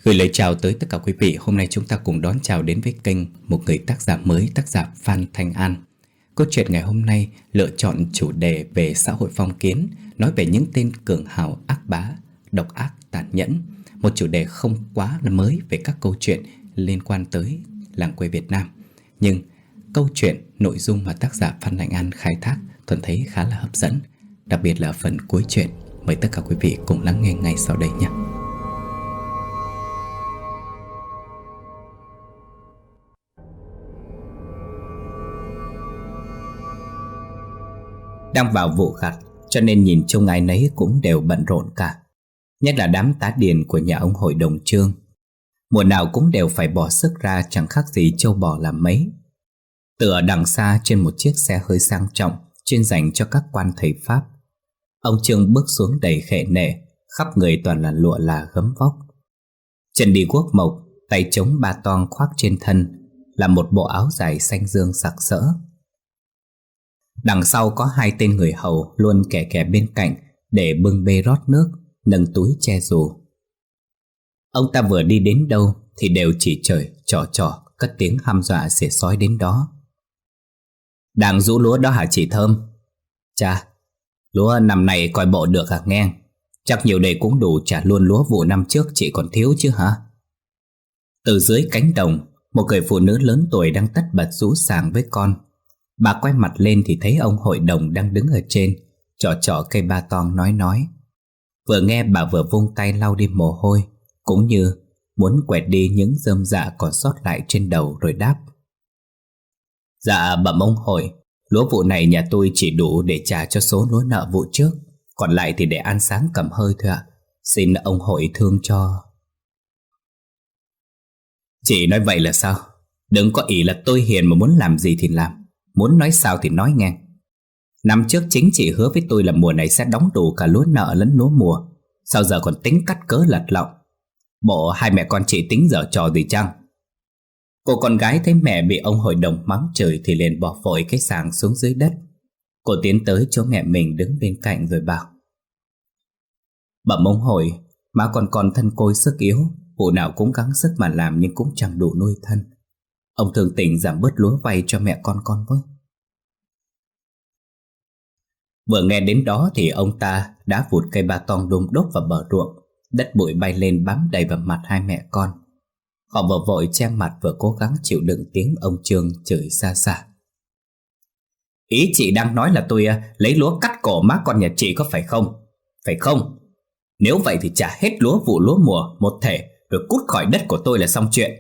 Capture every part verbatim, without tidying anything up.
Gửi lời chào tới tất cả quý vị. Hôm nay chúng ta cùng đón chào đến với kênh một người tác giả mới, tác giả Phan Thanh An. Câu chuyện ngày hôm nay lựa chọn chủ đề về xã hội phong kiến, nói về những tên cường hào ác bá, độc ác, tàn nhẫn. Một chủ đề không quá là mới về các câu chuyện liên quan tới làng quê Việt Nam. Nhưng câu chuyện, nội dung mà tác giả Phan Thanh An khai thác Thuận thấy khá là hấp dẫn. Đặc biệt là phần cuối chuyện. Mời tất cả quý vị cùng lắng nghe ngay sau đây nhé. Đang vào vụ gặt, cho nên nhìn trông ai nấy cũng đều bận rộn cả. Nhất là đám tá điền của nhà ông hội đồng Trương. Mùa nào cũng đều phải bỏ sức ra, chẳng khác gì trâu bò làm mấy. Từ ở đằng xa trên một chiếc xe hơi sang trọng chuyên dành cho các quan thầy Pháp, ông Trương bước xuống đầy khệ nệ, khắp người toàn là lụa là gấm vóc. Chân đi guốc mộc, tay chống ba toang khoác trên thân là một bộ áo dài xanh dương sặc sỡ. Đằng sau có hai tên người hầu luôn kè kè bên cạnh để bưng bê rót nước, nâng túi che dù. Ông ta vừa đi đến đâu thì đều chỉ trời trò trò, cất tiếng hăm dọa xỉa sói đến đó. Đang rũ lúa đó hả chị Thơm? Chà, lúa năm này coi bộ được hả nghe? Chắc nhiều đây cũng đủ trả luôn lúa vụ năm trước chị còn thiếu chứ hả? Từ dưới cánh đồng, một người phụ nữ lớn tuổi đang tất bật rũ sàng với con. Bà quay mặt lên thì thấy ông hội đồng đang đứng ở trên, trỏ trỏ cây ba toang nói nói. Vừa nghe bà vừa vung tay lau đi mồ hôi, cũng như muốn quẹt đi những rơm rạ còn sót lại trên đầu rồi đáp. Dạ bẩm ông hội, lúa vụ này nhà tôi chỉ đủ để trả cho số lúa nợ vụ trước, còn lại thì để ăn sáng cầm hơi thôi ạ. Xin ông hội thương cho. Chị nói vậy là sao? Đừng có ỷ là tôi hiền mà muốn làm gì thì làm, muốn nói sao thì nói nghe. Năm trước chính chị hứa với tôi là mùa này sẽ đóng đủ cả lúa nợ lẫn lúa mùa, sao giờ còn tính cắt cớ lật lọng? Bộ hai mẹ con chị tính giở trò gì chăng? Cô con gái thấy mẹ bị ông hội đồng mắng chửi thì liền bỏ vội cái sàng xuống dưới đất. Cô tiến tới chỗ mẹ mình đứng bên cạnh rồi bảo. Bẩm ông hội, má con con thân côi sức yếu, vụ nào cũng gắng sức mà làm nhưng cũng chẳng đủ nuôi thân. Ông thường tình giảm bớt lúa vay cho mẹ con con với. Vừa nghe đến đó thì ông ta đã vụt cây ba toang đôm đốt vào bờ ruộng. Đất bụi bay lên bám đầy vào mặt hai mẹ con. Họ vừa vội che mặt vừa cố gắng chịu đựng tiếng ông Trương chửi xa xa. Ý chị đang nói là tôi lấy lúa cắt cổ má con nhà chị có phải không? Phải không? Nếu vậy thì trả hết lúa vụ lúa mùa một thể rồi cút khỏi đất của tôi là xong chuyện.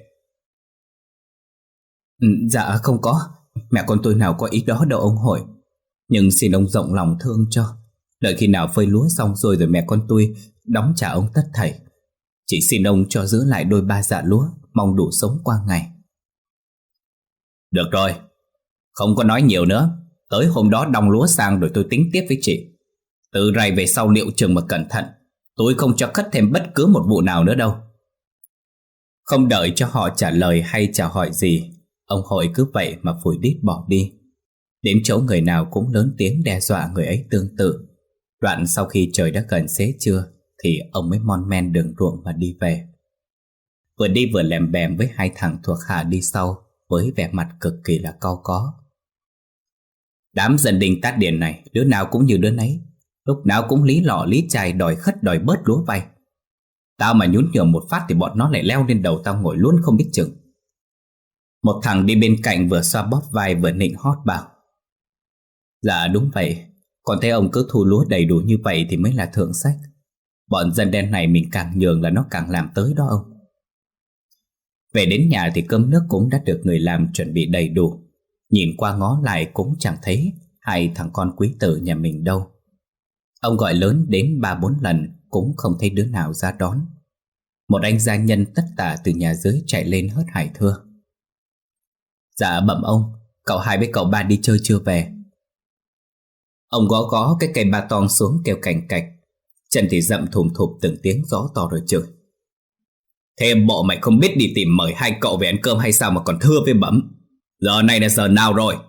Ừ, dạ không có, mẹ con tôi nào có ý đó đâu ông hội. Nhưng xin ông rộng lòng thương cho. Đợi khi nào phơi lúa xong rồi rồi mẹ con tôi đóng trả ông tất thảy. Chỉ xin ông cho giữ lại đôi ba dạ lúa, mong đủ sống qua ngày. Được rồi, không có nói nhiều nữa. Tới hôm đó đong lúa sang rồi tôi tính tiếp với chị. Từ rày về sau liệu chừng mà cẩn thận, tôi không cho cất thêm bất cứ một vụ nào nữa đâu. Không đợi cho họ trả lời hay chào hỏi gì, ông hội cứ vậy mà phủi đít bỏ đi. Đến chỗ người nào cũng lớn tiếng đe dọa người ấy tương tự. Đoạn sau khi trời đã gần xế trưa thì ông mới mon men đường ruộng mà đi về. Vừa đi vừa lèm bèm với hai thằng thuộc hạ đi sau, với vẻ mặt cực kỳ là cau có. Đám dân đình tát điền này đứa nào cũng như đứa nấy, lúc nào cũng lý lọ lý chài đòi khất đòi bớt lúa vay. Tao mà nhún nhường một phát thì bọn nó lại leo lên đầu tao ngồi luôn không biết chừng. Một thằng đi bên cạnh vừa xoa bóp vai vừa nịnh hót bảo. Dạ đúng vậy, còn thấy ông cứ thu lúa đầy đủ như vậy thì mới là thượng sách. Bọn dân đen này mình càng nhường là nó càng làm tới đó ông. Về đến nhà thì cơm nước cũng đã được người làm chuẩn bị đầy đủ. Nhìn qua ngó lại cũng chẳng thấy hai thằng con quý tử nhà mình đâu. Ông gọi lớn đến ba bốn lần cũng không thấy đứa nào ra đón. Một anh gia nhân tất tả từ nhà dưới chạy lên hớt hải thưa. Dạ bẩm ông, cậu hai với cậu ba đi chơi chưa về. Ông gõ gõ cái cây ba toang xuống kêu cành cạch. Chân thì dậm thùm thụp từng tiếng gió to rồi chửi. Thế bộ mày không biết đi tìm mời hai cậu về ăn cơm hay sao mà còn thưa với bẩm? Giờ này là giờ nào rồi?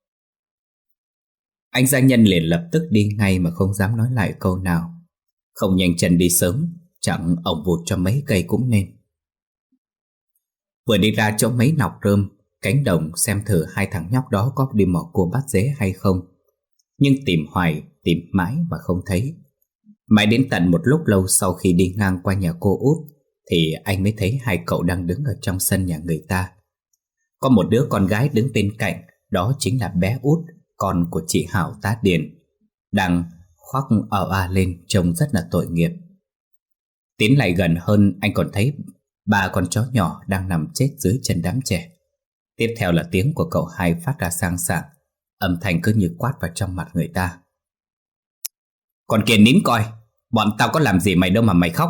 Anh gia nhân liền lập tức đi ngay mà không dám nói lại câu nào. Không nhanh chân đi sớm, chẳng ổng vụt cho mấy cây cũng nên. Vừa đi ra chỗ mấy nọc rơm cánh đồng xem thử hai thằng nhóc đó có đi mò cua bắt dế hay không. Nhưng tìm hoài, tìm mãi mà không thấy. Mãi đến tận một lúc lâu sau khi đi ngang qua nhà cô út thì anh mới thấy hai cậu đang đứng ở trong sân nhà người ta. Có một đứa con gái đứng bên cạnh, đó chính là bé út, con của chị Hảo tá điền, đang khoác ào a lên trông rất là tội nghiệp. Tiến lại gần hơn, anh còn thấy ba con chó nhỏ đang nằm chết dưới chân đám trẻ. Tiếp theo là tiếng của cậu hai phát ra sang sảng, âm thanh cứ như quát vào trong mặt người ta. Còn kia nín coi, bọn tao có làm gì mày đâu mà mày khóc.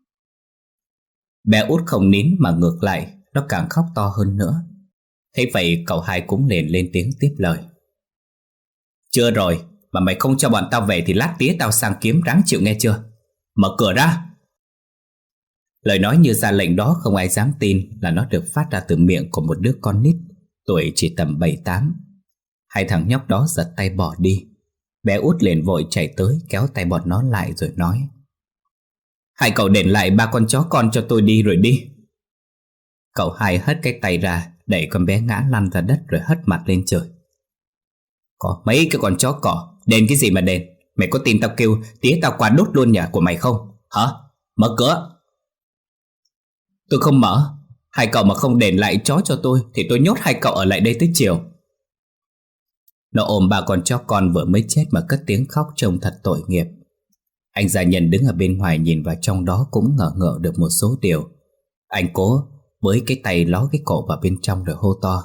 Bé út không nín mà ngược lại, nó càng khóc to hơn nữa. Thế vậy cậu hai cũng liền lên tiếng tiếp lời. Chưa rồi, mà mày không cho bọn tao về thì lát tía tao sang kiếm ráng chịu nghe chưa. Mở cửa ra. Lời nói như ra lệnh đó không ai dám tin là nó được phát ra từ miệng của một đứa con nít, tuổi chỉ tầm bảy tám. Hai thằng nhóc đó giật tay bỏ đi. Bé út liền vội chạy tới kéo tay bọn nó lại rồi nói. Hai cậu đền lại ba con chó con cho tôi đi rồi đi. Cậu hai hất cái tay ra, đẩy con bé ngã lăn ra đất rồi hất mặt lên trời. Có mấy cái con chó cỏ, đền cái gì mà đền. Mày có tin tao kêu tía tao qua đốt luôn nhà của mày không? Hả? Mở cửa. Tôi không mở. Hai cậu mà không đền lại chó cho tôi thì tôi nhốt hai cậu ở lại đây tới chiều. Nó ôm ba con chó con vừa mới chết mà cất tiếng khóc trông thật tội nghiệp. Anh gia nhân đứng ở bên ngoài nhìn vào trong đó cũng ngờ ngợ được một số điều. Anh cố với cái tay ló cái cổ vào bên trong rồi hô to.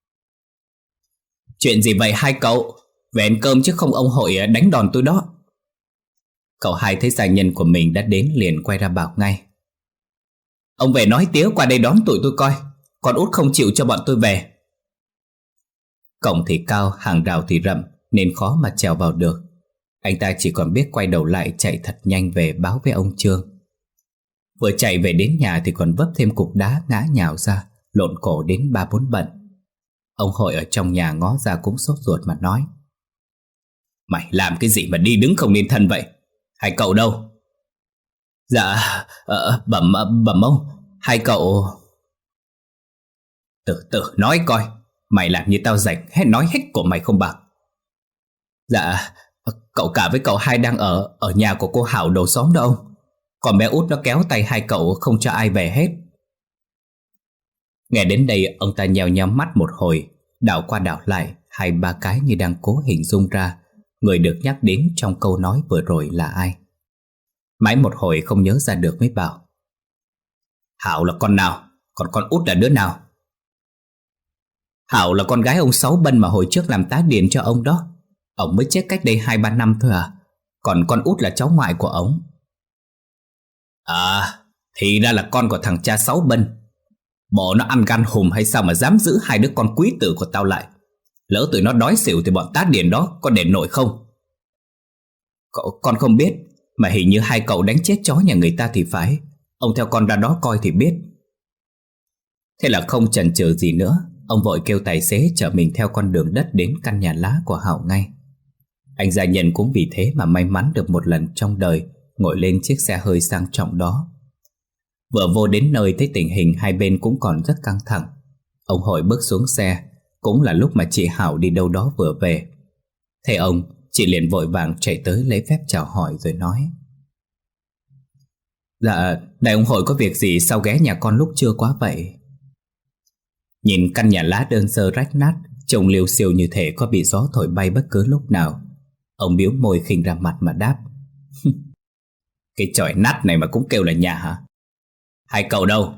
Chuyện gì vậy hai cậu? Về ăn cơm chứ không ông hội đánh đòn tôi đó. Cậu hai thấy gia nhân của mình đã đến liền quay ra bảo ngay. Ông về nói tía qua đây đón tụi tôi coi. Con út không chịu cho bọn tôi về. Cổng thì cao, hàng rào thì rậm nên khó mà trèo vào được. Anh ta chỉ còn biết quay đầu lại chạy thật nhanh về báo với ông Trương. Vừa chạy về đến nhà thì còn vấp thêm cục đá ngã nhào ra, lộn cổ đến ba bốn bận. Ông hội ở trong nhà ngó ra cũng sốt ruột mà nói. Mày làm cái gì mà đi đứng không nên thân vậy? Hai cậu đâu? Dạ, uh, bẩm, bẩm ông, hai cậu... Từ từ nói coi, mày làm như tao rảnh hết nói hết của mày không bằng. Dạ, cậu cả với cậu hai đang ở ở nhà của cô Hảo đầu xóm đó ông. Còn bé út nó kéo tay hai cậu không cho ai về hết. Nghe đến đây ông ta nheo nheo mắt một hồi, đảo qua đảo lại hai ba cái như đang cố hình dung ra người được nhắc đến trong câu nói vừa rồi là ai. Mãi một hồi không nhớ ra được mới bảo. Hảo là con nào? Còn con út là đứa nào? Hảo là con gái ông Sáu Bân mà hồi trước làm tá điền cho ông đó. Ông mới chết cách đây hai ba năm thôi à. Còn con út là cháu ngoại của ông. À, thì ra là con của thằng cha Sáu Bân. Bộ nó ăn gan hùm hay sao mà dám giữ hai đứa con quý tử của tao lại. Lỡ tụi nó đói xỉu thì bọn tá điền đó có đền nổi không? Cậu, con không biết, mà hình như hai cậu đánh chết chó nhà người ta thì phải. Ông theo con ra đó coi thì biết. Thế là không chần chừ gì nữa, ông vội kêu tài xế chở mình theo con đường đất đến căn nhà lá của Hảo ngay. Anh gia nhân cũng vì thế mà may mắn được một lần trong đời ngồi lên chiếc xe hơi sang trọng đó. Vừa vô đến nơi thấy tình hình hai bên cũng còn rất căng thẳng. Ông hội bước xuống xe, cũng là lúc mà chị Hảo đi đâu đó vừa về. Thế ông, chị liền vội vàng chạy tới lấy phép chào hỏi rồi nói. Dạ, đại ông hội có việc gì sao ghé nhà con lúc trưa quá vậy? Nhìn căn nhà lá đơn sơ rách nát, trông liêu xiêu như thể có bị gió thổi bay bất cứ lúc nào. Ông biếu môi khinh ra mặt mà đáp. Cái chòi nát này mà cũng kêu là nhà hả? Hai cậu đâu?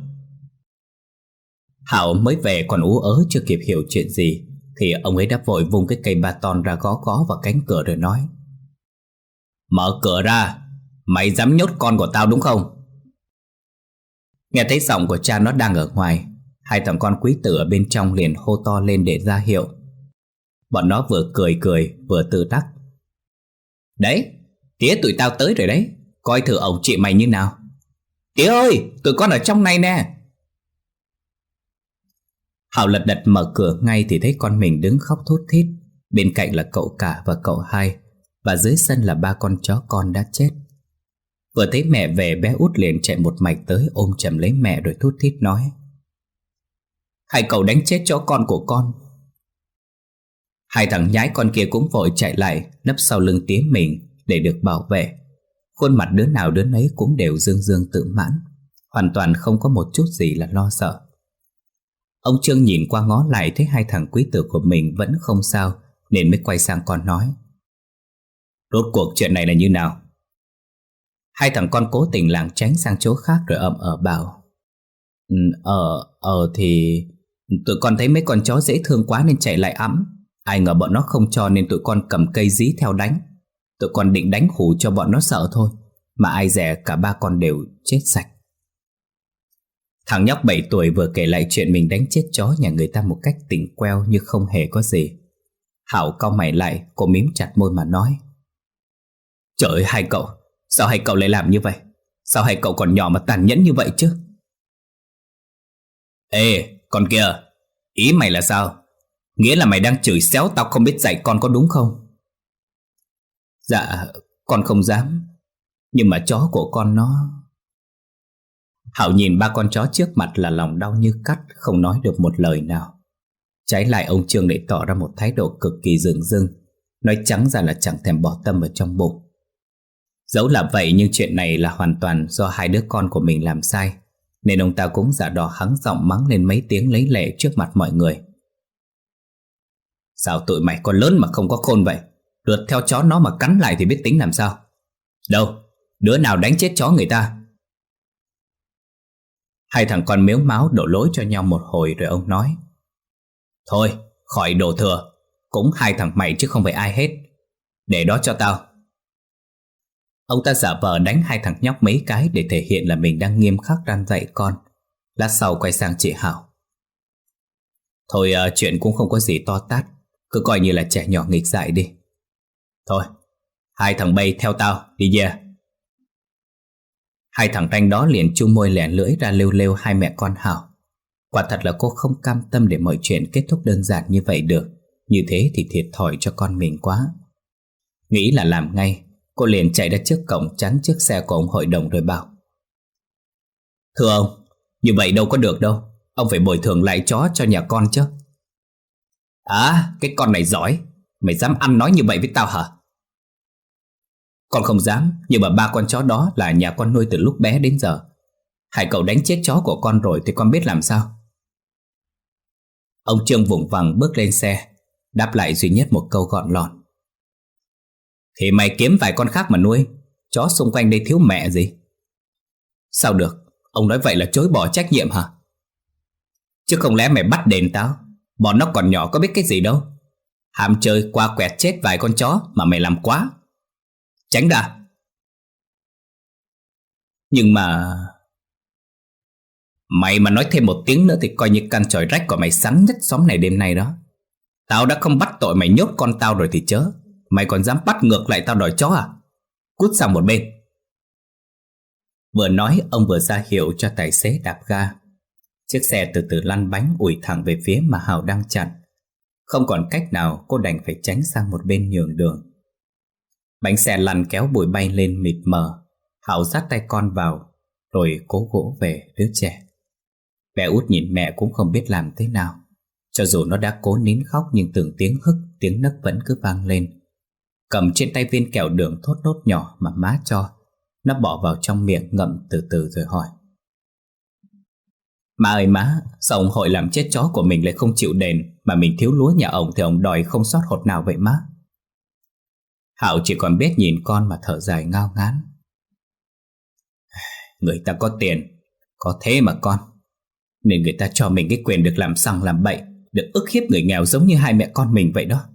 Hảo mới về còn ú ớ chưa kịp hiểu chuyện gì thì ông ấy đã vội vung cái cây ba ton ra gõ gõ vào cánh cửa rồi nói. Mở cửa ra, mày dám nhốt con của tao đúng không? Nghe thấy giọng của cha nó đang ở ngoài, hai thằng con quý tử ở bên trong liền hô to lên để ra hiệu. Bọn nó vừa cười cười vừa tự đắc. Đấy, tía tụi tao tới rồi đấy, coi thử ổng chị mày như nào. Tía ơi, tụi con ở trong này nè. Hảo lật đật mở cửa ngay thì thấy con mình đứng khóc thút thít. Bên cạnh là cậu cả và cậu hai, và dưới sân là ba con chó con đã chết. Vừa thấy mẹ về, bé út liền chạy một mạch tới ôm chầm lấy mẹ rồi thút thít nói. Hai cậu đánh chết chó con của con. Hai thằng nhái con kia cũng vội chạy lại, nấp sau lưng tía mình để được bảo vệ. Khuôn mặt đứa nào đứa nấy cũng đều dương dương tự mãn, hoàn toàn không có một chút gì là lo sợ. Ông Trương nhìn qua ngó lại thấy hai thằng quý tử của mình vẫn không sao, nên mới quay sang con nói: Rốt cuộc chuyện này là như nào? Hai thằng con cố tình lảng tránh sang chỗ khác rồi ậm ờ bảo: ừ, Ờ, ờ thì tụi con thấy mấy con chó dễ thương quá nên chạy lại ẵm. Ai ngờ bọn nó không cho nên tụi con cầm cây dí theo đánh. Tụi con định đánh hù cho bọn nó sợ thôi, mà ai dè cả ba con đều chết sạch. Thằng nhóc bảy tuổi vừa kể lại chuyện mình đánh chết chó nhà người ta một cách tỉnh queo như không hề có gì. Hảo cau mày lại, cô mím chặt môi mà nói: Trời ơi hai cậu, sao hai cậu lại làm như vậy? Sao hai cậu còn nhỏ mà tàn nhẫn như vậy chứ? Ê, con kia, ý mày là sao? Nghĩa là mày đang chửi xéo tao không biết dạy con có đúng không? Dạ, con không dám. Nhưng mà chó của con nó... Hảo nhìn ba con chó trước mặt là lòng đau như cắt, không nói được một lời nào. Trái lại ông Trương lại tỏ ra một thái độ cực kỳ dửng dưng, nói trắng ra là chẳng thèm bỏ tâm ở trong bụng. Dẫu là vậy nhưng chuyện này là hoàn toàn do hai đứa con của mình làm sai, nên ông ta cũng giả đò hắng giọng mắng lên mấy tiếng lấy lệ trước mặt mọi người. Sao tụi mày con lớn mà không có khôn vậy? Rượt theo chó nó mà cắn lại thì biết tính làm sao? Đâu, đứa nào đánh chết chó người ta? Hai thằng con mếu máo đổ lỗi cho nhau một hồi rồi ông nói: Thôi, khỏi đổ thừa. Cũng hai thằng mày chứ không phải ai hết. Để đó cho tao. Ông ta giả vờ đánh hai thằng nhóc mấy cái để thể hiện là mình đang nghiêm khắc răn dạy con. Lát sau quay sang chị Hảo: Thôi à, chuyện cũng không có gì to tát, cứ coi như là trẻ nhỏ nghịch dại đi. Thôi, hai thằng bay theo tao, đi về. Hai thằng ranh đó liền chu môi lẻ lưỡi ra lêu lêu hai mẹ con Hảo. Quả thật là cô không cam tâm để mọi chuyện kết thúc đơn giản như vậy được. Như thế thì thiệt thòi cho con mình quá. Nghĩ là làm ngay, cô liền chạy ra trước cổng chắn chiếc xe của ông hội đồng rồi bảo: Thưa ông, như vậy đâu có được đâu. Ông phải bồi thường lại chó cho nhà con chứ. À, cái con này giỏi. Mày dám ăn nói như vậy với tao hả? Con không dám, nhưng mà ba con chó đó là nhà con nuôi từ lúc bé đến giờ. Hai cậu đánh chết chó của con rồi thì con biết làm sao? Ông Trương vùng vằng bước lên xe, đáp lại duy nhất một câu gọn lọn: Thì mày kiếm vài con khác mà nuôi. Chó xung quanh đây thiếu mẹ gì. Sao được, ông nói vậy là chối bỏ trách nhiệm hả? Chứ không lẽ mày bắt đền tao? Bọn nó còn nhỏ có biết cái gì đâu. Ham chơi qua quẹt chết vài con chó mà mày làm quá. Tránh ra. Nhưng mà... Mày mà nói thêm một tiếng nữa thì coi như căn chòi rách của mày sắn nhất xóm này đêm nay đó. Tao đã không bắt tội mày nhốt con tao rồi thì chớ. Mày còn dám bắt ngược lại tao đòi chó à? Cút sang một bên. Vừa nói ông vừa ra hiệu cho tài xế đạp ga. Chiếc xe từ từ lăn bánh ùi thẳng về phía mà Hảo đang chặn. Không còn cách nào, cô đành phải tránh sang một bên nhường đường. Bánh xe lăn kéo bụi bay lên mịt mờ. Hảo dắt tay con vào rồi cố gỗ về đứa trẻ. Bé út nhìn mẹ cũng không biết làm thế nào. Cho dù nó đã cố nín khóc nhưng từng tiếng hức, tiếng nấc vẫn cứ vang lên. Cầm trên tay viên kẹo đường thốt nốt nhỏ mà má cho, nó bỏ vào trong miệng ngậm từ từ rồi hỏi: Má ơi má, sao ông hội làm chết chó của mình lại không chịu đền, mà mình thiếu lúa nhà ông thì ông đòi không sót hột nào vậy má? Hảo chỉ còn biết nhìn con mà thở dài ngao ngán. Người ta có tiền, có thế mà con, nên người ta cho mình cái quyền được làm xăng làm bậy, được ức hiếp người nghèo giống như hai mẹ con mình vậy đó.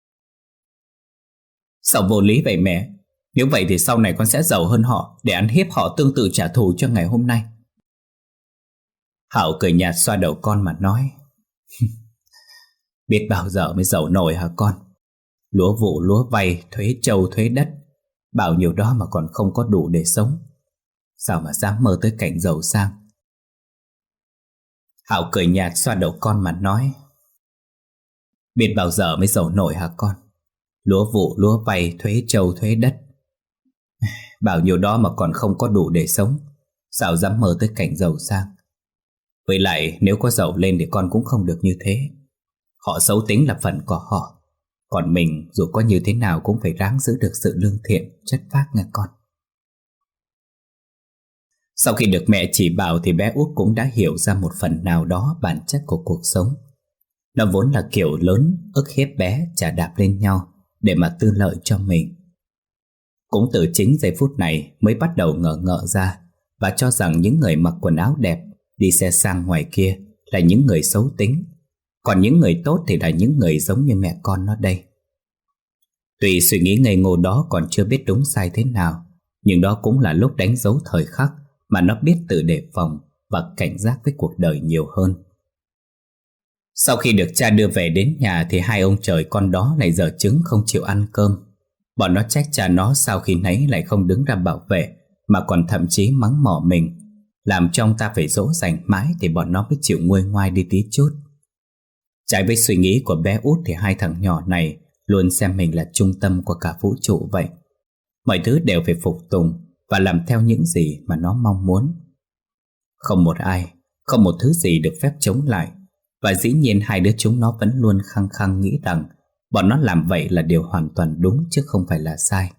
Sao vô lý vậy mẹ? Nếu vậy thì sau này con sẽ giàu hơn họ, để ăn hiếp họ tương tự trả thù cho ngày hôm nay. Hảo cười nhạt xoa đầu con mà nói: Biết bao giờ mới giàu nổi hả con? Lúa vụ lúa vay, thuế trâu thuế đất, bao nhiêu đó mà còn không có đủ để sống. Sao mà dám mơ tới cảnh giàu sang? Hảo cười nhạt xoa đầu con mà nói: Biết bao giờ mới giàu nổi hả con? Lúa vụ lúa vay, thuế trâu thuế đất, bao nhiêu đó mà còn không có đủ để sống. Sao dám mơ tới cảnh giàu sang? Với lại nếu có giàu lên thì con cũng không được như thế. Họ xấu tính là phần của họ, còn mình dù có như thế nào cũng phải ráng giữ được sự lương thiện, chất phác nghe con. Sau khi được mẹ chỉ bảo thì bé út cũng đã hiểu ra một phần nào đó bản chất của cuộc sống. Nó vốn là kiểu lớn ức hiếp bé chà đạp lên nhau để mà tư lợi cho mình. Cũng từ chính giây phút này mới bắt đầu ngờ ngợ ra và cho rằng những người mặc quần áo đẹp, đi xe sang ngoài kia là những người xấu tính, còn những người tốt thì là những người giống như mẹ con nó đây. Tuy suy nghĩ ngây ngô đó còn chưa biết đúng sai thế nào, nhưng đó cũng là lúc đánh dấu thời khắc mà nó biết tự đề phòng và cảnh giác với cuộc đời nhiều hơn. Sau khi được cha đưa về đến nhà thì hai ông trời con đó lại dở chứng không chịu ăn cơm. Bọn nó trách cha nó sau khi nãy lại không đứng ra bảo vệ, mà còn thậm chí mắng mỏ mình, làm cho ông ta phải dỗ dành mãi thì bọn nó mới chịu nguôi ngoai đi tí chút. Trái với suy nghĩ của bé út thì hai thằng nhỏ này luôn xem mình là trung tâm của cả vũ trụ vậy. Mọi thứ đều phải phục tùng và làm theo những gì mà nó mong muốn. Không một ai, không một thứ gì được phép chống lại. Và dĩ nhiên hai đứa chúng nó vẫn luôn khăng khăng nghĩ rằng bọn nó làm vậy là điều hoàn toàn đúng chứ không phải là sai.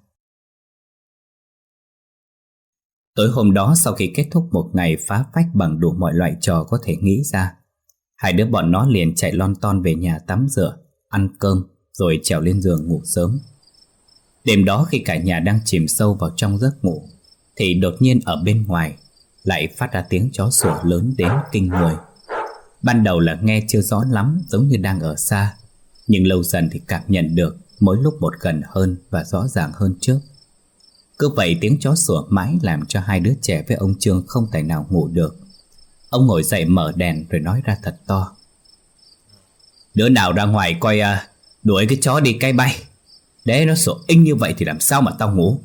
Tối hôm đó, sau khi kết thúc một ngày phá phách bằng đủ mọi loại trò có thể nghĩ ra, hai đứa bọn nó liền chạy lon ton về nhà tắm rửa, ăn cơm rồi trèo lên giường ngủ sớm. Đêm đó khi cả nhà đang chìm sâu vào trong giấc ngủ thì đột nhiên ở bên ngoài lại phát ra tiếng chó sủa lớn đến kinh người. Ban đầu là nghe chưa rõ lắm, giống như đang ở xa, nhưng lâu dần thì cảm nhận được mỗi lúc một gần hơn và rõ ràng hơn trước. Cứ vậy tiếng chó sủa mãi làm cho hai đứa trẻ với ông Trương không thể nào ngủ được. Ông ngồi dậy mở đèn rồi nói ra thật to: "Đứa nào ra ngoài coi à, đuổi cái chó đi cái bay. Để nó sủa inh như vậy thì làm sao mà tao ngủ."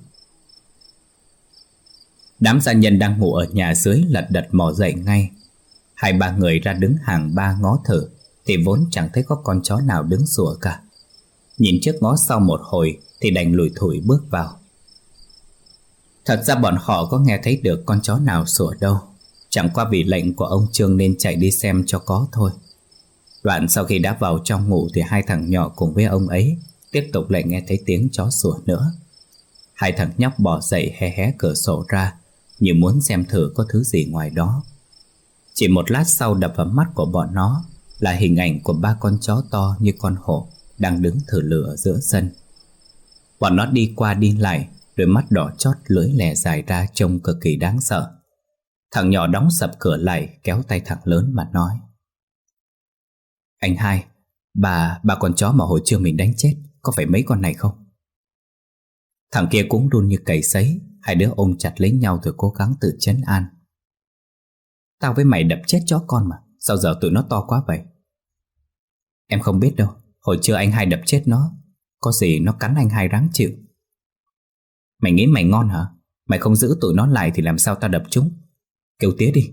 Đám gia nhân đang ngủ ở nhà dưới lật đật mò dậy ngay. Hai ba người ra đứng hàng ba ngó thử thì vốn chẳng thấy có con chó nào đứng sủa cả. Nhìn trước ngó sau một hồi thì đành lủi thủi bước vào. Thật ra bọn họ có nghe thấy được con chó nào sủa đâu, chẳng qua vì lệnh của ông Trương nên chạy đi xem cho có thôi. Đoạn sau khi đã vào trong ngủ thì hai thằng nhỏ cùng với ông ấy tiếp tục lại nghe thấy tiếng chó sủa nữa. Hai thằng nhóc bò dậy hé hé cửa sổ ra, như muốn xem thử có thứ gì ngoài đó. Chỉ một lát sau đập vào mắt của bọn nó là hình ảnh của ba con chó to như con hổ đang đứng thử lửa giữa sân. Bọn nó đi qua đi lại, đôi mắt đỏ chót, lưỡi lè dài ra trông cực kỳ đáng sợ. Thằng nhỏ đóng sập cửa lại, kéo tay thằng lớn mà nói: "Anh hai, bà, ba con chó mà hồi trưa mình đánh chết, có phải mấy con này không?" Thằng kia cũng run như cầy sấy. Hai đứa ôm chặt lấy nhau rồi cố gắng tự trấn an: "Tao với mày đập chết chó con mà, sao giờ tụi nó to quá vậy?" "Em không biết đâu, hồi trưa anh hai đập chết nó, có gì nó cắn anh hai ráng chịu." "Mày nghĩ mày ngon hả? Mày không giữ tụi nó lại thì làm sao tao đập chúng? Kêu tía đi."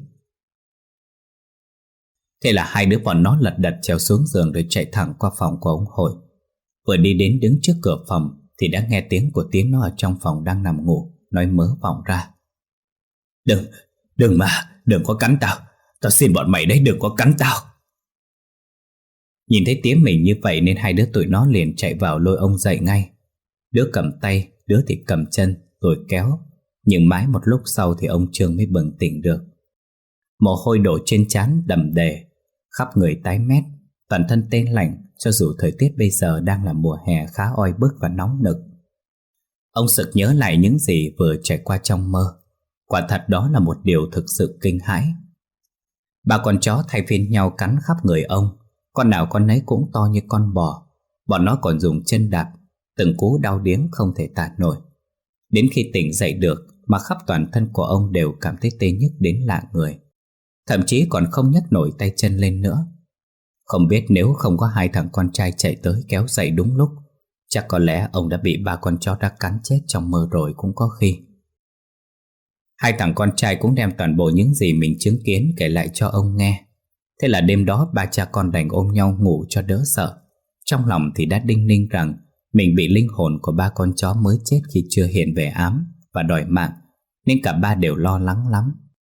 Thế là hai đứa bọn nó lật đật trèo xuống giường rồi chạy thẳng qua phòng của ông Hội. Vừa đi đến đứng trước cửa phòng thì đã nghe tiếng của Tiến nó ở trong phòng đang nằm ngủ, nói mớ vọng ra: "Đừng, đừng mà, đừng có cắn tao. Tao xin bọn mày đấy, đừng có cắn tao." Nhìn thấy Tiến mình như vậy nên hai đứa tụi nó liền chạy vào lôi ông dậy ngay. Đứa cầm tay, đứa thì cầm chân rồi kéo. Nhưng mãi một lúc sau thì ông Trương mới bừng tỉnh được. Mồ hôi đổ trên trán đầm đề, khắp người tái mét, toàn thân tê lạnh cho dù thời tiết bây giờ đang là mùa hè khá oi bức và nóng nực. Ông sực nhớ lại những gì vừa trải qua trong mơ. Quả thật đó là một điều thực sự kinh hãi. Ba con chó thay phiên nhau cắn khắp người ông, con nào con nấy cũng to như con bò. Bọn nó còn dùng chân đạp, từng cú đau điếng không thể tả nổi. Đến khi tỉnh dậy được mà khắp toàn thân của ông đều cảm thấy tê nhức đến lạ người, thậm chí còn không nhấc nổi tay chân lên nữa. Không biết nếu không có hai thằng con trai chạy tới kéo dậy đúng lúc, chắc có lẽ ông đã bị ba con chó đã cắn chết trong mơ rồi cũng có khi. Hai thằng con trai cũng đem toàn bộ những gì mình chứng kiến kể lại cho ông nghe. Thế là đêm đó ba cha con đành ôm nhau ngủ cho đỡ sợ. Trong lòng thì đã đinh ninh rằng mình bị linh hồn của ba con chó mới chết khi chưa hiện về ám và đòi mạng, nên cả ba đều lo lắng lắm.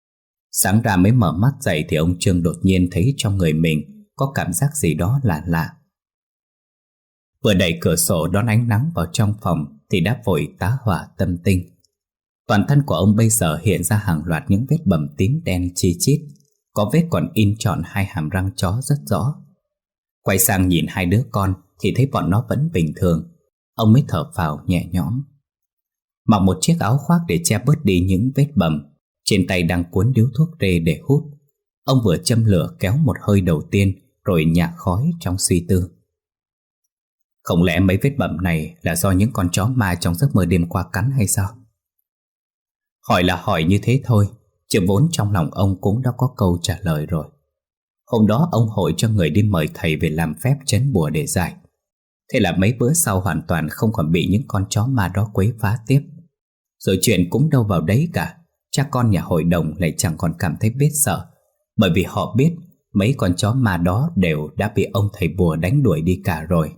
Sáng ra mới mở mắt dậy thì ông Trương đột nhiên thấy trong người mình có cảm giác gì đó lạ lạ. Vừa đẩy cửa sổ đón ánh nắng vào trong phòng thì đã vội tá hỏa tâm tinh. Toàn thân của ông bây giờ hiện ra hàng loạt những vết bầm tím đen chi chít, có vết còn in trọn hai hàm răng chó rất rõ. Quay sang nhìn hai đứa con thì thấy bọn nó vẫn bình thường. Ông mới thở phào nhẹ nhõm. Mặc một chiếc áo khoác để che bớt đi những vết bầm, trên tay đang cuốn điếu thuốc rê để hút. Ông vừa châm lửa kéo một hơi đầu tiên rồi nhả khói trong suy tư. Không lẽ mấy vết bầm này là do những con chó ma trong giấc mơ đêm qua cắn hay sao? Hỏi là hỏi như thế thôi, chứ vốn trong lòng ông cũng đã có câu trả lời rồi. Hôm đó ông hội cho người đi mời thầy về làm phép trấn bùa để giải. Thế là mấy bữa sau hoàn toàn không còn bị những con chó ma đó quấy phá tiếp. Rồi chuyện cũng đâu vào đấy cả. Cha con nhà hội đồng lại chẳng còn cảm thấy biết sợ, bởi vì họ biết mấy con chó ma đó đều đã bị ông thầy bùa đánh đuổi đi cả rồi.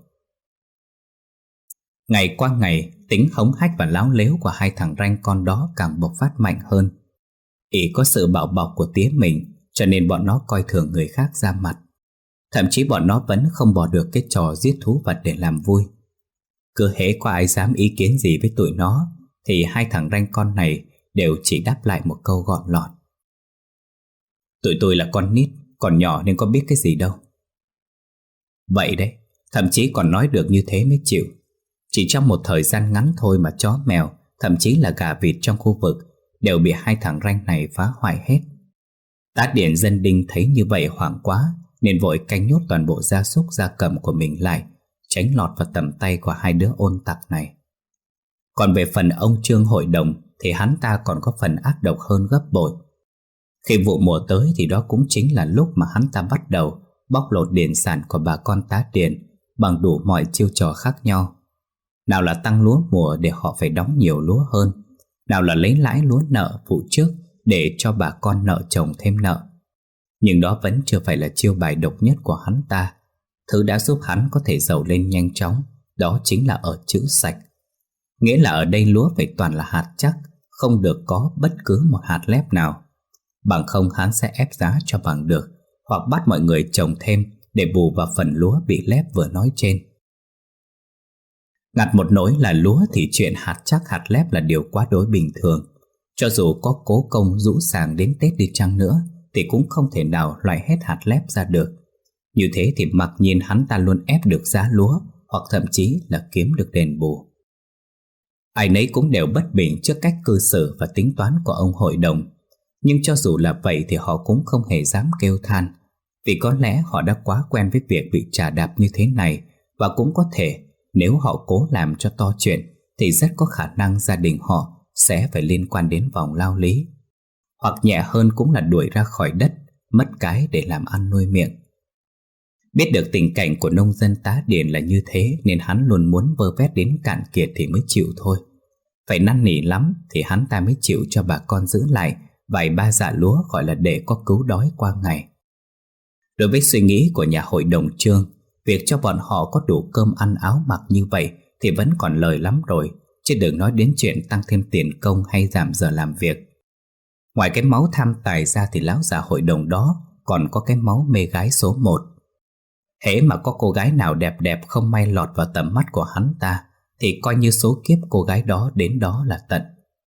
Ngày qua ngày, tính hống hách và láo lếu của hai thằng ranh con đó càng bộc phát mạnh hơn. Ý có sự bảo bọc của tía mình, cho nên bọn nó coi thường người khác ra mặt. Thậm chí bọn nó vẫn không bỏ được cái trò giết thú vật để làm vui. Cứ hễ có ai dám ý kiến gì với tụi nó thì hai thằng ranh con này đều chỉ đáp lại một câu gọn lọt: tụi tôi là con nít, còn nhỏ nên có biết cái gì đâu. Vậy đấy, thậm chí còn nói được như thế mới chịu. Chỉ trong một thời gian ngắn thôi mà chó mèo, thậm chí là gà vịt trong khu vực đều bị hai thằng ranh này phá hoại hết. Tá Điền dân đinh thấy như vậy hoảng quá, nên vội canh nhốt toàn bộ gia súc gia cầm của mình lại, tránh lọt vào tầm tay của hai đứa ôn tặc này. Còn về phần ông Trương hội đồng thì hắn ta còn có phần ác độc hơn gấp bội. Khi vụ mùa tới thì đó cũng chính là lúc mà hắn ta bắt đầu bóc lột điền sản của bà con Tá Điền bằng đủ mọi chiêu trò khác nhau. Nào là tăng lúa mùa để họ phải đóng nhiều lúa hơn, nào là lấy lãi lúa nợ vụ trước để cho bà con nợ chồng thêm nợ. Nhưng đó vẫn chưa phải là chiêu bài độc nhất của hắn ta. Thứ đã giúp hắn có thể giàu lên nhanh chóng, đó chính là ở chữ sạch. Nghĩa là ở đây lúa phải toàn là hạt chắc, không được có bất cứ một hạt lép nào. Bằng không hắn sẽ ép giá cho bằng được, hoặc bắt mọi người trồng thêm để bù vào phần lúa bị lép vừa nói trên. Ngặt một nỗi là lúa thì chuyện hạt chắc hạt lép là điều quá đối bình thường. Cho dù có cố công rũ sàng đến Tết đi chăng nữa thì cũng không thể nào loại hết hạt lép ra được. Như thế thì mặc nhiên hắn ta luôn ép được giá lúa, hoặc thậm chí là kiếm được đền bù. Ai nấy cũng đều bất bình trước cách cư xử và tính toán của ông hội đồng. Nhưng cho dù là vậy thì họ cũng không hề dám kêu than, vì có lẽ họ đã quá quen với việc bị chà đạp như thế này. Và cũng có thể nếu họ cố làm cho to chuyện thì rất có khả năng gia đình họ sẽ phải liên quan đến vòng lao lý, hoặc nhẹ hơn cũng là đuổi ra khỏi đất, mất cái để làm ăn nuôi miệng. Biết được tình cảnh của nông dân Tá Điền là như thế nên hắn luôn muốn vơ vét đến cạn kiệt thì mới chịu thôi. Phải năn nỉ lắm thì hắn ta mới chịu cho bà con giữ lại vài ba dạ lúa, gọi là để có cứu đói qua ngày. Đối với suy nghĩ của nhà hội đồng Trương, việc cho bọn họ có đủ cơm ăn áo mặc như vậy thì vẫn còn lời lắm rồi, chứ đừng nói đến chuyện tăng thêm tiền công hay giảm giờ làm việc. Ngoài cái máu tham tài ra thì lão già hội đồng đó còn có cái máu mê gái số một. Hễ mà có cô gái nào đẹp đẹp không may lọt vào tầm mắt của hắn ta thì coi như số kiếp cô gái đó đến đó là tận.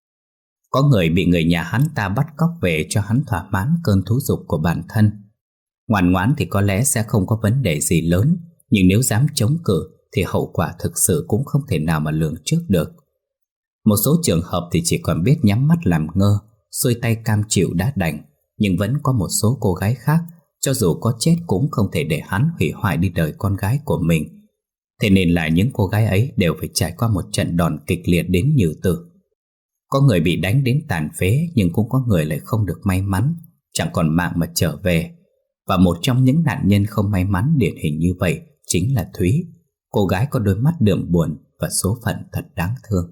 Có người bị người nhà hắn ta bắt cóc về cho hắn thỏa mãn cơn thú dục của bản thân. Ngoan ngoãn thì có lẽ sẽ không có vấn đề gì lớn, nhưng nếu dám chống cự thì hậu quả thực sự cũng không thể nào mà lường trước được. Một số trường hợp thì chỉ còn biết nhắm mắt làm ngơ, xuôi tay cam chịu đã đành. Nhưng vẫn có một số cô gái khác, cho dù có chết cũng không thể để hắn hủy hoại đi đời con gái của mình. Thế nên là những cô gái ấy đều phải trải qua một trận đòn kịch liệt đến nhừ tử. Có người bị đánh đến tàn phế, nhưng cũng có người lại không được may mắn, chẳng còn mạng mà trở về. Và một trong những nạn nhân không may mắn điển hình như vậy chính là Thúy, cô gái có đôi mắt đượm buồn và số phận thật đáng thương.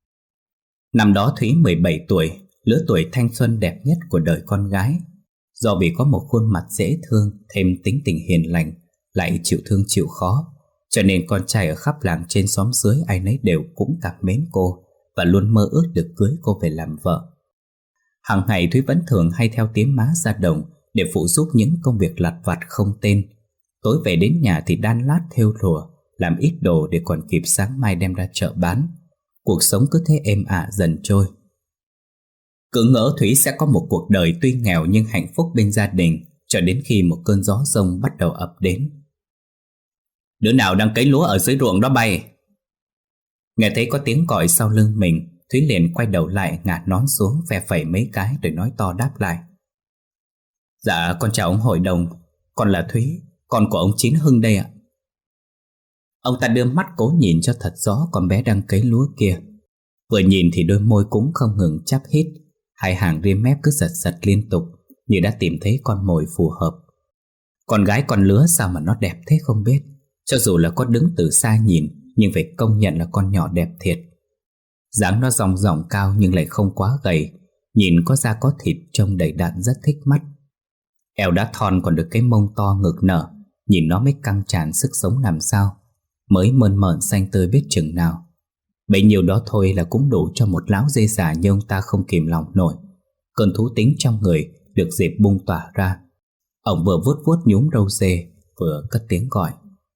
Năm đó Thúy mười bảy tuổi, lứa tuổi thanh xuân đẹp nhất của đời con gái. Do vì có một khuôn mặt dễ thương, thêm tính tình hiền lành, lại chịu thương chịu khó, cho nên con trai ở khắp làng trên xóm dưới ai nấy đều cũng cảm mến cô và luôn mơ ước được cưới cô về làm vợ. Hàng ngày Thúy vẫn thường hay theo tiếng má ra đồng để phụ giúp những công việc lặt vặt không tên. Tối về đến nhà thì đan lát thêu lụa, làm ít đồ để còn kịp sáng mai đem ra chợ bán. Cuộc sống cứ thế êm ả dần trôi. Cứ ngỡ Thúy sẽ có một cuộc đời tuy nghèo nhưng hạnh phúc bên gia đình, cho đến khi một cơn gió giông bắt đầu ập đến. Đứa nào đang cấy lúa ở dưới ruộng đó bay? Nghe thấy có tiếng gọi sau lưng mình, Thúy liền quay đầu lại, ngả nón xuống, phe phẩy mấy cái rồi nói to đáp lại. Dạ con chào ông hội đồng, con là Thúy, con của ông Chín Hưng đây ạ. Ông ta đưa mắt cố nhìn cho thật rõ con bé đang cấy lúa kia. Vừa nhìn thì đôi môi cũng không ngừng chắp hít, hai hàng ria mép cứ giật giật liên tục, như đã tìm thấy con mồi phù hợp. Con gái con lứa sao mà nó đẹp thế không biết. Cho dù là có đứng từ xa nhìn, nhưng phải công nhận là con nhỏ đẹp thiệt. Dáng nó ròng ròng cao nhưng lại không quá gầy, nhìn có da có thịt, trông đầy đặn rất thích mắt. Eo đá thon còn được cái mông to ngực nở, nhìn nó mới căng tràn sức sống làm sao. Mới mơn mởn xanh tươi biết chừng nào. Bấy nhiêu đó thôi là cũng đủ cho một lão dê già như ông ta không kìm lòng nổi. Cơn thú tính trong người được dịp bung tỏa ra. Ông vừa vuốt vuốt nhúm râu dê, vừa cất tiếng gọi.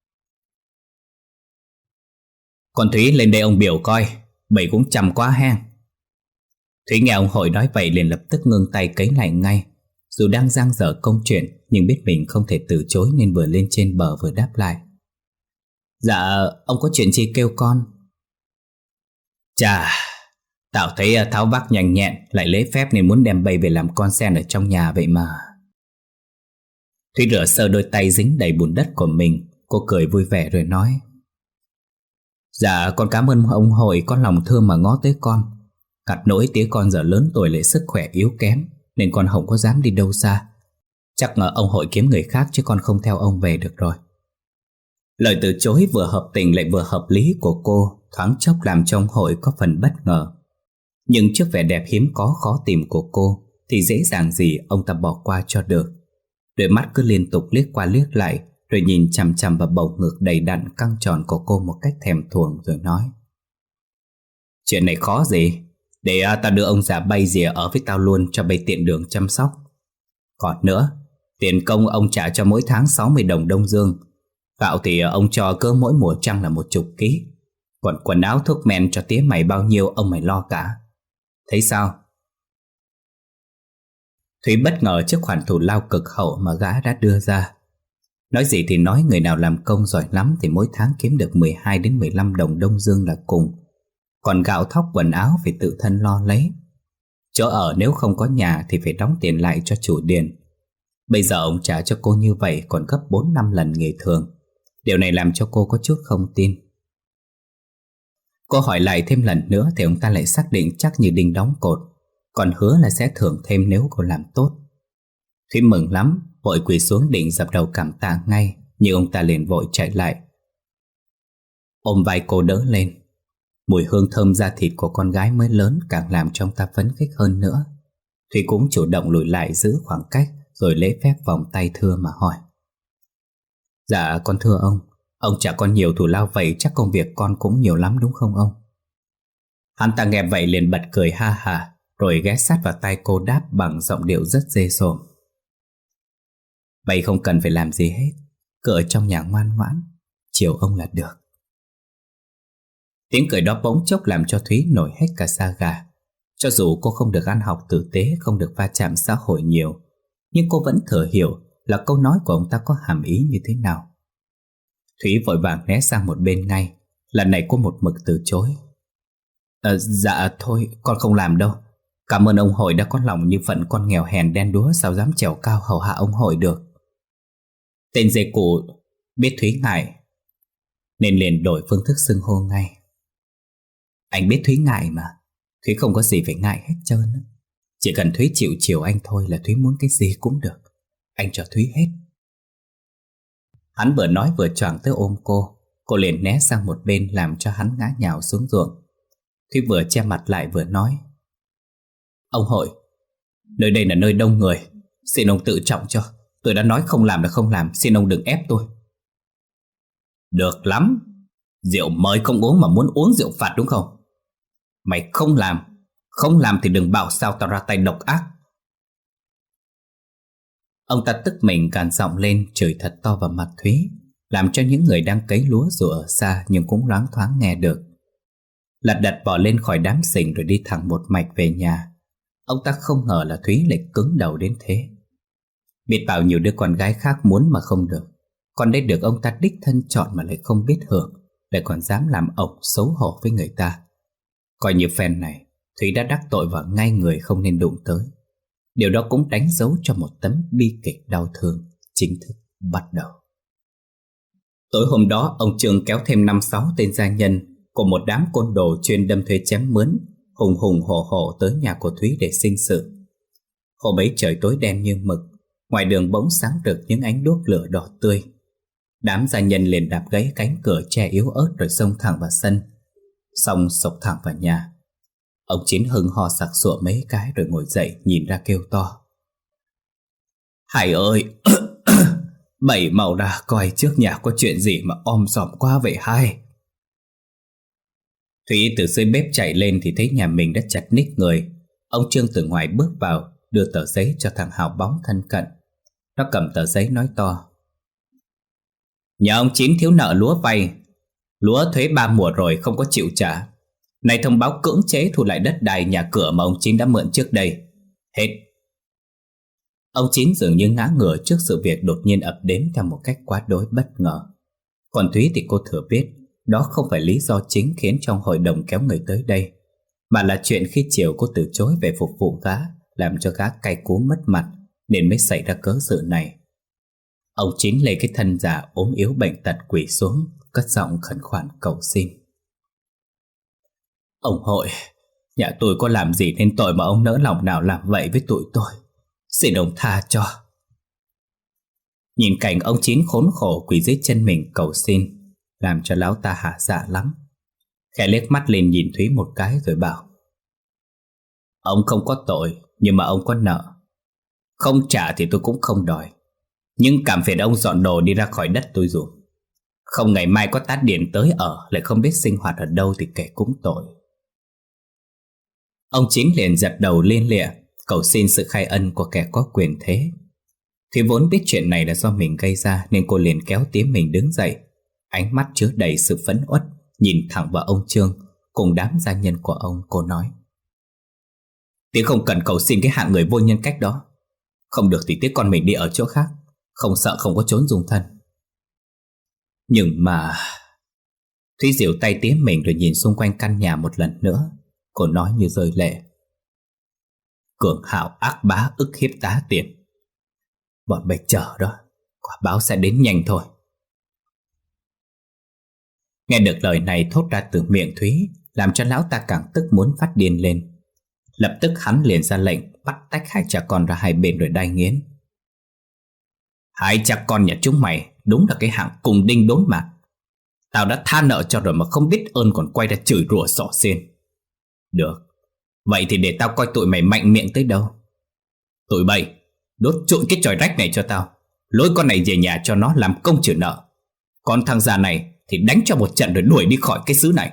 Con Thúy lên đây ông biểu coi, bầy cũng chằm quá hen. Thúy nghe ông hội nói vậy liền lập tức ngưng tay cấy lại ngay. Dù đang dang dở công chuyện, nhưng biết mình không thể từ chối nên vừa lên trên bờ vừa đáp lại. Dạ, ông có chuyện chi kêu con? Chà, tao thấy tháo vác nhanh nhẹn, lại lễ phép nên muốn đem bầy về làm con sen ở trong nhà vậy mà. Thúy rửa sơ đôi tay dính đầy bùn đất của mình. Cô cười vui vẻ rồi nói. Dạ, con cảm ơn ông hội có lòng thương mà ngó tới con. Cặt nỗi tía con giờ lớn tuổi lại sức khỏe yếu kém, nên con không có dám đi đâu xa. Chắc ngờ ông hội kiếm người khác chứ con không theo ông về được rồi. Lời từ chối vừa hợp tình lại vừa hợp lý của cô thoáng chốc làm cho ông hội có phần bất ngờ. Nhưng trước vẻ đẹp hiếm có khó tìm của cô thì dễ dàng gì ông ta bỏ qua cho được. Đôi mắt cứ liên tục liếc qua liếc lại, rồi nhìn chằm chằm vào bầu ngực đầy đặn căng tròn của cô một cách thèm thuồng rồi nói. Chuyện này khó gì, để à, tao đưa ông già bay rìa ở với tao luôn cho bay tiện đường chăm sóc. Còn nữa, tiền công ông trả cho mỗi tháng sáu mươi đồng Đông Dương. Gạo thì ông cho cỡ mỗi mùa trăng là một chục ký. Còn quần áo thuốc men cho tía mày bao nhiêu ông mày lo cả. Thấy sao? Thúy bất ngờ trước khoản thù lao cực hậu mà gã đã đưa ra. Nói gì thì nói, người nào làm công giỏi lắm thì mỗi tháng kiếm được mười hai đến mười lăm đồng Đông Dương là cùng. Còn gạo thóc quần áo phải tự thân lo lấy. Chỗ ở nếu không có nhà thì phải đóng tiền lại cho chủ điền. Bây giờ ông trả cho cô như vậy còn gấp bốn năm lần ngày thường. Điều này làm cho cô có chút không tin. Cô hỏi lại thêm lần nữa thì ông ta lại xác định chắc như đinh đóng cột, còn hứa là sẽ thưởng thêm nếu cô làm tốt. Thúy mừng lắm, vội quỳ xuống định dập đầu cảm tạ ngay, nhưng ông ta liền vội chạy lại, ôm vai cô đỡ lên. Mùi hương thơm da thịt của con gái mới lớn càng làm cho ông ta phấn khích hơn nữa. Thúy cũng chủ động lùi lại giữ khoảng cách, rồi lễ phép vòng tay thưa mà hỏi. Dạ con thưa ông, ông trả con nhiều thù lao vậy chắc công việc con cũng nhiều lắm đúng không ông? Hắn ta nghe vậy liền bật cười ha hả, rồi ghé sát vào tay cô đáp bằng giọng điệu rất dê dồm. Vậy không cần phải làm gì hết, cứ ở trong nhà ngoan ngoãn, chiều ông là được. Tiếng cười đó bỗng chốc làm cho Thúy nổi hết cả da gà. Cho dù cô không được ăn học tử tế, không được va chạm xã hội nhiều, nhưng cô vẫn thừa hiểu là câu nói của ông ta có hàm ý như thế nào. Thúy vội vàng né sang một bên ngay. Lần này cô một mực từ chối. à, Dạ thôi con không làm đâu. Cảm ơn ông hội đã có lòng, như phận con nghèo hèn đen đúa sao dám trèo cao hầu hạ ông hội được. Tên dê cụ biết Thúy ngại nên liền đổi phương thức xưng hô ngay. Anh biết Thúy ngại mà, Thúy không có gì phải ngại hết trơn. Chỉ cần Thúy chịu chiều anh thôi là Thúy muốn cái gì cũng được. Anh cho Thúy hết. Hắn vừa nói vừa choàng tới ôm cô. Cô liền né sang một bên làm cho hắn ngã nhào xuống ruộng. Thúy vừa che mặt lại vừa nói. Ông hội, nơi đây là nơi đông người, xin ông tự trọng cho. Tôi đã nói không làm là không làm, xin ông đừng ép tôi. Được lắm, rượu mời không uống mà muốn uống rượu phạt đúng không? Mày không làm, Không làm thì đừng bảo sao tao ra tay độc ác. Ông ta tức mình gằn giọng lên, chửi thật to vào mặt Thúy, làm cho những người đang cấy lúa dù ở xa nhưng cũng loáng thoáng nghe được. Lật đật bỏ lên khỏi đám sình rồi đi thẳng một mạch về nhà. Ông ta không ngờ là Thúy lại cứng đầu đến thế. Biết bao nhiêu đứa con gái khác muốn mà không được, còn đây được ông ta đích thân chọn mà lại không biết hưởng, lại còn dám làm ổng xấu hổ với người ta. Coi như phen này Thúy đã đắc tội vào ngay người không nên đụng tới. Điều đó cũng đánh dấu cho một tấm bi kịch đau thương chính thức bắt đầu. Tối hôm đó, ông Trương kéo thêm năm sáu tên gia nhân của một đám côn đồ chuyên đâm thuê chém mướn, hùng hùng hổ hổ tới nhà của Thúy để sinh sự. Hôm ấy trời tối đen như mực, ngoài đường bỗng sáng rực những ánh đuốc lửa đỏ tươi. Đám gia nhân liền đạp gãy cánh cửa tre yếu ớt rồi xông thẳng vào sân, xong sộc thẳng vào nhà. Ông Chín hưng ho sặc sụa mấy cái rồi ngồi dậy nhìn ra kêu to: Hải ơi, bảy mau ra coi trước nhà có chuyện gì mà om sòm quá vậy hai. Thúy từ dưới bếp chạy lên thì thấy nhà mình đã chật ních người. Ông Trương từ ngoài bước vào, đưa tờ giấy cho thằng Hào bóng thân cận. Nó cầm tờ giấy nói to: Nhà ông Chín thiếu nợ lúa vay, lúa thuế ba mùa rồi không có chịu trả. Này thông báo cưỡng chế thu lại đất đai nhà cửa mà ông Chín đã mượn trước đây. Hết. Ông Chín dường như ngã ngửa trước sự việc đột nhiên ập đến theo một cách quá đối bất ngờ. Còn Thúy thì cô thừa biết đó không phải lý do chính khiến trong hội đồng kéo người tới đây, mà là chuyện khi chiều cô từ chối về phục vụ gã, làm cho gã cay cú mất mặt, nên mới xảy ra cớ sự này. Ông Chín lấy cái thân già ốm yếu bệnh tật quỳ xuống, cất giọng khẩn khoản cầu xin: Ông hội, nhà tôi có làm gì nên tội mà ông nỡ lòng nào làm vậy với tụi tôi, xin ông tha cho. Nhìn cảnh ông Chín khốn khổ quỳ dưới chân mình cầu xin, làm cho lão ta hả dạ lắm. Khẽ liếc mắt lên nhìn Thúy một cái rồi bảo: Ông không có tội, nhưng mà ông có nợ. Không trả thì tôi cũng không đòi, nhưng cảm phiền ông dọn đồ đi ra khỏi đất tôi dùm. Không ngày mai có tát điện tới ở lại không biết sinh hoạt ở đâu thì kể cũng tội. Ông Chín liền giật đầu liên lịa, cầu xin sự khai ân của kẻ có quyền thế. Thúy vốn biết chuyện này là do mình gây ra, nên cô liền kéo tía mình đứng dậy, ánh mắt chứa đầy sự phẫn uất, nhìn thẳng vào ông Trương cùng đám gia nhân của ông. Cô nói: Tía không cần cầu xin cái hạng người vô nhân cách đó. Không được thì tía con mình đi ở chỗ khác, không sợ không có trốn dung thân. Nhưng mà... Thúy dìu tay tía mình rồi nhìn xung quanh căn nhà một lần nữa. Cô nói như rơi lệ: Cường hào ác bá ức hiếp tá tiền. Bọn mày chờ đó, quả báo sẽ đến nhanh thôi. Nghe được lời này thốt ra từ miệng Thúy, làm cho lão ta càng tức muốn phát điên lên. Lập tức hắn liền ra lệnh bắt tách hai cha con ra hai bên rồi đai nghiến: Hai cha con nhà chúng mày đúng là cái hạng cùng đinh đốn mặt. Tao đã tha nợ cho rồi mà không biết ơn còn quay ra chửi rủa xỏ xiên. Được, vậy thì để tao coi tụi mày mạnh miệng tới đâu. Tụi bay, đốt trụi cái chòi rách này cho tao, lôi con này về nhà cho nó làm công trừ nợ. Còn thằng già này thì đánh cho một trận rồi đuổi đi khỏi cái xứ này.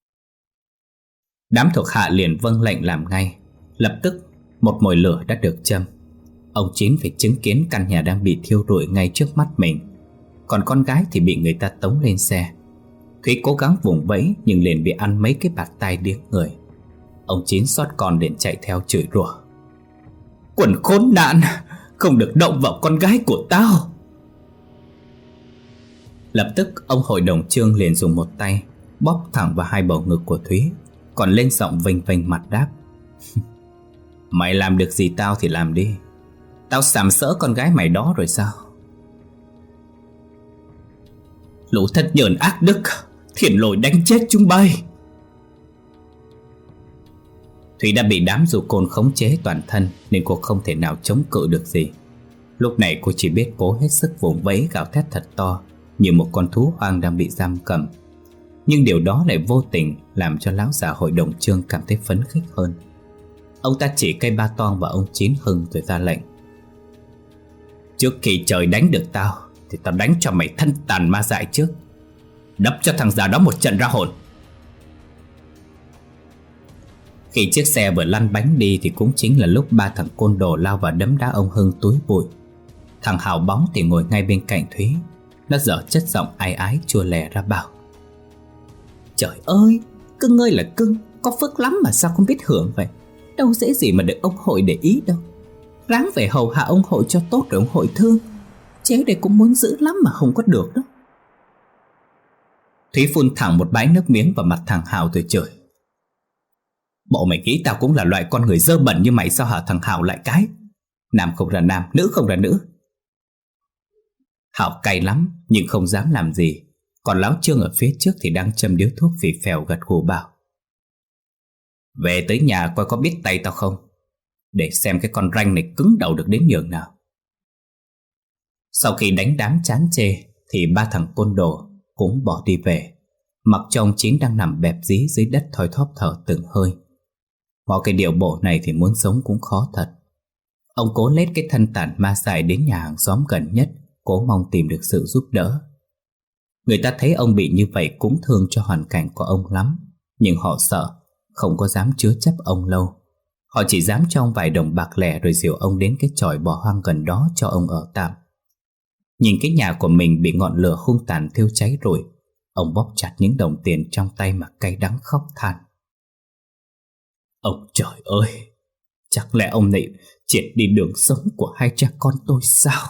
Đám thuộc hạ liền vâng lệnh làm ngay. Lập tức một mồi lửa đã được châm. Ông Chín phải chứng kiến căn nhà đang bị thiêu rụi ngay trước mắt mình. Còn con gái thì bị người ta tống lên xe. Thúy cố gắng vùng vẫy nhưng liền bị ăn mấy cái bạt tai điếc người. Ông Chín xót con liền chạy theo chửi rủa: Quần khốn nạn, không được động vào con gái của tao. Lập tức ông hội đồng Trương liền dùng một tay bóp thẳng vào hai bầu ngực của Thúy, còn lên giọng vênh vênh mặt đáp: Mày làm được gì tao thì làm đi. Tao sàm sỡ con gái mày đó rồi sao? Lũ thất nhờn ác đức, thiền lồi đánh chết chúng bay. Thúy đã bị đám du côn khống chế toàn thân, nên cô không thể nào chống cự được gì. Lúc này cô chỉ biết cố hết sức vùng vẫy gào thét thật to, như một con thú hoang đang bị giam cầm. Nhưng điều đó lại vô tình làm cho lão già hội đồng Trương cảm thấy phấn khích hơn. Ông ta chỉ cây ba toang vào ông Chín Hưng rồi ra lệnh: Trước khi trời đánh được tao thì tao đánh cho mày thân tàn ma dại trước. Đập cho thằng già đó một trận ra hồn. Khi chiếc xe vừa lăn bánh đi thì cũng chính là lúc ba thằng côn đồ lao vào đấm đá ông Hưng túi bụi. Thằng Hào bóng thì ngồi ngay bên cạnh Thúy. Nó dở chất giọng ai ái chua lè ra bảo: Trời ơi, cưng ơi là cưng, có phước lắm mà sao không biết hưởng vậy. Đâu dễ gì mà được ông hội để ý đâu. Ráng về hầu hạ ông hội cho tốt rồi ông hội thương. Chéo đây cũng muốn giữ lắm mà không có được đâu. Thúy phun thẳng một bãi nước miếng vào mặt thằng Hào rồi chửi: Bộ mày nghĩ tao cũng là loại con người dơ bẩn như mày sao hả thằng Hào lại cái? Nam không ra nam, nữ không ra nữ. Hào cay lắm nhưng không dám làm gì. Còn Láo Trương ở phía trước thì đang châm điếu thuốc phì phèo gật gù bảo: Về tới nhà coi có biết tay tao không, để xem cái con ranh này cứng đầu được đến nhường nào. Sau khi đánh đám chán chê thì ba thằng côn đồ cũng bỏ đi về, mặc cho ông Chín đang nằm bẹp dí dưới đất thoi thóp thở từng hơi. Mọi cái điệu bộ này thì muốn sống cũng khó thật. Ông cố lết cái thân tàn ma dại đến nhà hàng xóm gần nhất, cố mong tìm được sự giúp đỡ. Người ta thấy ông bị như vậy cũng thương cho hoàn cảnh của ông lắm, nhưng họ sợ, không có dám chứa chấp ông lâu. Họ chỉ dám cho ông vài đồng bạc lẻ rồi dìu ông đến cái chòi bỏ hoang gần đó cho ông ở tạm. Nhìn cái nhà của mình bị ngọn lửa hung tàn thiêu cháy rồi, ông bóp chặt những đồng tiền trong tay mà cay đắng khóc than: Ông trời ơi, chắc lẽ ông này triệt đi đường sống của hai cha con tôi sao?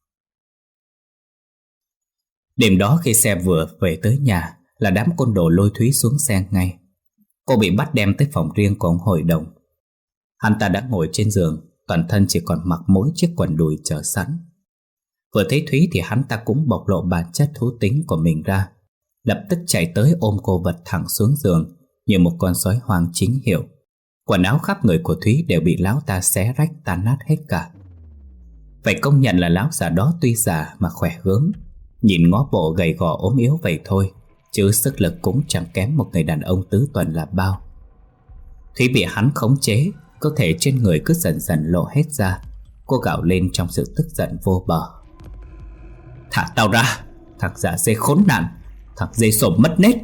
Đêm đó khi xe vừa về tới nhà là đám côn đồ lôi Thúy xuống xe ngay. Cô bị bắt đem tới phòng riêng của ông hội đồng. Hắn ta đã ngồi trên giường, toàn thân chỉ còn mặc mỗi chiếc quần đùi chờ sẵn. Vừa thấy Thúy thì hắn ta cũng bộc lộ bản chất thú tính của mình ra, lập tức chạy tới ôm cô vật thẳng xuống giường như một con sói hoang chính hiệu. Quần áo khắp người của Thúy đều bị lão ta xé rách tan nát hết cả. Phải công nhận là lão già đó tuy già mà khỏe gớm, nhìn ngó bộ gầy gò ốm yếu vậy thôi, chứ sức lực cũng chẳng kém một người đàn ông tứ tuần là bao. Thúy bị hắn khống chế, cơ thể trên người cứ dần dần lộ hết ra. Cô gào lên trong sự tức giận vô bờ: Thả tao ra, thằng dạ dê khốn nạn, thằng dê sổm mất nết.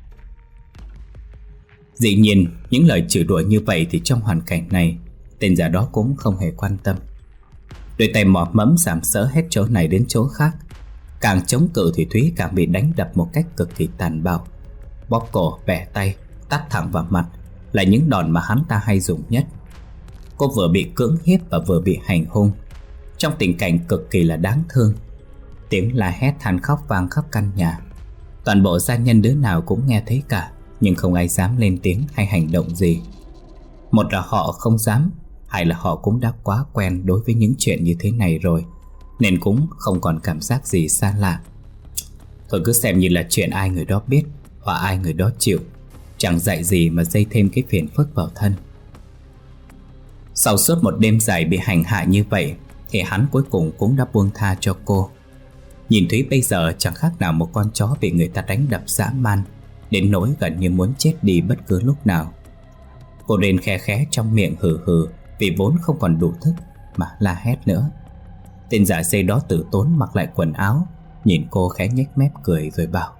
Dĩ nhiên những lời chửi đuổi như vậy thì trong hoàn cảnh này tên già đó cũng không hề quan tâm. Đôi tay mò mẫm sàm sỡ hết chỗ này đến chỗ khác. Càng chống cự thì Thúy càng bị đánh đập một cách cực kỳ tàn bạo. Bóp cổ, bẻ tay, tát thẳng vào mặt là những đòn mà hắn ta hay dùng nhất. Cô vừa bị cưỡng hiếp và vừa bị hành hung, trong tình cảnh cực kỳ là đáng thương. Tiếng la hét than khóc vang khắp căn nhà. Toàn bộ gia nhân đứa nào cũng nghe thấy cả, nhưng không ai dám lên tiếng hay hành động gì. Một là họ không dám, hai là họ cũng đã quá quen đối với những chuyện như thế này rồi, nên cũng không còn cảm giác gì xa lạ. Thôi cứ xem như là chuyện ai người đó biết, hoặc ai người đó chịu, chẳng dạy gì mà dây thêm cái phiền phức vào thân. Sau suốt một đêm dài bị hành hạ như vậy thì hắn cuối cùng cũng đã buông tha cho cô. Nhìn Thúy bây giờ chẳng khác nào một con chó bị người ta đánh đập dã man, đến nỗi gần như muốn chết đi bất cứ lúc nào. Cô rên khe khẽ trong miệng hừ hừ vì vốn không còn đủ thức mà la hét nữa. Tên giả dê đó tự tốn mặc lại quần áo, nhìn cô khẽ nhếch mép cười rồi bảo: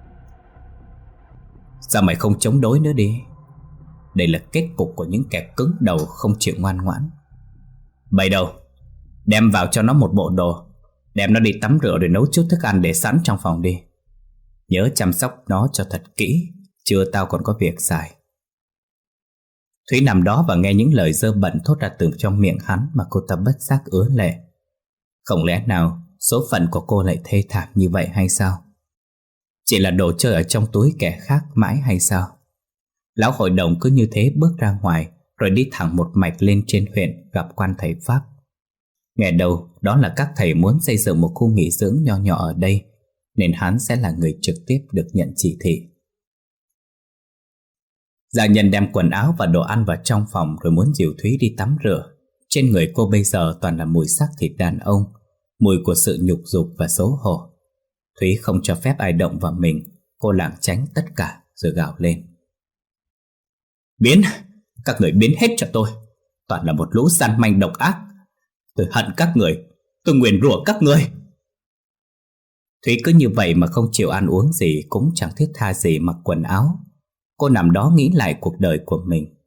Sao mày không chống đối nữa đi? Đây là kết cục của những kẻ cứng đầu không chịu ngoan ngoãn. Bày đầu, đem vào cho nó một bộ đồ, đem nó đi tắm rửa rồi nấu chút thức ăn để sẵn trong phòng đi. Nhớ chăm sóc nó cho thật kỹ, trưa tao còn có việc xài. Thúy nằm đó và nghe những lời dơ bẩn thốt ra từ trong miệng hắn mà cô ta bất giác ứa lệ. Không lẽ nào số phận của cô lại thê thảm như vậy hay sao? Chỉ là đồ chơi ở trong túi kẻ khác mãi hay sao? Lão hội đồng cứ như thế bước ra ngoài, rồi đi thẳng một mạch lên trên huyện gặp quan thầy Pháp. Nghe đầu đó là các thầy muốn xây dựng một khu nghỉ dưỡng nho nhỏ ở đây, nên hắn sẽ là người trực tiếp được nhận chỉ thị. Gia nhân đem quần áo và đồ ăn vào trong phòng rồi muốn dìu Thúy đi tắm rửa. Trên người cô bây giờ toàn là mùi xác thịt đàn ông, mùi của sự nhục dục và xấu hổ. Thúy không cho phép ai động vào mình, cô lảng tránh tất cả rồi gào lên: Biến, các người biến hết cho tôi. Toàn là một lũ gian manh độc ác. Tôi hận các người, tôi nguyền rủa các người. Thúy cứ như vậy mà không chịu ăn uống gì, cũng chẳng thiết tha gì mặc quần áo. Cô nằm đó nghĩ lại cuộc đời của mình.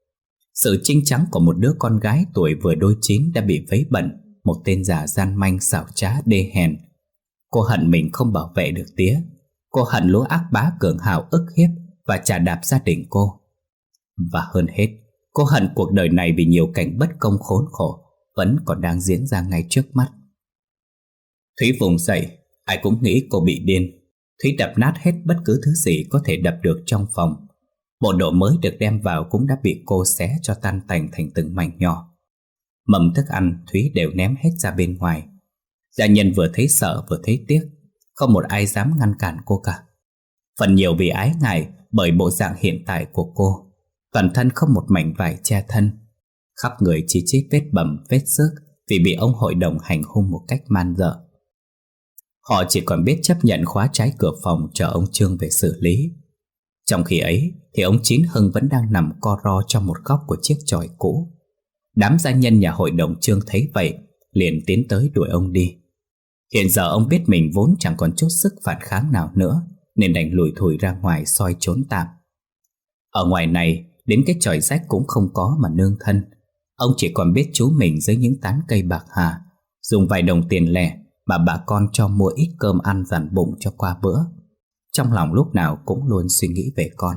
Sự chín chắn của một đứa con gái tuổi vừa đôi chín đã bị vấy bẩn một tên già gian manh xảo trá đê hèn. Cô hận mình không bảo vệ được tía. Cô hận lũ ác bá cường hào ức hiếp và chà đạp gia đình cô. Và hơn hết, cô hận cuộc đời này vì nhiều cảnh bất công khốn khổ vẫn còn đang diễn ra ngay trước mắt. Thúy vùng dậy, ai cũng nghĩ cô bị điên. Thúy đập nát hết bất cứ thứ gì có thể đập được trong phòng. Bộ đồ mới được đem vào cũng đã bị cô xé cho tan tành thành từng mảnh nhỏ. Mầm thức ăn Thúy đều ném hết ra bên ngoài. Gia nhân vừa thấy sợ vừa thấy tiếc. Không một ai dám ngăn cản cô cả. Phần nhiều vì ái ngại bởi bộ dạng hiện tại của cô. Toàn thân không một mảnh vải che thân. Khắp người chỉ chiếc vết bầm, vết xước vì bị ông hội đồng hành hung một cách man dợ. Họ chỉ còn biết chấp nhận khóa trái cửa phòng chờ ông Trương về xử lý. Trong khi ấy thì ông Chín Hưng vẫn đang nằm co ro trong một góc của chiếc chòi cũ. Đám gia nhân nhà hội đồng Trương thấy vậy liền tiến tới đuổi ông đi. Hiện giờ ông biết mình vốn chẳng còn chút sức phản kháng nào nữa, nên đành lủi thủi ra ngoài soi trốn tạm. Ở ngoài này, đến cái chòi rách cũng không có mà nương thân. Ông chỉ còn biết trú mình dưới những tán cây bạc hà, dùng vài đồng tiền lẻ mà bà con cho mua ít cơm ăn dằn bụng cho qua bữa. Trong lòng lúc nào cũng luôn suy nghĩ về con.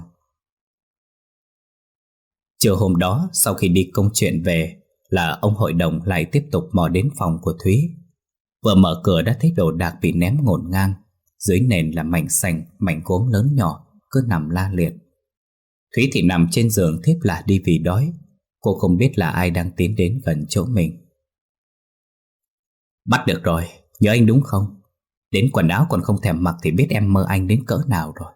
Chiều hôm đó, sau khi đi công chuyện về, là ông hội đồng lại tiếp tục mò đến phòng của Thúy. Vừa mở cửa đã thấy đồ đạc bị ném ngổn ngang. Dưới nền là mảnh sành, mảnh gốm lớn nhỏ cứ nằm la liệt. Thúy thì nằm trên giường thiếp lả đi vì đói. Cô không biết là ai đang tiến đến gần chỗ mình. Bắt được rồi, nhớ anh đúng không? Đến quần áo còn không thèm mặc thì biết em mơ anh đến cỡ nào rồi.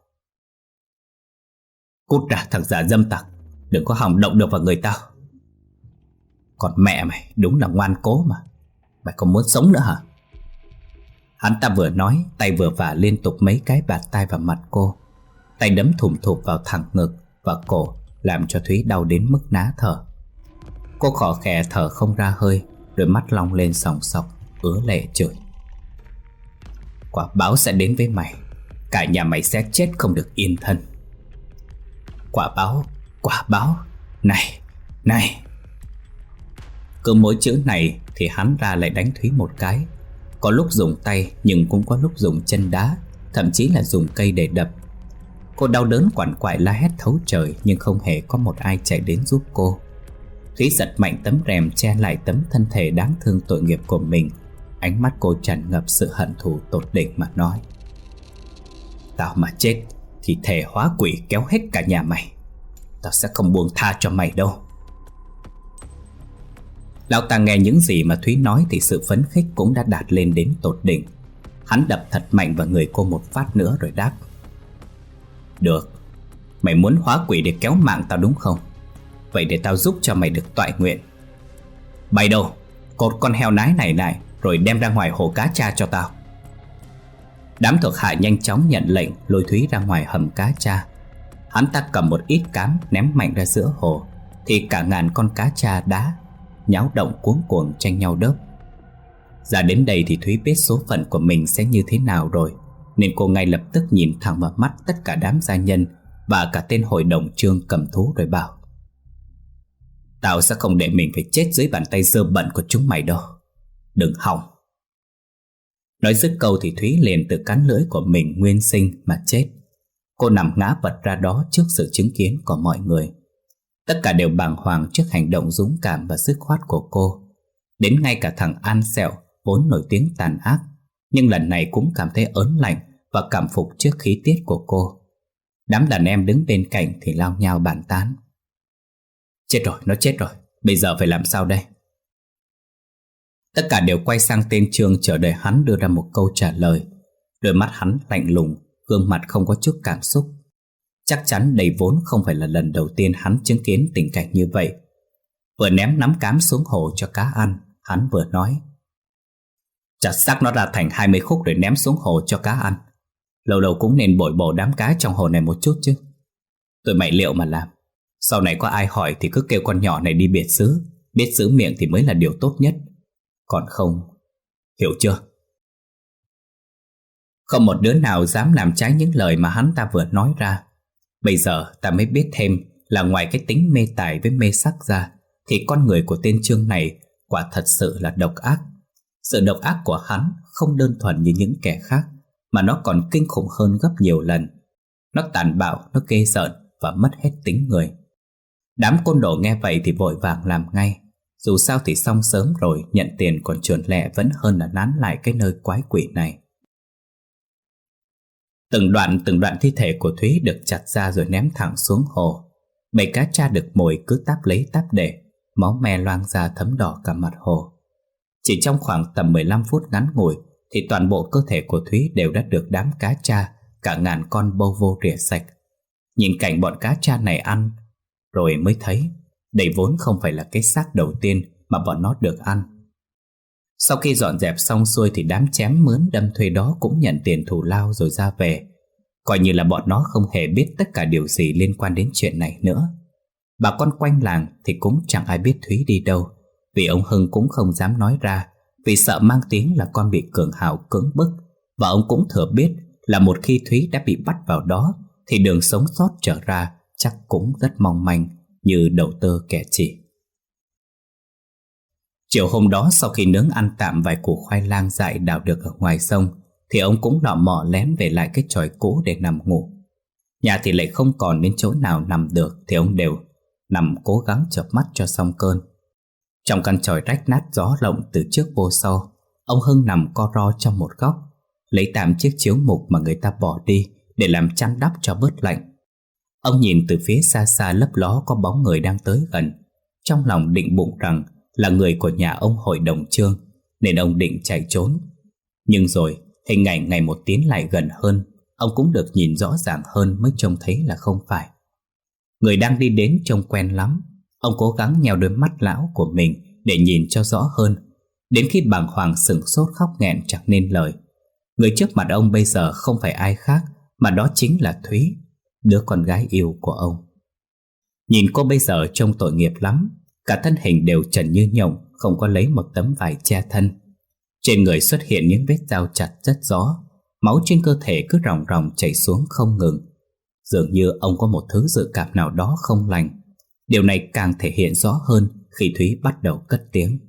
Cút ra thằng già dâm tặc, đừng có hòng động được vào người tao. Còn mẹ mày đúng là ngoan cố mà. Mày còn muốn sống nữa hả? Hắn ta vừa nói, tay vừa vả liên tục mấy cái bạt tai vào mặt cô. Tay đấm thùm thụp vào thẳng ngực và cổ, làm cho Thúy đau đến mức ná thở. Cô khò khè thở không ra hơi, đôi mắt long lên sòng sọc, ứa lệ chửi. Quả báo sẽ đến với mày. Cả nhà mày sẽ chết không được yên thân. Quả báo, quả báo. Này, này. Cứ mỗi chữ này thì hắn ra lại đánh Thúy một cái. Có lúc dùng tay nhưng cũng có lúc dùng chân đá, thậm chí là dùng cây để đập. Cô đau đớn quằn quại la hét thấu trời, nhưng không hề có một ai chạy đến giúp cô. Thúy giật mạnh tấm rèm che lại tấm thân thể đáng thương tội nghiệp của mình. Ánh mắt cô tràn ngập sự hận thù tột đỉnh mà nói: Tao mà chết thì thề hóa quỷ kéo hết cả nhà mày. Tao sẽ không buông tha cho mày đâu. Lão ta nghe những gì mà Thúy nói thì sự phấn khích cũng đã đạt lên đến tột đỉnh. Hắn đập thật mạnh vào người cô một phát nữa rồi đáp: Được, mày muốn hóa quỷ để kéo mạng tao đúng không? Vậy để tao giúp cho mày được toại nguyện. Bày đâu, cột con heo nái này này, rồi đem ra ngoài hồ cá tra cho tao. Đám thuộc hạ nhanh chóng nhận lệnh lôi Thúy ra ngoài hầm cá tra. Hắn ta cầm một ít cám ném mạnh ra giữa hồ, thì cả ngàn con cá tra đá nháo động cuống cuồng tranh nhau đớp. Ra đến đây thì Thúy biết số phận của mình sẽ như thế nào rồi, nên cô ngay lập tức nhìn thẳng vào mắt tất cả đám gia nhân và cả tên hội đồng Trương cầm thú rồi bảo: Tao sẽ không để mình phải chết dưới bàn tay dơ bẩn của chúng mày đâu. Đừng hòng. Nói dứt câu thì Thúy liền tự cắn lưỡi của mình nguyên sinh mà chết. Cô nằm ngã vật ra đó trước sự chứng kiến của mọi người. Tất cả đều bàng hoàng trước hành động dũng cảm và dứt khoát của cô. Đến ngay cả thằng An Sẹo vốn nổi tiếng tàn ác, nhưng lần này cũng cảm thấy ớn lạnh và cảm phục trước khí tiết của cô. Đám đàn em đứng bên cạnh thì lao nhao bàn tán: Chết rồi, nó chết rồi, bây giờ phải làm sao đây? Tất cả đều quay sang tên Trương chờ đợi hắn đưa ra một câu trả lời. Đôi mắt hắn lạnh lùng, gương mặt không có chút cảm xúc. Chắc chắn đây vốn không phải là lần đầu tiên hắn chứng kiến tình cảnh như vậy. Vừa ném nắm cám xuống hồ cho cá ăn, hắn vừa nói: Chặt xác nó ra thành hai mươi khúc rồi ném xuống hồ cho cá ăn. Lâu lâu cũng nên bồi bổ đám cá trong hồ này một chút chứ. Tụi mày liệu mà làm. Sau này có ai hỏi thì cứ kêu con nhỏ này đi biệt xứ. Biết giữ miệng thì mới là điều tốt nhất. Còn không, hiểu chưa? Không một đứa nào dám làm trái những lời mà hắn ta vừa nói ra. Bây giờ ta mới biết thêm là ngoài cái tính mê tài với mê sắc ra, thì con người của tên Trương này quả thật sự là độc ác. Sự độc ác của hắn không đơn thuần như những kẻ khác, mà nó còn kinh khủng hơn gấp nhiều lần. Nó tàn bạo, nó ghê rợn và mất hết tính người. Đám côn đồ nghe vậy thì vội vàng làm ngay. Dù sao thì xong sớm rồi, nhận tiền còn chuồn lẹ vẫn hơn là nán lại cái nơi quái quỷ này. Từng đoạn từng đoạn thi thể của Thúy được chặt ra rồi ném thẳng xuống hồ. Bầy cá tra được mồi cứ táp lấy táp để, máu me loang ra thấm đỏ cả mặt hồ. Chỉ trong khoảng tầm mười lăm phút ngắn ngủi thì toàn bộ cơ thể của Thúy đều đã được đám cá tra cả ngàn con bâu vô rỉa sạch. Nhìn cảnh bọn cá tra này ăn rồi mới thấy đây vốn không phải là cái xác đầu tiên mà bọn nó được ăn. Sau khi dọn dẹp xong xuôi thì đám chém mướn đâm thuê đó cũng nhận tiền thù lao rồi ra về, coi như là bọn nó không hề biết tất cả điều gì liên quan đến chuyện này nữa. Bà con quanh làng thì cũng chẳng ai biết Thúy đi đâu, vì ông Hưng cũng không dám nói ra, vì sợ mang tiếng là con bị Cường Hào cưỡng bức. Và ông cũng thừa biết là một khi Thúy đã bị bắt vào đó thì đường sống sót trở ra chắc cũng rất mong manh như đầu tơ kẻ chỉ. Chiều hôm đó, sau khi nướng ăn tạm vài củ khoai lang dại đào được ở ngoài sông, thì ông cũng lọ mọ lén về lại cái chòi cũ để nằm ngủ. Nhà thì lại không còn đến chỗ nào nằm được, thì ông đều nằm cố gắng chợp mắt cho xong cơn. Trong căn chòi rách nát gió lộng từ trước vô sau, ông Hưng nằm co ro trong một góc, lấy tạm chiếc chiếu mục mà người ta bỏ đi để làm chăn đắp cho bớt lạnh. Ông nhìn từ phía xa xa lấp ló có bóng người đang tới gần, trong lòng định bụng rằng là người của nhà ông hội đồng Trương, nên ông định chạy trốn. Nhưng rồi hình ảnh ngày một tiến lại gần hơn, ông cũng được nhìn rõ ràng hơn mới trông thấy là không phải. Người đang đi đến trông quen lắm. Ông cố gắng nheo đôi mắt lão của mình để nhìn cho rõ hơn, đến khi bàng hoàng sửng sốt khóc nghẹn chẳng nên lời. Người trước mặt ông bây giờ không phải ai khác, mà đó chính là Thúy, đứa con gái yêu của ông. Nhìn cô bây giờ trông tội nghiệp lắm, cả thân hình đều trần như nhộng, không có lấy một tấm vải che thân. Trên người xuất hiện những vết dao chặt rất rõ, máu trên cơ thể cứ ròng ròng chảy xuống không ngừng. Dường như ông có một thứ dự cảm nào đó không lành. Điều này càng thể hiện rõ hơn khi Thúy bắt đầu cất tiếng.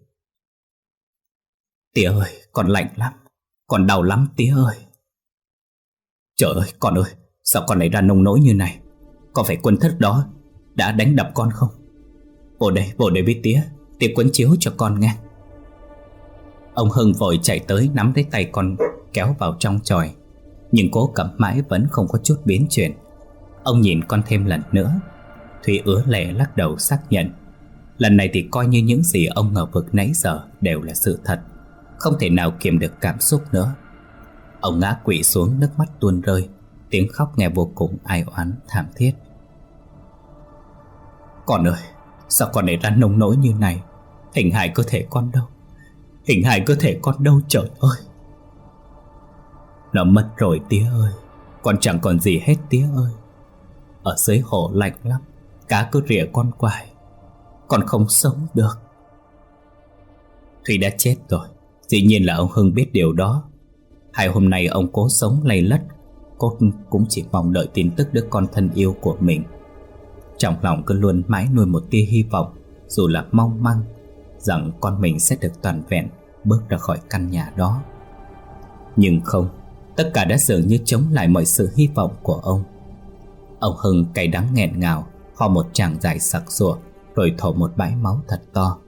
Tía ơi, con lạnh lắm, con đau lắm tía ơi. Trời ơi, con ơi, sao con lại ra nông nỗi như này? Có phải quân thất đó đã đánh đập con không? Vô đây, vô đây với tía, tía quấn chiếu cho con nghe. Ông Hưng vội chạy tới nắm lấy tay con kéo vào trong chòi, nhưng cố cầm mãi vẫn không có chút biến chuyển. Ông nhìn con thêm lần nữa. Thúy ứa lệ lắc đầu xác nhận. Lần này thì coi như những gì ông ngờ vực nãy giờ đều là sự thật, không thể nào kiềm được cảm xúc nữa. Ông ngã quỵ xuống, nước mắt tuôn rơi, tiếng khóc nghe vô cùng ai oán thảm thiết. Con ơi, sao con lại ra nông nỗi như này? Hình hài cơ thể con đâu? Hình hài cơ thể con đâu trời ơi? Nó mất rồi tía ơi, con chẳng còn gì hết tía ơi. Ở dưới hồ lạnh lắm, cá cứ rỉa con quài, con không sống được. Thúy đã chết rồi, dĩ nhiên là ông Hưng biết điều đó. Hai hôm nay ông cố sống lay lất, cốt cũng chỉ mong đợi tin tức đứa con thân yêu của mình. Trong lòng cứ luôn mãi nuôi một tia hy vọng, dù là mong manh, rằng con mình sẽ được toàn vẹn bước ra khỏi căn nhà đó. Nhưng không, tất cả đã dường như chống lại mọi sự hy vọng của ông. Ông Hưng cay đắng nghẹn ngào, ho một tràng dài sặc sụa, rồi thổ một bãi máu thật to.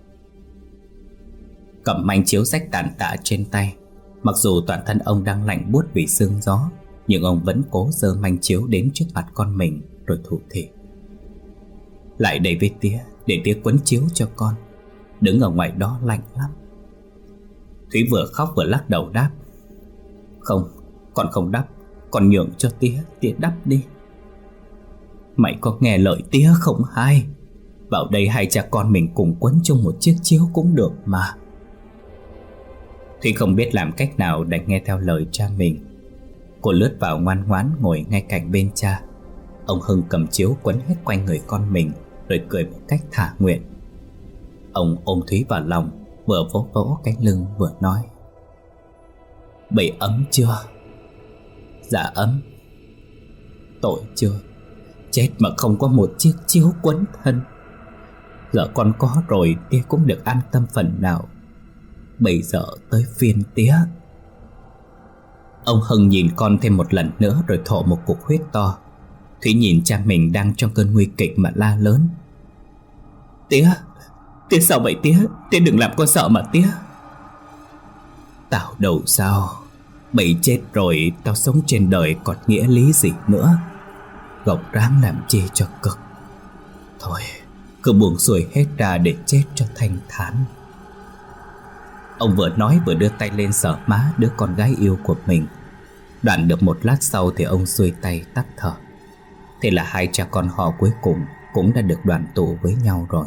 Cầm manh chiếu rách tàn tạ trên tay, mặc dù toàn thân ông đang lạnh buốt vì sương gió, nhưng ông vẫn cố giơ manh chiếu đến trước mặt con mình rồi thủ thỉ. Lại đây với tía, để tía quấn chiếu cho con. Đứng ở ngoài đó lạnh lắm. Thúy vừa khóc vừa lắc đầu đáp. Không, con không đắp, con nhường cho tía, tía đắp đi. Mày có nghe lời tía không hay? Vào đây hai cha con mình cùng quấn chung một chiếc chiếu cũng được mà. Thúy không biết làm cách nào đành nghe theo lời cha mình. Cô lướt vào ngoan ngoãn ngồi ngay cạnh bên cha. Ông Hưng cầm chiếu quấn hết quanh người con mình, rồi cười một cách thả nguyện. Ông ôm Thúy vào lòng, vừa vỗ vỗ cánh lưng vừa nói. Bầy ấm chưa? Dạ ấm. Tội chưa? chết mà không có một chiếc chiếu quấn thân. Giờ con có rồi, tía cũng được an tâm phần nào. Bây giờ tới phiên tía. Ông Hưng nhìn con thêm một lần nữa rồi thổ một cục huyết to. Thúy nhìn cha mình đang trong cơn nguy kịch mà la lớn: Tía, tía sao vậy tía? Tía đừng làm con sợ mà tía. Tao đâu sao. Bậy chết rồi, tao sống trên đời còn nghĩa lý gì nữa. Gọc ráng làm chi cho cực. Thôi, cứ buông xuôi hết ra để chết cho thanh thản. Ông vừa nói vừa đưa tay lên sờ má đứa con gái yêu của mình. Đoạn được một lát sau thì ông xuôi tay tắt thở. Thế là hai cha con họ cuối cùng cũng đã được đoàn tụ với nhau rồi.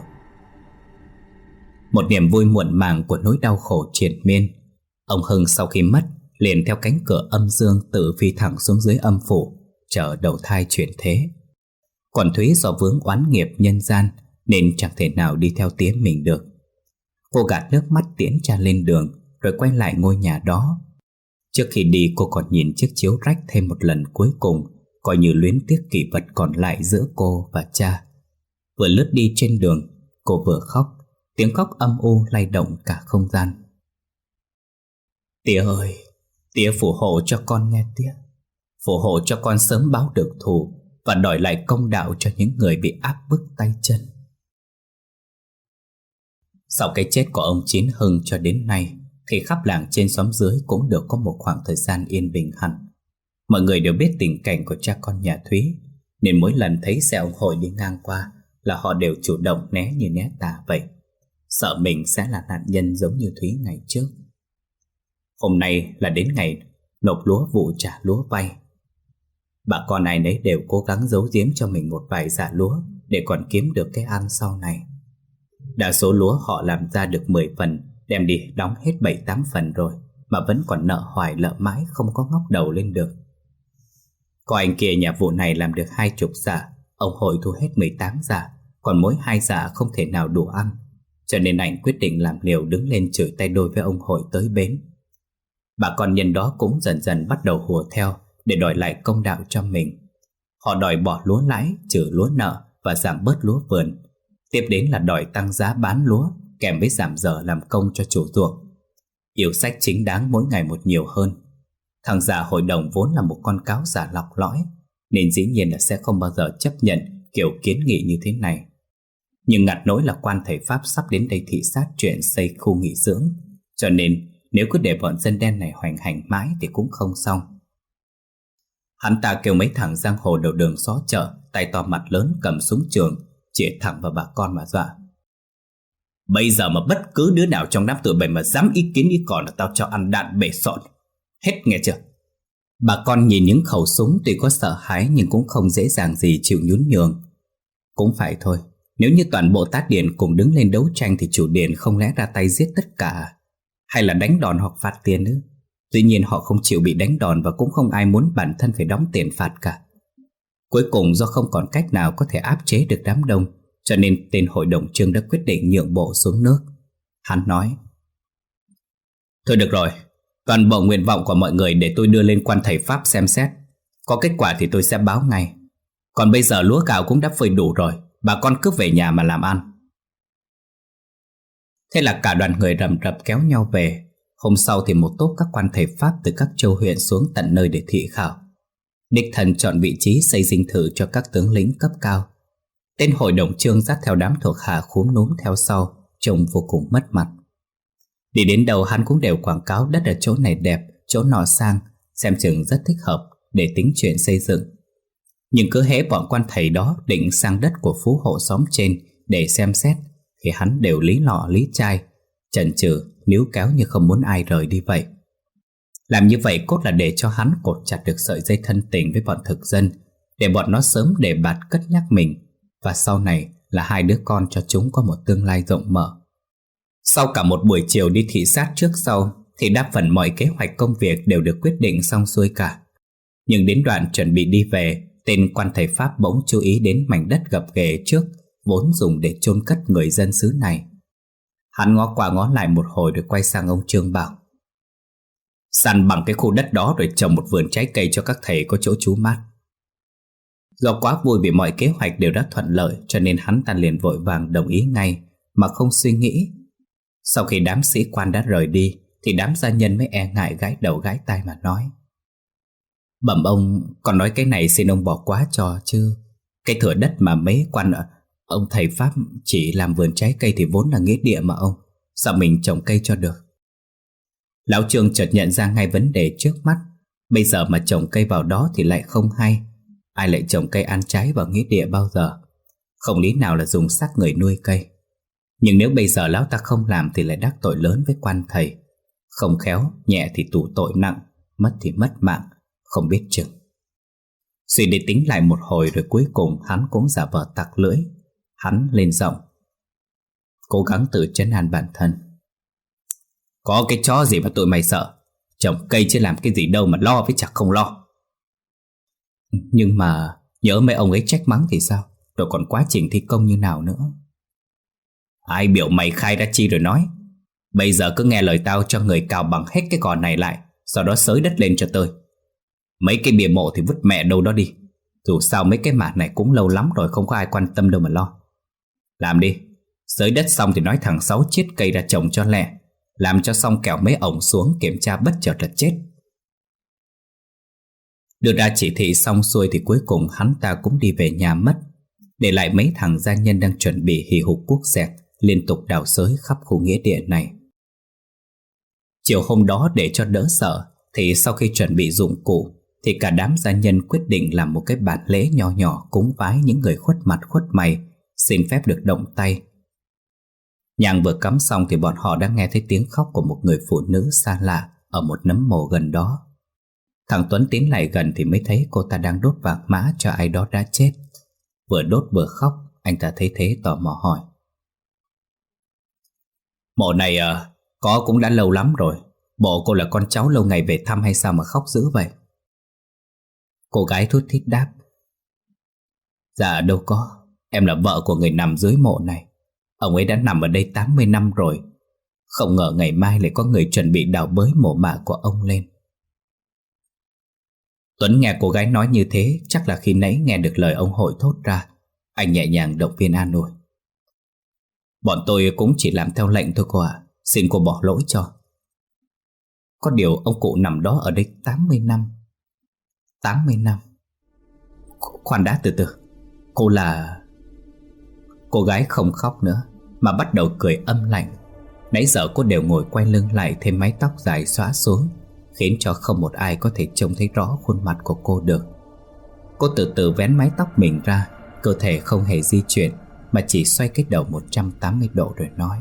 Một niềm vui muộn màng của nỗi đau khổ triền miên. Ông Hưng sau khi mất liền theo cánh cửa âm dương tự phi thẳng xuống dưới âm phủ, chờ đầu thai chuyển thế. Còn Thúy do vướng oán nghiệp nhân gian nên chẳng thể nào đi theo tía mình được. Cô gạt nước mắt tiễn cha lên đường rồi quay lại ngôi nhà đó. Trước khi đi cô còn nhìn chiếc chiếu rách thêm một lần cuối cùng, coi như luyến tiếc kỷ vật còn lại giữa cô và cha. Vừa lướt đi trên đường, cô vừa khóc. Tiếng khóc âm u lay động cả không gian. Tía ơi, tía phù hộ cho con nghe tía. Phù hộ cho con sớm báo được thù và đòi lại công đạo cho những người bị áp bức tay chân. Sau cái chết của ông Chín Hưng cho đến nay thì khắp làng trên xóm dưới cũng được có một khoảng thời gian yên bình hẳn. Mọi người đều biết tình cảnh của cha con nhà Thúy, nên mỗi lần thấy xe ông Hội đi ngang qua là họ đều chủ động né như né tà vậy, sợ mình sẽ là nạn nhân giống như Thúy ngày trước. Hôm nay là đến ngày nộp lúa vụ trả lúa vay. Bà con ai nấy đều cố gắng giấu giếm cho mình một vài dạ lúa để còn kiếm được cái ăn sau này. Đa số lúa họ làm ra được mười phần, đem đi đóng hết bảy tám phần rồi mà vẫn còn nợ hoài nợ mãi không có ngóc đầu lên được. Có anh kia nhà vụ này làm được hai chục dạ, ông Hội thu hết mười tám dạ, còn mỗi hai dạ không thể nào đủ ăn, cho nên anh quyết định làm liều đứng lên chửi tay đôi với ông Hội tới bến. Bà con nhân đó cũng dần dần bắt đầu hùa theo để đòi lại công đạo cho mình. Họ đòi bỏ lúa lãi, trừ lúa nợ và giảm bớt lúa vườn. Tiếp đến là đòi tăng giá bán lúa kèm với giảm giờ làm công cho chủ ruộng. Yêu sách chính đáng mỗi ngày một nhiều hơn. Thằng già hội đồng vốn là một con cáo già lọc lõi, nên dĩ nhiên là sẽ không bao giờ chấp nhận kiểu kiến nghị như thế này. Nhưng ngặt nỗi là quan thầy Pháp sắp đến đây thị sát chuyện xây khu nghỉ dưỡng, cho nên nếu cứ để bọn dân đen này hoành hành mãi thì cũng không xong. Hắn ta kêu mấy thằng giang hồ đầu đường xó chợ, tay to mặt lớn cầm súng trường chĩa thẳng vào bà con mà dọa: Bây giờ mà bất cứ đứa nào trong đám tụi bay mà dám ý kiến ý còn là tao cho ăn đạn bể sọn. Hết nghe chưa? Bà con nhìn những khẩu súng tuy có sợ hãi nhưng cũng không dễ dàng gì chịu nhún nhường. Cũng phải thôi, nếu như toàn bộ tá điền cùng đứng lên đấu tranh thì chủ điền không lẽ ra tay giết tất cả, hay là đánh đòn hoặc phạt tiền nữa. Tuy nhiên họ không chịu bị đánh đòn và cũng không ai muốn bản thân phải đóng tiền phạt cả. Cuối cùng do không còn cách nào có thể áp chế được đám đông, cho nên tên hội đồng trường đã quyết định nhượng bộ xuống nước. Hắn nói: Thôi được rồi, toàn bộ nguyện vọng của mọi người để tôi đưa lên quan thầy Pháp xem xét. Có kết quả thì tôi sẽ báo ngay. Còn bây giờ lúa gạo cũng đã phơi đủ rồi, bà con cứ về nhà mà làm ăn. Thế là cả đoàn người rầm rập kéo nhau về. Hôm sau thì một tốp các quan thầy Pháp từ các châu huyện xuống tận nơi để thị khảo. Đích thân chọn vị trí xây dinh thự cho các tướng lĩnh cấp cao. Tên hội đồng trương dắt theo đám thuộc hạ khúm núm theo sau, trông vô cùng mất mặt. Đi đến đâu hắn cũng đều quảng cáo đất ở chỗ này đẹp, chỗ nọ sang, xem chừng rất thích hợp để tính chuyện xây dựng. Nhưng cứ hễ bọn quan thầy đó định sang đất của phú hộ xóm trên để xem xét thì hắn đều lý lọ lý chai, chần chừ níu kéo như không muốn ai rời đi vậy. Làm như vậy cốt là để cho hắn cột chặt được sợi dây thân tình với bọn thực dân, để bọn nó sớm đề bạt cất nhắc mình, và sau này là hai đứa con cho chúng có một tương lai rộng mở. Sau cả một buổi chiều đi thị sát trước sau thì đa phần mọi kế hoạch công việc đều được quyết định xong xuôi cả. Nhưng đến đoạn chuẩn bị đi về, tên quan thầy Pháp bỗng chú ý đến mảnh đất gập ghềnh trước vốn dùng để chôn cất người dân xứ này. Hắn ngó qua ngó lại một hồi rồi quay sang ông Trương bảo: Săn bằng cái khu đất đó rồi trồng một vườn trái cây cho các thầy có chỗ trú mát. Do quá vui vì mọi kế hoạch đều đã thuận lợi, cho nên hắn ta liền vội vàng đồng ý ngay mà không suy nghĩ. Sau khi đám sĩ quan đã rời đi thì đám gia nhân mới e ngại gãi đầu gãi tai mà nói: Bẩm ông, còn nói cái này xin ông bỏ quá cho chứ. Cái thửa đất mà mấy quan ông thầy Pháp chỉ làm vườn trái cây thì vốn là nghĩa địa mà ông, sao mình trồng cây cho được? Lão Trương chợt nhận ra ngay vấn đề trước mắt. Bây giờ mà trồng cây vào đó thì lại không hay. Ai lại trồng cây ăn trái vào nghĩa địa bao giờ? Không lý nào là dùng xác người nuôi cây. Nhưng nếu bây giờ lão ta không làm thì lại đắc tội lớn với quan thầy. Không khéo, nhẹ thì tù tội nặng, mất thì mất mạng, không biết chừng. Suy đi tính lại một hồi rồi cuối cùng hắn cũng giả vờ tặc lưỡi. Hắn lên giọng, cố gắng tự trấn an bản thân: Có cái chó gì mà tụi mày sợ? Trồng cây chứ làm cái gì đâu mà lo với chả không lo. Nhưng mà nhớ mấy ông ấy trách mắng thì sao? Rồi còn quá trình thi công như nào nữa? Ai biểu mày khai ra chi rồi nói? Bây giờ cứ nghe lời tao cho người cào bằng hết cái cỏ này lại, sau đó xới đất lên cho tơi. Mấy cái bia mộ thì vứt mẹ đâu đó đi. Dù sao mấy cái mạt này cũng lâu lắm rồi, không có ai quan tâm đâu mà lo. Làm đi. Xới đất xong thì nói thằng Sáu chiết cây ra trồng cho lẹ. Làm cho xong kẻo mấy ổng xuống kiểm tra bất chợt là chết. Đưa ra chỉ thị xong xuôi thì cuối cùng hắn ta cũng đi về nhà mất, để lại mấy thằng gia nhân đang chuẩn bị hì hục cuốc dẹt liên tục đào xới khắp khu nghĩa địa này. Chiều hôm đó để cho đỡ sợ thì sau khi chuẩn bị dụng cụ thì cả đám gia nhân quyết định làm một cái bàn lễ nho nhỏ cúng vái những người khuất mặt khuất mày, xin phép được động tay. Nhang vừa cắm xong thì bọn họ đã nghe thấy tiếng khóc của một người phụ nữ xa lạ ở một nấm mồ gần đó. Thằng Tuấn tiến lại gần thì mới thấy cô ta đang đốt vàng mã cho ai đó đã chết. Vừa đốt vừa khóc, anh ta thấy thế tò mò hỏi: Mộ này à, có cũng đã lâu lắm rồi. Bộ cô là con cháu lâu ngày về thăm hay sao mà khóc dữ vậy? Cô gái thút thít đáp: Dạ đâu có, em là vợ của người nằm dưới mộ này. Ông ấy đã nằm ở đây tám mươi năm rồi. Không ngờ ngày mai lại có người chuẩn bị đào bới mộ mả của ông lên. Tuấn nghe cô gái nói như thế, chắc là khi nãy nghe được lời ông Hội thốt ra. Anh nhẹ nhàng động viên an ủi: Bọn tôi cũng chỉ làm theo lệnh thôi cô ạ, xin cô bỏ lỗi cho. Có điều ông cụ nằm đó ở đây tám mươi năm. tám mươi năm. Khoan đã, từ từ. Cô là... Cô gái không khóc nữa mà bắt đầu cười âm lạnh. Nãy giờ cô đều ngồi quay lưng lại, thêm mái tóc dài xõa xuống, khiến cho không một ai có thể trông thấy rõ khuôn mặt của cô được. Cô từ từ vén mái tóc mình ra, cơ thể không hề di chuyển mà chỉ xoay cái đầu một trăm tám mươi độ rồi nói: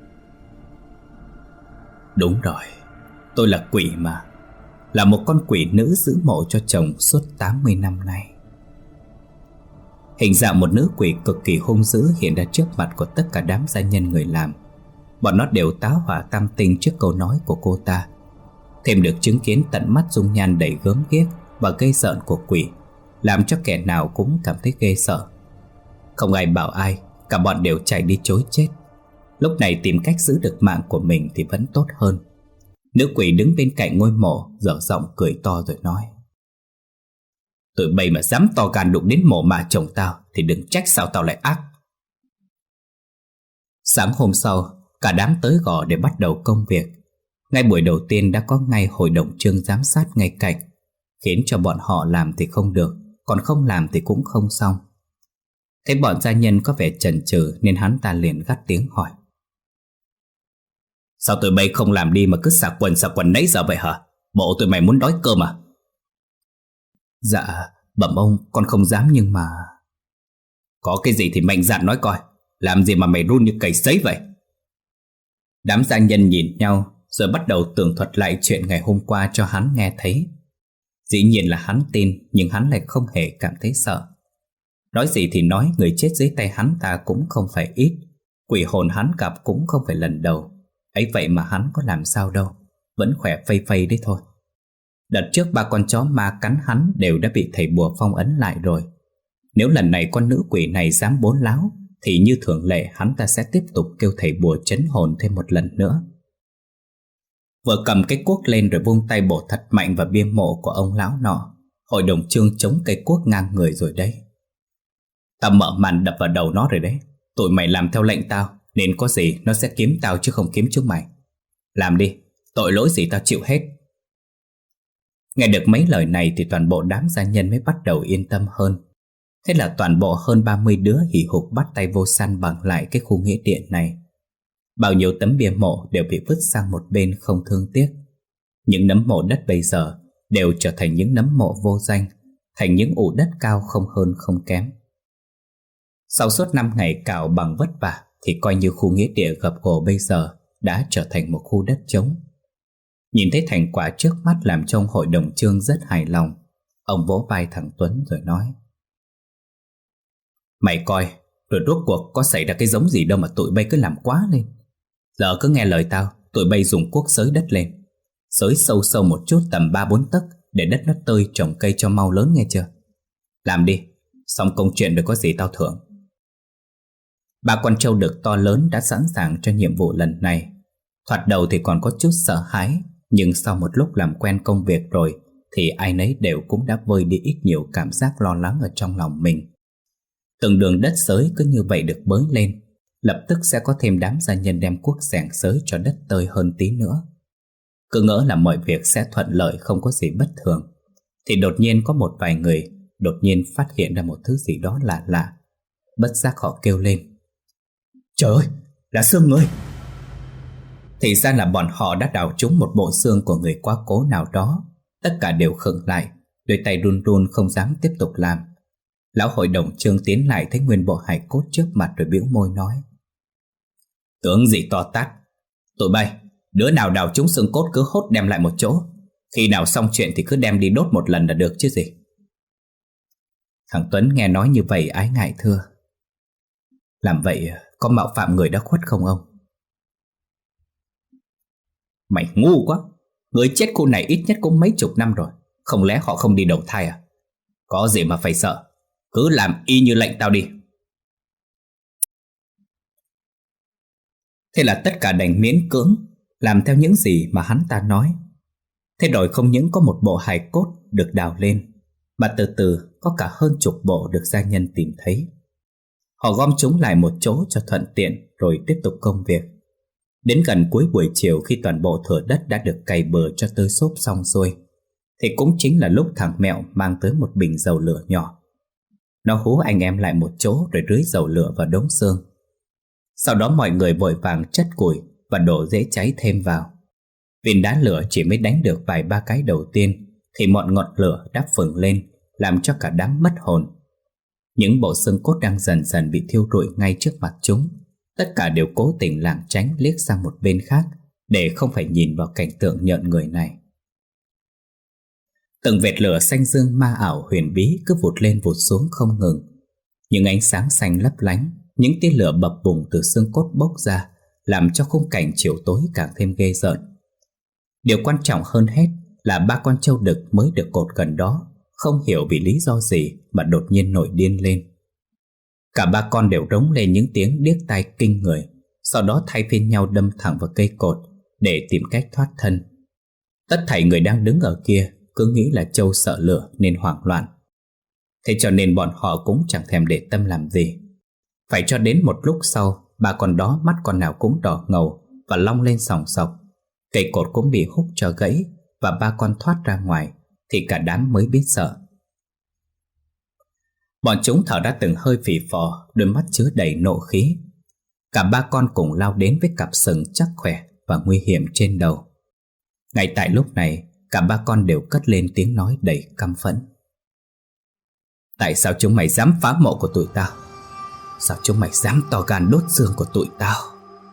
Đúng rồi, tôi là quỷ mà. Là một con quỷ nữ giữ mộ cho chồng suốt tám mươi năm nay. Hình dạng một nữ quỷ cực kỳ hung dữ hiện ra trước mặt của tất cả đám gia nhân người làm. Bọn nó đều táo hỏa tam tinh trước câu nói của cô ta. Thêm được chứng kiến tận mắt dung nhan đầy gớm ghiếc và gây sợ của quỷ, làm cho kẻ nào cũng cảm thấy ghê sợ. Không ai bảo ai, cả bọn đều chạy đi chối chết. Lúc này tìm cách giữ được mạng của mình thì vẫn tốt hơn. Nữ quỷ đứng bên cạnh ngôi mộ dở giọng cười to rồi nói: Tụi bay mà dám to gan đụng đến mộ mả chồng tao thì đừng trách sao tao lại ác. Sáng hôm sau, cả đám tới gò để bắt đầu công việc. Ngay buổi đầu tiên đã có ngay hội đồng chương giám sát ngay cạnh, khiến cho bọn họ làm thì không được, còn không làm thì cũng không xong. Thấy bọn gia nhân có vẻ chần chừ nên hắn ta liền gắt tiếng hỏi: Sao tụi bay không làm đi mà cứ xả quần xả quần nãy giờ vậy hả? Bộ tụi mày muốn đói cơm à? Dạ, bẩm ông, con không dám nhưng mà... Có cái gì thì mạnh dạn nói coi. Làm gì mà mày run như cầy sấy vậy? Đám gia nhân nhìn nhau rồi bắt đầu tường thuật lại chuyện ngày hôm qua cho hắn nghe thấy. Dĩ nhiên là hắn tin, nhưng hắn lại không hề cảm thấy sợ. Nói gì thì nói, người chết dưới tay hắn ta cũng không phải ít. Quỷ hồn hắn gặp cũng không phải lần đầu. Ấy vậy mà hắn có làm sao đâu, vẫn khỏe phây phây đấy thôi. Đợt trước ba con chó ma cắn hắn đều đã bị thầy bùa phong ấn lại rồi. Nếu lần này con nữ quỷ này dám bốn láo thì như thường lệ hắn ta sẽ tiếp tục kêu thầy bùa trấn hồn thêm một lần nữa. Vừa cầm cái cuốc lên rồi vung tay bổ thật mạnh vào bia mộ của ông lão nọ. Hội đồng chương chống cây cuốc ngang người rồi đấy. Tao mở màn đập vào đầu nó rồi đấy. Tụi mày làm theo lệnh tao, nên có gì nó sẽ kiếm tao chứ không kiếm chúng mày. Làm đi, tội lỗi gì tao chịu hết. Nghe được mấy lời này thì toàn bộ đám gia nhân mới bắt đầu yên tâm hơn. Thế là toàn bộ hơn ba mươi đứa hì hục bắt tay vô săn bằng lại cái khu nghĩa địa này. Bao nhiêu tấm bia mộ đều bị vứt sang một bên không thương tiếc. Những nấm mộ đất bây giờ đều trở thành những nấm mộ vô danh, thành những ụ đất cao không hơn không kém. Sau suốt năm ngày cào bằng vất vả thì coi như khu nghĩa địa gập ghềnh bây giờ đã trở thành một khu đất trống. Nhìn thấy thành quả trước mắt làm cho ông hội đồng chương rất hài lòng. Ông vỗ vai thằng Tuấn rồi nói: Mày coi, rồi rốt cuộc có xảy ra cái giống gì đâu mà tụi bay cứ làm quá lên. Giờ cứ nghe lời tao, tụi bay dùng cuốc xới đất lên. Xới sâu sâu một chút tầm ba bốn tấc để đất nó tơi trồng cây cho mau lớn, nghe chưa? Làm đi, xong công chuyện rồi có gì tao thưởng. Ba con trâu đực to lớn đã sẵn sàng cho nhiệm vụ lần này. Thoạt đầu thì còn có chút sợ hãi, nhưng sau một lúc làm quen công việc rồi thì ai nấy đều cũng đã vơi đi ít nhiều cảm giác lo lắng ở trong lòng mình. Từng đường đất xới cứ như vậy được bới lên, lập tức sẽ có thêm đám gia nhân đem cuốc xẻng xới cho đất tơi hơn tí nữa. Cứ ngỡ là mọi việc sẽ thuận lợi không có gì bất thường, thì đột nhiên có một vài người đột nhiên phát hiện ra một thứ gì đó lạ lạ. Bất giác họ kêu lên: Trời ơi, là xương người! Thì ra là bọn họ đã đào trúng một bộ xương của người quá cố nào đó. Tất cả đều khựng lại, đôi tay run run không dám tiếp tục làm. Lão hội đồng chương tiến lại thấy nguyên bộ hài cốt trước mặt rồi bĩu môi nói: Tướng gì to tát, tụi bay, đứa nào đào trúng xương cốt cứ hốt đem lại một chỗ. Khi nào xong chuyện thì cứ đem đi đốt một lần là được chứ gì. Thằng Tuấn nghe nói như vậy ái ngại thưa: Làm vậy có mạo phạm người đã khuất không ông? Mày ngu quá, người chết khu này ít nhất cũng mấy chục năm rồi, không lẽ họ không đi đầu thai à? Có gì mà phải sợ, cứ làm y như lệnh tao đi. Thế là tất cả đành miễn cưỡng làm theo những gì mà hắn ta nói. Thế rồi không những có một bộ hài cốt được đào lên, mà từ từ có cả hơn chục bộ được gia nhân tìm thấy. Họ gom chúng lại một chỗ cho thuận tiện rồi tiếp tục công việc. Đến gần cuối buổi chiều, khi toàn bộ thửa đất đã được cày bừa cho tơi xốp xong xuôi, thì cũng chính là lúc thằng Mẹo mang tới một bình dầu lửa nhỏ. Nó hú anh em lại một chỗ rồi rưới dầu lửa vào đống xương. Sau đó mọi người vội vàng chất củi và đổ rễ cháy thêm vào. Viên đá lửa chỉ mới đánh được vài ba cái đầu tiên thì mọi ngọn lửa đã phừng lên, làm cho cả đám mất hồn. Những bộ xương cốt đang dần dần bị thiêu rụi ngay trước mặt chúng. Tất cả đều cố tình lảng tránh liếc sang một bên khác để không phải nhìn vào cảnh tượng nhợn người này. Từng vệt lửa xanh dương ma ảo huyền bí cứ vụt lên vụt xuống không ngừng. Những ánh sáng xanh lấp lánh, những tia lửa bập bùng từ xương cốt bốc ra, làm cho khung cảnh chiều tối càng thêm ghê rợn. Điều quan trọng hơn hết là ba con trâu đực mới được cột gần đó không hiểu vì lý do gì mà đột nhiên nổi điên lên. Cả ba con đều rống lên những tiếng điếc tai kinh người, sau đó thay phiên nhau đâm thẳng vào cây cột để tìm cách thoát thân. Tất thảy người đang đứng ở kia cứ nghĩ là trâu sợ lửa nên hoảng loạn. Thế cho nên bọn họ cũng chẳng thèm để tâm làm gì. Phải cho đến một lúc sau, ba con đó mắt con nào cũng đỏ ngầu và long lên sòng sọc. Cây cột cũng bị húc cho gãy và ba con thoát ra ngoài thì cả đám mới biết sợ. Bọn chúng thở ra từng hơi phì phò, đôi mắt chứa đầy nộ khí. Cả ba con cùng lao đến với cặp sừng chắc khỏe và nguy hiểm trên đầu. Ngay tại lúc này, cả ba con đều cất lên tiếng nói đầy căm phẫn. Tại sao chúng mày dám phá mộ của tụi tao? Sao chúng mày dám to gan đốt xương của tụi tao?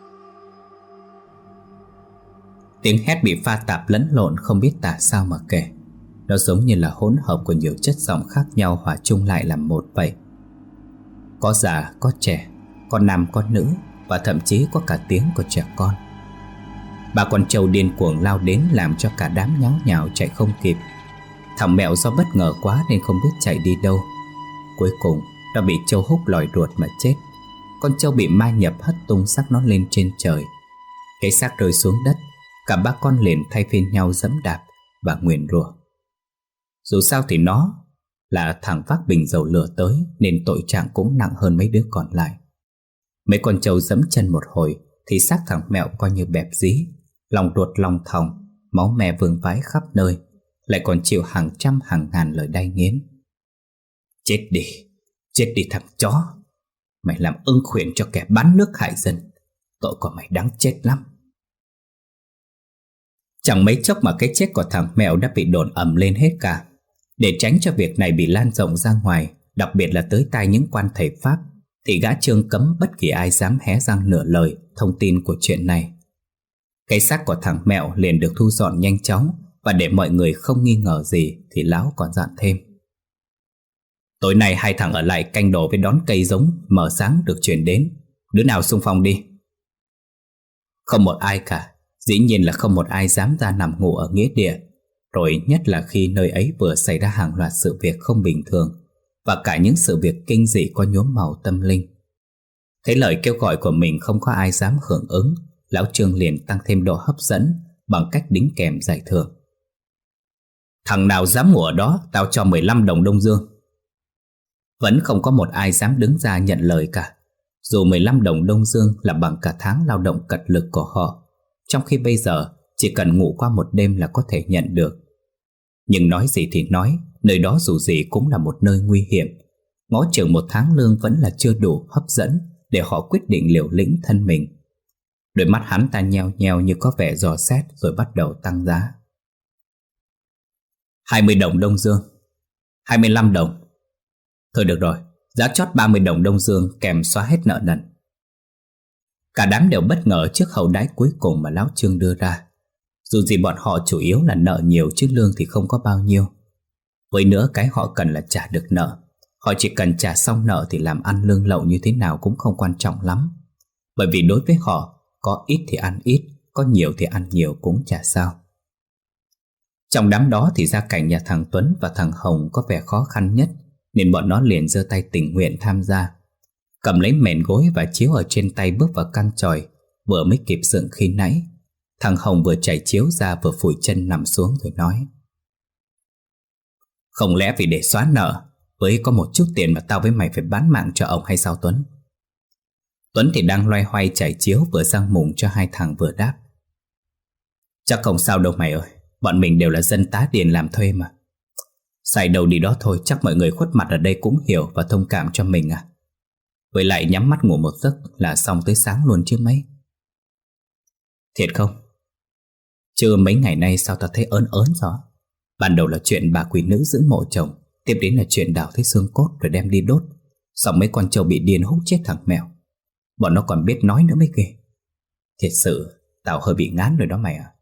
Tiếng hét bị pha tạp lẫn lộn không biết tả sao mà kể. Nó giống như là hỗn hợp của nhiều chất giọng khác nhau hòa chung lại làm một vậy. Có già, có trẻ, có nam, có nữ, và thậm chí có cả tiếng của trẻ con. Ba con trâu điên cuồng lao đến làm cho cả đám nháo nhào chạy không kịp. Thằng Mẹo do bất ngờ quá nên không biết chạy đi đâu. Cuối cùng nó bị trâu húc lòi ruột mà chết. Con trâu bị ma nhập hất tung xác nó lên trên trời. Cái xác rơi xuống đất, cả ba con liền thay phiên nhau giẫm đạp và nguyền rủa. Dù sao thì nó là thằng vác bình dầu lửa tới, nên tội trạng cũng nặng hơn mấy đứa còn lại. Mấy con trâu dẫm chân một hồi thì xác thằng Mẹo coi như bẹp dí, lòng ruột lòng thòng, máu me vương vãi khắp nơi, lại còn chịu hàng trăm hàng ngàn lời đay nghiến. Chết đi, chết đi thằng chó. Mày làm ưng khuyển cho kẻ bán nước hại dân, tội của mày đáng chết lắm. Chẳng mấy chốc mà cái chết của thằng Mẹo đã bị đồn ầm lên hết cả. Để tránh cho việc này bị lan rộng ra ngoài, đặc biệt là tới tai những quan thầy Pháp, thì gã Trương cấm bất kỳ ai dám hé răng nửa lời thông tin của chuyện này. Cái xác của thằng Mẹo liền được thu dọn nhanh chóng, và để mọi người không nghi ngờ gì thì lão còn dặn thêm: tối nay hai thằng ở lại canh đồ với đón cây giống mở sáng được chuyển đến. Đứa nào xung phong đi. Không một ai cả. Dĩ nhiên là không một ai dám ra nằm ngủ ở nghĩa địa, rồi nhất là khi nơi ấy vừa xảy ra hàng loạt sự việc không bình thường, và cả những sự việc kinh dị có nhuốm màu tâm linh. Thấy lời kêu gọi của mình không có ai dám hưởng ứng, lão Trương liền tăng thêm độ hấp dẫn bằng cách đính kèm giải thưởng. Thằng nào dám ngủ ở đó, tao cho mười lăm đồng Đông Dương. Vẫn không có một ai dám đứng ra nhận lời cả, dù mười lăm đồng Đông Dương là bằng cả tháng lao động cật lực của họ, trong khi bây giờ chỉ cần ngủ qua một đêm là có thể nhận được. Nhưng nói gì thì nói, nơi đó dù gì cũng là một nơi nguy hiểm. Ngó chừng một tháng lương vẫn là chưa đủ hấp dẫn để họ quyết định liều lĩnh thân mình. Đôi mắt hắn ta nheo nheo như có vẻ dò xét, rồi bắt đầu tăng giá. Hai mươi đồng Đông Dương. Hai mươi lăm đồng. Thôi được rồi, giá chót ba mươi đồng Đông Dương kèm xóa hết nợ nần. Cả đám đều bất ngờ trước hậu đãi cuối cùng mà lão Trương đưa ra. Dù gì bọn họ chủ yếu là nợ nhiều chứ lương thì không có bao nhiêu. Với nữa cái họ cần là trả được nợ. Họ chỉ cần trả xong nợ thì làm ăn lương lậu như thế nào cũng không quan trọng lắm. Bởi vì đối với họ, có ít thì ăn ít, có nhiều thì ăn nhiều cũng chả sao. Trong đám đó thì gia cảnh nhà thằng Tuấn và thằng Hồng có vẻ khó khăn nhất, nên bọn nó liền giơ tay tình nguyện tham gia. Cầm lấy mền gối và chiếu ở trên tay bước vào căn chòi, vừa mới kịp dựng khi nãy. Thằng Hồng vừa chạy chiếu ra vừa phủi chân nằm xuống rồi nói: Không lẽ vì để xóa nợ, với có một chút tiền mà tao với mày phải bán mạng cho ông hay sao Tuấn? Tuấn thì đang loay hoay chạy chiếu vừa sang mùng cho hai thằng vừa đáp: Chắc không sao đâu mày ơi, bọn mình đều là dân tá điền làm thuê mà. Xài đầu đi đó thôi, chắc mọi người khuất mặt ở đây cũng hiểu và thông cảm cho mình à. Với lại nhắm mắt ngủ một giấc là xong tới sáng luôn chứ mấy. Thiệt không? Chứ mấy ngày nay sao tao thấy ớn ớn rồi. Ban đầu là chuyện bà quỷ nữ giữ mộ chồng, tiếp đến là chuyện đào thấy xương cốt rồi đem đi đốt, xong mấy con trâu bị điên hút chết thằng Mèo. Bọn nó còn biết nói nữa mới ghê. Thiệt sự tao hơi bị ngán rồi đó mày à.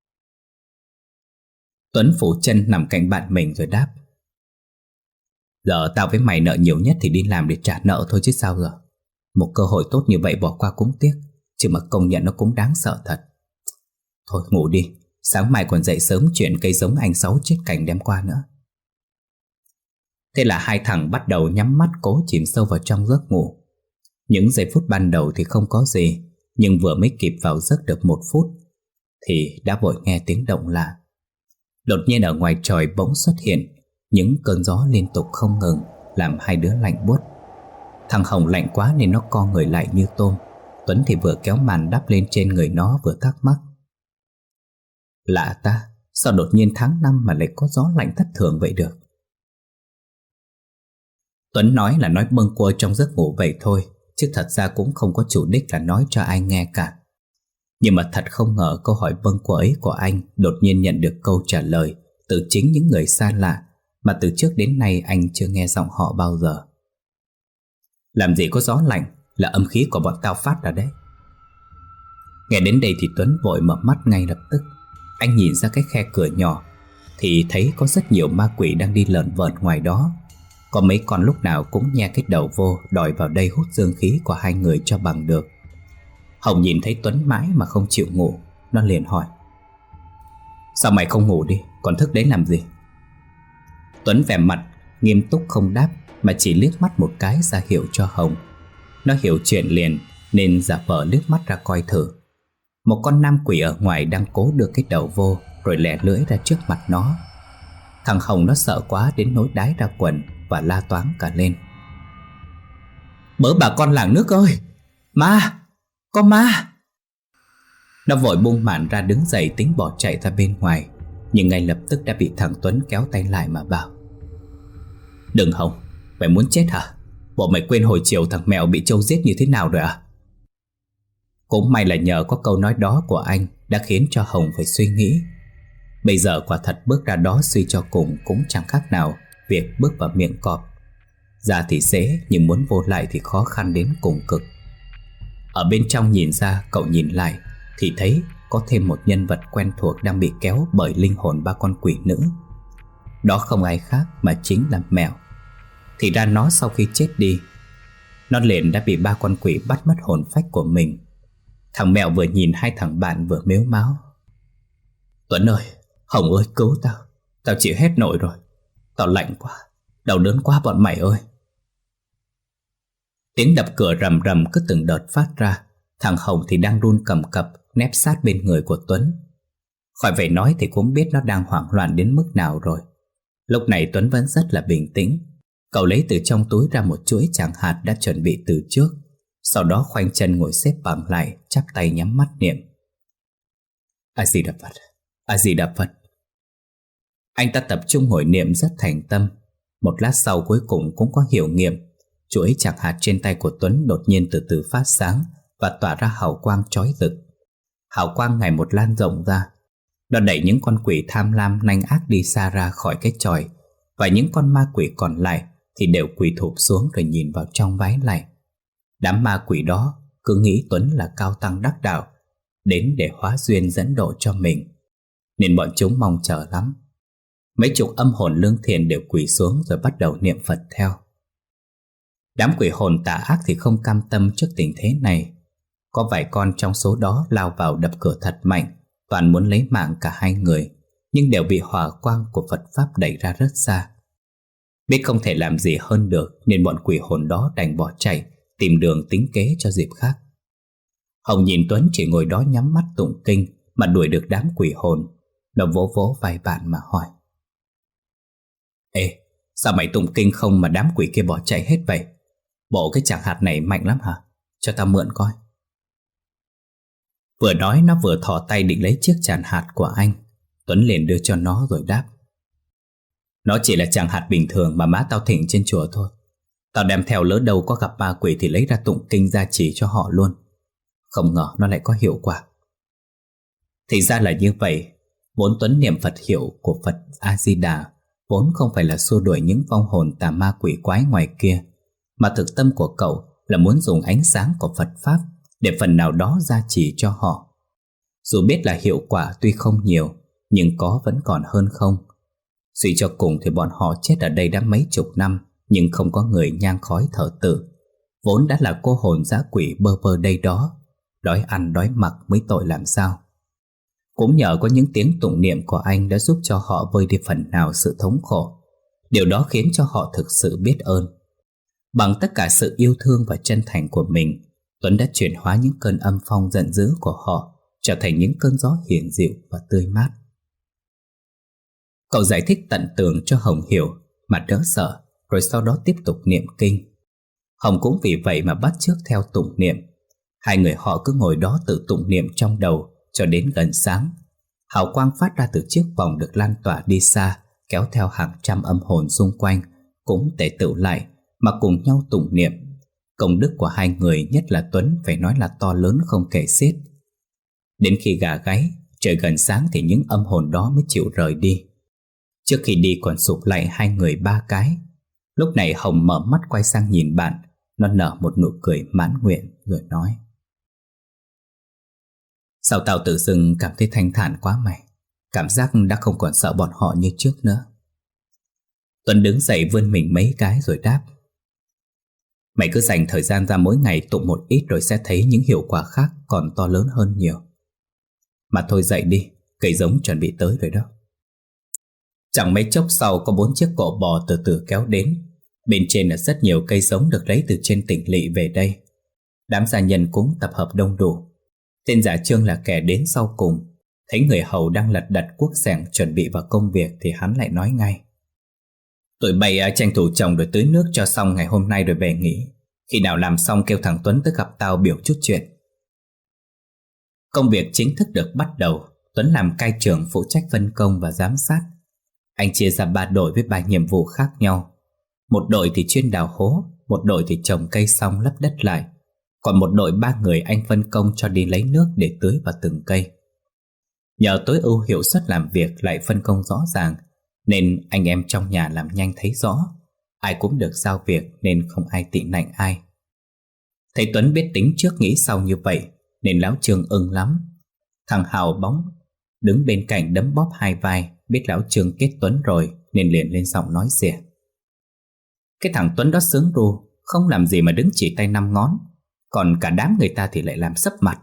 Tuấn phủ chân nằm cạnh bạn mình rồi đáp: Giờ tao với mày nợ nhiều nhất thì đi làm để trả nợ thôi chứ sao giờ. Một cơ hội tốt như vậy bỏ qua cũng tiếc, chứ mà công nhận nó cũng đáng sợ thật. Thôi ngủ đi, sáng mai còn dậy sớm chuyện cây giống anh Sáu chết cảnh đem qua nữa. Thế là hai thằng bắt đầu nhắm mắt cố chìm sâu vào trong giấc ngủ. Những giây phút ban đầu thì không có gì, nhưng vừa mới kịp vào giấc được một phút thì đã vội nghe tiếng động lạ. Đột nhiên ở ngoài trời bỗng xuất hiện những cơn gió liên tục không ngừng, làm hai đứa lạnh buốt. Thằng Hồng lạnh quá nên nó co người lại như tôm. Tuấn thì vừa kéo màn đắp lên trên người nó vừa thắc mắc: Lạ ta, sao đột nhiên tháng năm mà lại có gió lạnh thất thường vậy được? Tuấn nói là nói bâng quơ trong giấc ngủ vậy thôi, chứ thật ra cũng không có chủ đích là nói cho ai nghe cả. Nhưng mà thật không ngờ câu hỏi bâng quơ ấy của anh đột nhiên nhận được câu trả lời từ chính những người xa lạ mà từ trước đến nay anh chưa nghe giọng họ bao giờ. Làm gì có gió lạnh, là âm khí của bọn tao phát ra đấy. Nghe đến đây thì Tuấn vội mở mắt ngay lập tức. Anh nhìn ra cái khe cửa nhỏ thì thấy có rất nhiều ma quỷ đang đi lởn vởn ngoài đó. Có mấy con lúc nào cũng nhe cái đầu vô đòi vào đây hút dương khí của hai người cho bằng được. Hồng nhìn thấy Tuấn mãi mà không chịu ngủ, nó liền hỏi: Sao mày không ngủ đi, còn thức đến làm gì? Tuấn vẻ mặt nghiêm túc không đáp, mà chỉ liếc mắt một cái ra hiệu cho Hồng. Nó hiểu chuyện liền nên giả vờ liếc mắt ra coi thử. Một con nam quỷ ở ngoài đang cố đưa cái đầu vô rồi lẻ lưỡi ra trước mặt nó. Thằng Hồng nó sợ quá đến nỗi đái ra quần và la toáng cả lên. Bớ bà con làng nước ơi! Ma! Có ma! Nó vội buông màn ra đứng dậy tính bỏ chạy ra bên ngoài, nhưng ngay lập tức đã bị thằng Tuấn kéo tay lại mà bảo: Đừng Hồng, mày muốn chết hả? Bộ mày quên hồi chiều thằng Mèo bị Châu giết như thế nào rồi à? Cũng may là nhờ có câu nói đó của anh đã khiến cho Hồng phải suy nghĩ. Bây giờ quả thật bước ra đó suy cho cùng cũng chẳng khác nào việc bước vào miệng cọp. Ra thì dễ, nhưng muốn vô lại thì khó khăn đến cùng cực. Ở bên trong nhìn ra, cậu nhìn lại thì thấy có thêm một nhân vật quen thuộc đang bị kéo bởi linh hồn ba con quỷ nữ. Đó không ai khác mà chính là Mèo. Thì ra nó sau khi chết đi, nó liền đã bị ba con quỷ bắt mất hồn phách của mình. Thằng Mèo vừa nhìn hai thằng bạn vừa mếu máo: Tuấn ơi, Hồng ơi, cứu tao. Tao chịu hết nổi rồi. Tao lạnh quá, đau đớn quá bọn mày ơi. Tiếng đập cửa rầm rầm cứ từng đợt phát ra. Thằng Hồng thì đang run cầm cập nép sát bên người của Tuấn. Khỏi phải nói thì cũng biết nó đang hoảng loạn đến mức nào rồi. Lúc này Tuấn vẫn rất là bình tĩnh. Cậu lấy từ trong túi ra một chuỗi tràng hạt đã chuẩn bị từ trước. Sau đó khoanh chân ngồi xếp bằng lại, chắp tay nhắm mắt niệm: A Di Đà Phật, A Di Đà Phật. Anh ta tập trung ngồi niệm rất thành tâm. Một lát sau cuối cùng cũng có hiệu nghiệm. Chuỗi tràng hạt trên tay của Tuấn đột nhiên từ từ phát sáng và tỏa ra hào quang chói rực. Hào quang ngày một lan rộng ra. Nó đẩy những con quỷ tham lam nanh ác đi xa ra khỏi cái chòi, và những con ma quỷ còn lại thì đều quỳ thụp xuống rồi nhìn vào trong vái lạy. Đám ma quỷ đó cứ nghĩ Tuấn là cao tăng đắc đạo, đến để hóa duyên dẫn độ cho mình, nên bọn chúng mong chờ lắm. Mấy chục âm hồn lương thiện đều quỳ xuống rồi bắt đầu niệm Phật theo. Đám quỷ hồn tà ác thì không cam tâm trước tình thế này. Có vài con trong số đó lao vào đập cửa thật mạnh, toàn muốn lấy mạng cả hai người, nhưng đều bị hỏa quang của Phật Pháp đẩy ra rất xa. Biết không thể làm gì hơn được nên bọn quỷ hồn đó đành bỏ chạy, tìm đường tính kế cho dịp khác. Hồng nhìn Tuấn chỉ ngồi đó nhắm mắt tụng kinh mà đuổi được đám quỷ hồn. Nó vỗ vỗ vai bạn mà hỏi: Ê, sao mày tụng kinh không mà đám quỷ kia bỏ chạy hết vậy? Bộ cái chàng hạt này mạnh lắm hả? Cho tao mượn coi. Vừa nói nó vừa thò tay định lấy chiếc chàng hạt của anh. Tuấn liền đưa cho nó rồi đáp: Nó chỉ là chàng hạt bình thường mà má tao thỉnh trên chùa thôi. Tao đem theo lỡ đâu có gặp ma quỷ thì lấy ra tụng kinh gia chỉ cho họ luôn. Không ngờ nó lại có hiệu quả. Thì ra là như vậy. Vốn Tuấn niệm Phật hiệu của Phật A-di-đà vốn không phải là xua đuổi những vong hồn tà ma quỷ quái ngoài kia, mà thực tâm của cậu là muốn dùng ánh sáng của Phật Pháp để phần nào đó gia trì cho họ. Dù biết là hiệu quả tuy không nhiều, nhưng có vẫn còn hơn không. Suy cho cùng thì bọn họ chết ở đây đã mấy chục năm, nhưng không có người nhang khói thờ tự. Vốn đã là cô hồn dã quỷ bơ vơ đây đó, đói ăn đói mặc mới tội làm sao. Cũng nhờ có những tiếng tụng niệm của anh đã giúp cho họ vơi đi phần nào sự thống khổ. Điều đó khiến cho họ thực sự biết ơn. Bằng tất cả sự yêu thương và chân thành của mình, Tuấn đã chuyển hóa những cơn âm phong giận dữ của họ trở thành những cơn gió hiền dịu và tươi mát. Cậu giải thích tận tường cho Hồng hiểu mà đỡ sợ, rồi sau đó tiếp tục niệm kinh. Hồng cũng vì vậy mà bắt chước theo tụng niệm. Hai người họ cứ ngồi đó tự tụng niệm trong đầu cho đến gần sáng. Hào quang phát ra từ chiếc vòng được lan tỏa đi xa, kéo theo hàng trăm âm hồn xung quanh cũng tề tựu lại mà cùng nhau tụng niệm. Công đức của hai người, nhất là Tuấn, phải nói là to lớn không kể xiết. Đến khi gà gáy, trời gần sáng thì những âm hồn đó mới chịu rời đi. Trước khi đi còn sụp lại hai người ba cái. Lúc này Hồng mở mắt quay sang nhìn bạn. Nó nở một nụ cười mãn nguyện rồi nói: Sao tao tự dưng cảm thấy thanh thản quá mày. Cảm giác đã không còn sợ bọn họ như trước nữa. Tuấn đứng dậy vươn mình mấy cái rồi đáp: Mày cứ dành thời gian ra mỗi ngày tụng một ít rồi sẽ thấy những hiệu quả khác còn to lớn hơn nhiều. Mà thôi dậy đi, cây giống chuẩn bị tới rồi đó. Chẳng mấy chốc sau có bốn chiếc cộ bò từ từ kéo đến. Bên trên là rất nhiều cây giống được lấy từ trên tỉnh lỵ về đây. Đám gia nhân cũng tập hợp đông đủ. Tên Giả Trương là kẻ đến sau cùng. Thấy người hầu đang lật đật cuốc xẻng chuẩn bị vào công việc thì hắn lại nói ngay: Tụi bay tranh thủ chồng rồi tưới nước cho xong ngày hôm nay rồi về nghỉ. Khi nào làm xong kêu thằng Tuấn tới gặp tao biểu chút chuyện. Công việc chính thức được bắt đầu. Tuấn làm cai trưởng phụ trách phân công và giám sát. Anh chia ra ba đội với ba nhiệm vụ khác nhau. Một đội thì chuyên đào hố, một đội thì trồng cây xong lấp đất lại, còn một đội ba người anh phân công cho đi lấy nước để tưới vào từng cây. Nhờ tối ưu hiệu suất làm việc lại phân công rõ ràng, nên anh em trong nhà làm nhanh thấy rõ. Ai cũng được giao việc nên không ai tị nạnh ai. Thấy Tuấn biết tính trước nghĩ sau như vậy nên lão Trương ưng lắm. Thằng Hào bóng đứng bên cạnh đấm bóp hai vai, biết lão Trương kết Tuấn rồi nên liền lên giọng nói xỉa: Cái thằng Tuấn đó sướng ru, không làm gì mà đứng chỉ tay năm ngón, còn cả đám người ta thì lại làm sấp mặt.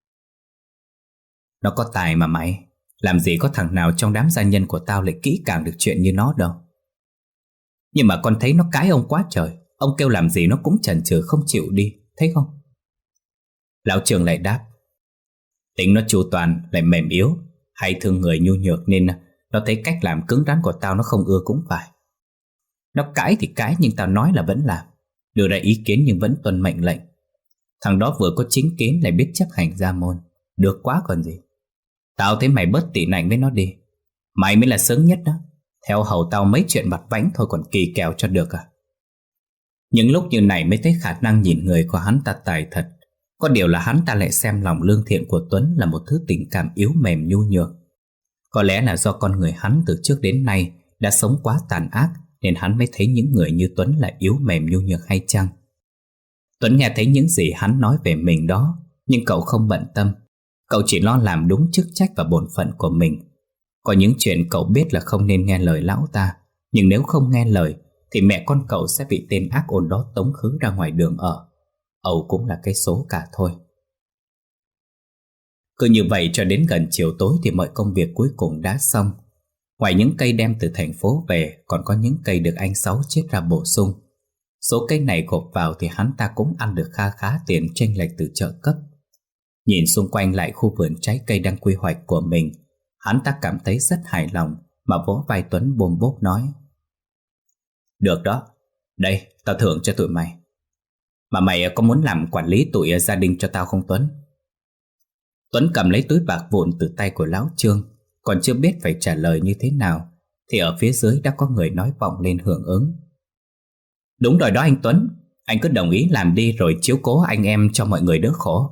Nó có tài mà mày, làm gì có thằng nào trong đám gia nhân của tao lại kỹ càng được chuyện như nó đâu. Nhưng mà con thấy nó cãi ông quá trời, ông kêu làm gì nó cũng chần chừ không chịu đi, thấy không? Lão Trường lại đáp: Tính nó chu toàn lại mềm yếu, hay thương người nhu nhược nên nó thấy cách làm cứng rắn của tao nó không ưa cũng phải. Nó cãi thì cãi nhưng tao nói là vẫn làm, đưa ra ý kiến nhưng vẫn tuân mệnh lệnh. Thằng đó vừa có chính kiến lại biết chấp hành gia môn, được quá còn gì. Tao thấy mày bớt tị nạnh với nó đi, mày mới là sướng nhất đó. Theo hầu tao mấy chuyện vặt vãnh thôi còn kỳ kèo cho được à. Những lúc như này mới thấy khả năng nhìn người của hắn ta tài thật. Có điều là hắn ta lại xem lòng lương thiện của Tuấn là một thứ tình cảm yếu mềm nhu nhược. Có lẽ là do con người hắn từ trước đến nay đã sống quá tàn ác nên hắn mới thấy những người như Tuấn là yếu mềm nhu nhược hay chăng? Tuấn nghe thấy những gì hắn nói về mình đó, nhưng cậu không bận tâm. Cậu chỉ lo làm đúng chức trách và bổn phận của mình. Có những chuyện cậu biết là không nên nghe lời lão ta, nhưng nếu không nghe lời thì mẹ con cậu sẽ bị tên ác ôn đó tống khứ ra ngoài đường ở. Âu cũng là cái số cả thôi. Cứ như vậy cho đến gần chiều tối thì mọi công việc cuối cùng đã xong. Ngoài những cây đem từ thành phố về, còn có những cây được anh Sáu chiết ra bổ sung. Số cây này gộp vào thì hắn ta cũng ăn được kha khá tiền chênh lệch từ trợ cấp. Nhìn xung quanh lại khu vườn trái cây đang quy hoạch của mình, hắn ta cảm thấy rất hài lòng mà vỗ vai Tuấn bôm bốp nói: Được đó, đây tao thưởng cho tụi mày. Mà mày có muốn làm quản lý tụi gia đình cho tao không Tuấn? Tuấn cầm lấy túi bạc vụn từ tay của lão Trương, còn chưa biết phải trả lời như thế nào thì ở phía dưới đã có người nói vọng lên hưởng ứng: Đúng rồi đó anh Tuấn, anh cứ đồng ý làm đi rồi chiếu cố anh em cho mọi người đỡ khổ.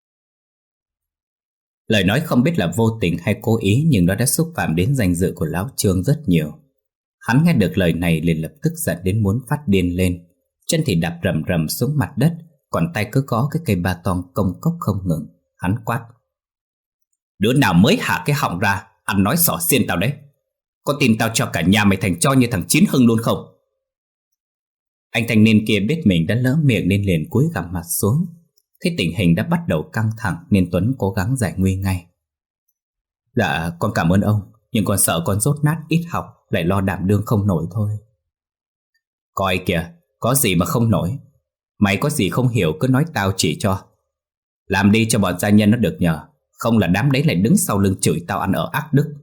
Lời nói không biết là vô tình hay cố ý nhưng nó đã xúc phạm đến danh dự của lão Trương rất nhiều. Hắn nghe được lời này liền lập tức giận đến muốn phát điên lên, chân thì đạp rầm rầm xuống mặt đất, còn tay cứ gõ cái cây ba tong công cốc không ngừng. Hắn quát: Đứa nào mới hạ cái họng ra ăn nói xỏ xiên tao đấy? Có tin tao cho cả nhà mày thành cho như thằng Chín Hưng luôn không? Anh thanh niên kia biết mình đã lỡ miệng nên liền cúi gằm mặt xuống. Thấy tình hình đã bắt đầu căng thẳng nên Tuấn cố gắng giải nguy ngay: Dạ con cảm ơn ông, nhưng con sợ con dốt nát ít học lại lo đảm đương không nổi thôi. Coi kìa, có gì mà không nổi. Mày có gì không hiểu cứ nói tao chỉ cho. Làm đi cho bọn gia nhân nó được nhờ, không là đám đấy lại đứng sau lưng chửi tao ăn ở ác đức.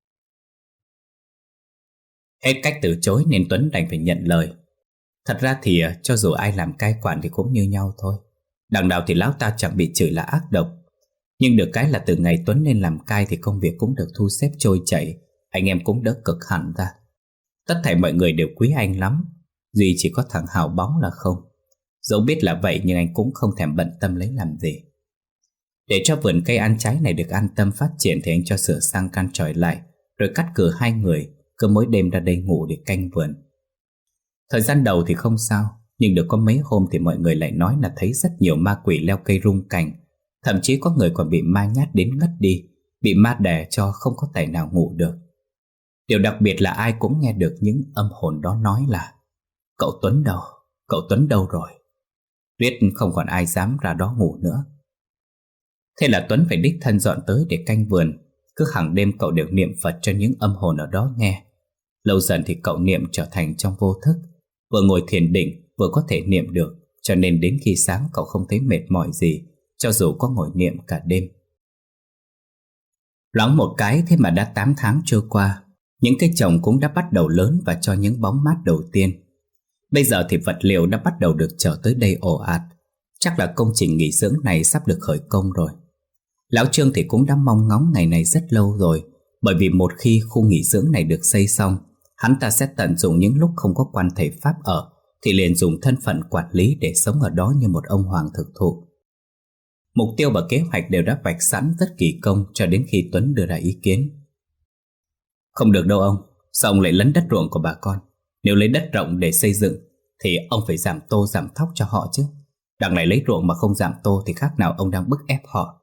Hết cách từ chối nên Tuấn đành phải nhận lời. Thật ra thì cho dù ai làm cai quản thì cũng như nhau thôi. Đằng nào thì lão ta chẳng bị chửi là ác độc. Nhưng được cái là từ ngày Tuấn lên làm cai thì công việc cũng được thu xếp trôi chảy, anh em cũng đỡ cực hẳn ra. Tất thảy mọi người đều quý anh lắm, duy chỉ có thằng Hào bóng là không. Dẫu biết là vậy nhưng anh cũng không thèm bận tâm lấy làm gì. Để cho vườn cây ăn trái này được an tâm phát triển thì anh cho sửa sang căn tròi lại, rồi cắt cử hai người cứ mỗi đêm ra đây ngủ để canh vườn. Thời gian đầu thì không sao, nhưng được có mấy hôm thì mọi người lại nói là thấy rất nhiều ma quỷ leo cây rung cành. Thậm chí có người còn bị ma nhát đến ngất đi, bị ma đè cho không có tài nào ngủ được. Điều đặc biệt là ai cũng nghe được những âm hồn đó nói là: Cậu Tuấn đâu? Cậu Tuấn đâu rồi? Riết không còn ai dám ra đó ngủ nữa. Thế là Tuấn phải đích thân dọn tới để canh vườn. Cứ hàng đêm cậu đều niệm Phật cho những âm hồn ở đó nghe. Lâu dần thì cậu niệm trở thành trong vô thức, vừa ngồi thiền định vừa có thể niệm được, cho nên đến khi sáng cậu không thấy mệt mỏi gì, cho dù có ngồi niệm cả đêm. Loáng một cái thế mà đã tám tháng trôi qua, những cây trồng cũng đã bắt đầu lớn và cho những bóng mát đầu tiên. Bây giờ thì vật liệu đã bắt đầu được chở tới đây ồ ạt. Chắc là công trình nghỉ dưỡng này sắp được khởi công rồi. Lão Trương thì cũng đã mong ngóng ngày này rất lâu rồi, bởi vì một khi khu nghỉ dưỡng này được xây xong, hắn ta sẽ tận dụng những lúc không có quan thầy Pháp ở, thì liền dùng thân phận quản lý để sống ở đó như một ông hoàng thực thụ. Mục tiêu và kế hoạch đều đã vạch sẵn rất kỳ công cho đến khi Tuấn đưa ra ý kiến. Không được đâu ông, sao ông lại lấn đất ruộng của bà con? Nếu lấy đất rộng để xây dựng thì ông phải giảm tô giảm thóc cho họ chứ. Đằng này lấy ruộng mà không giảm tô thì khác nào ông đang bức ép họ.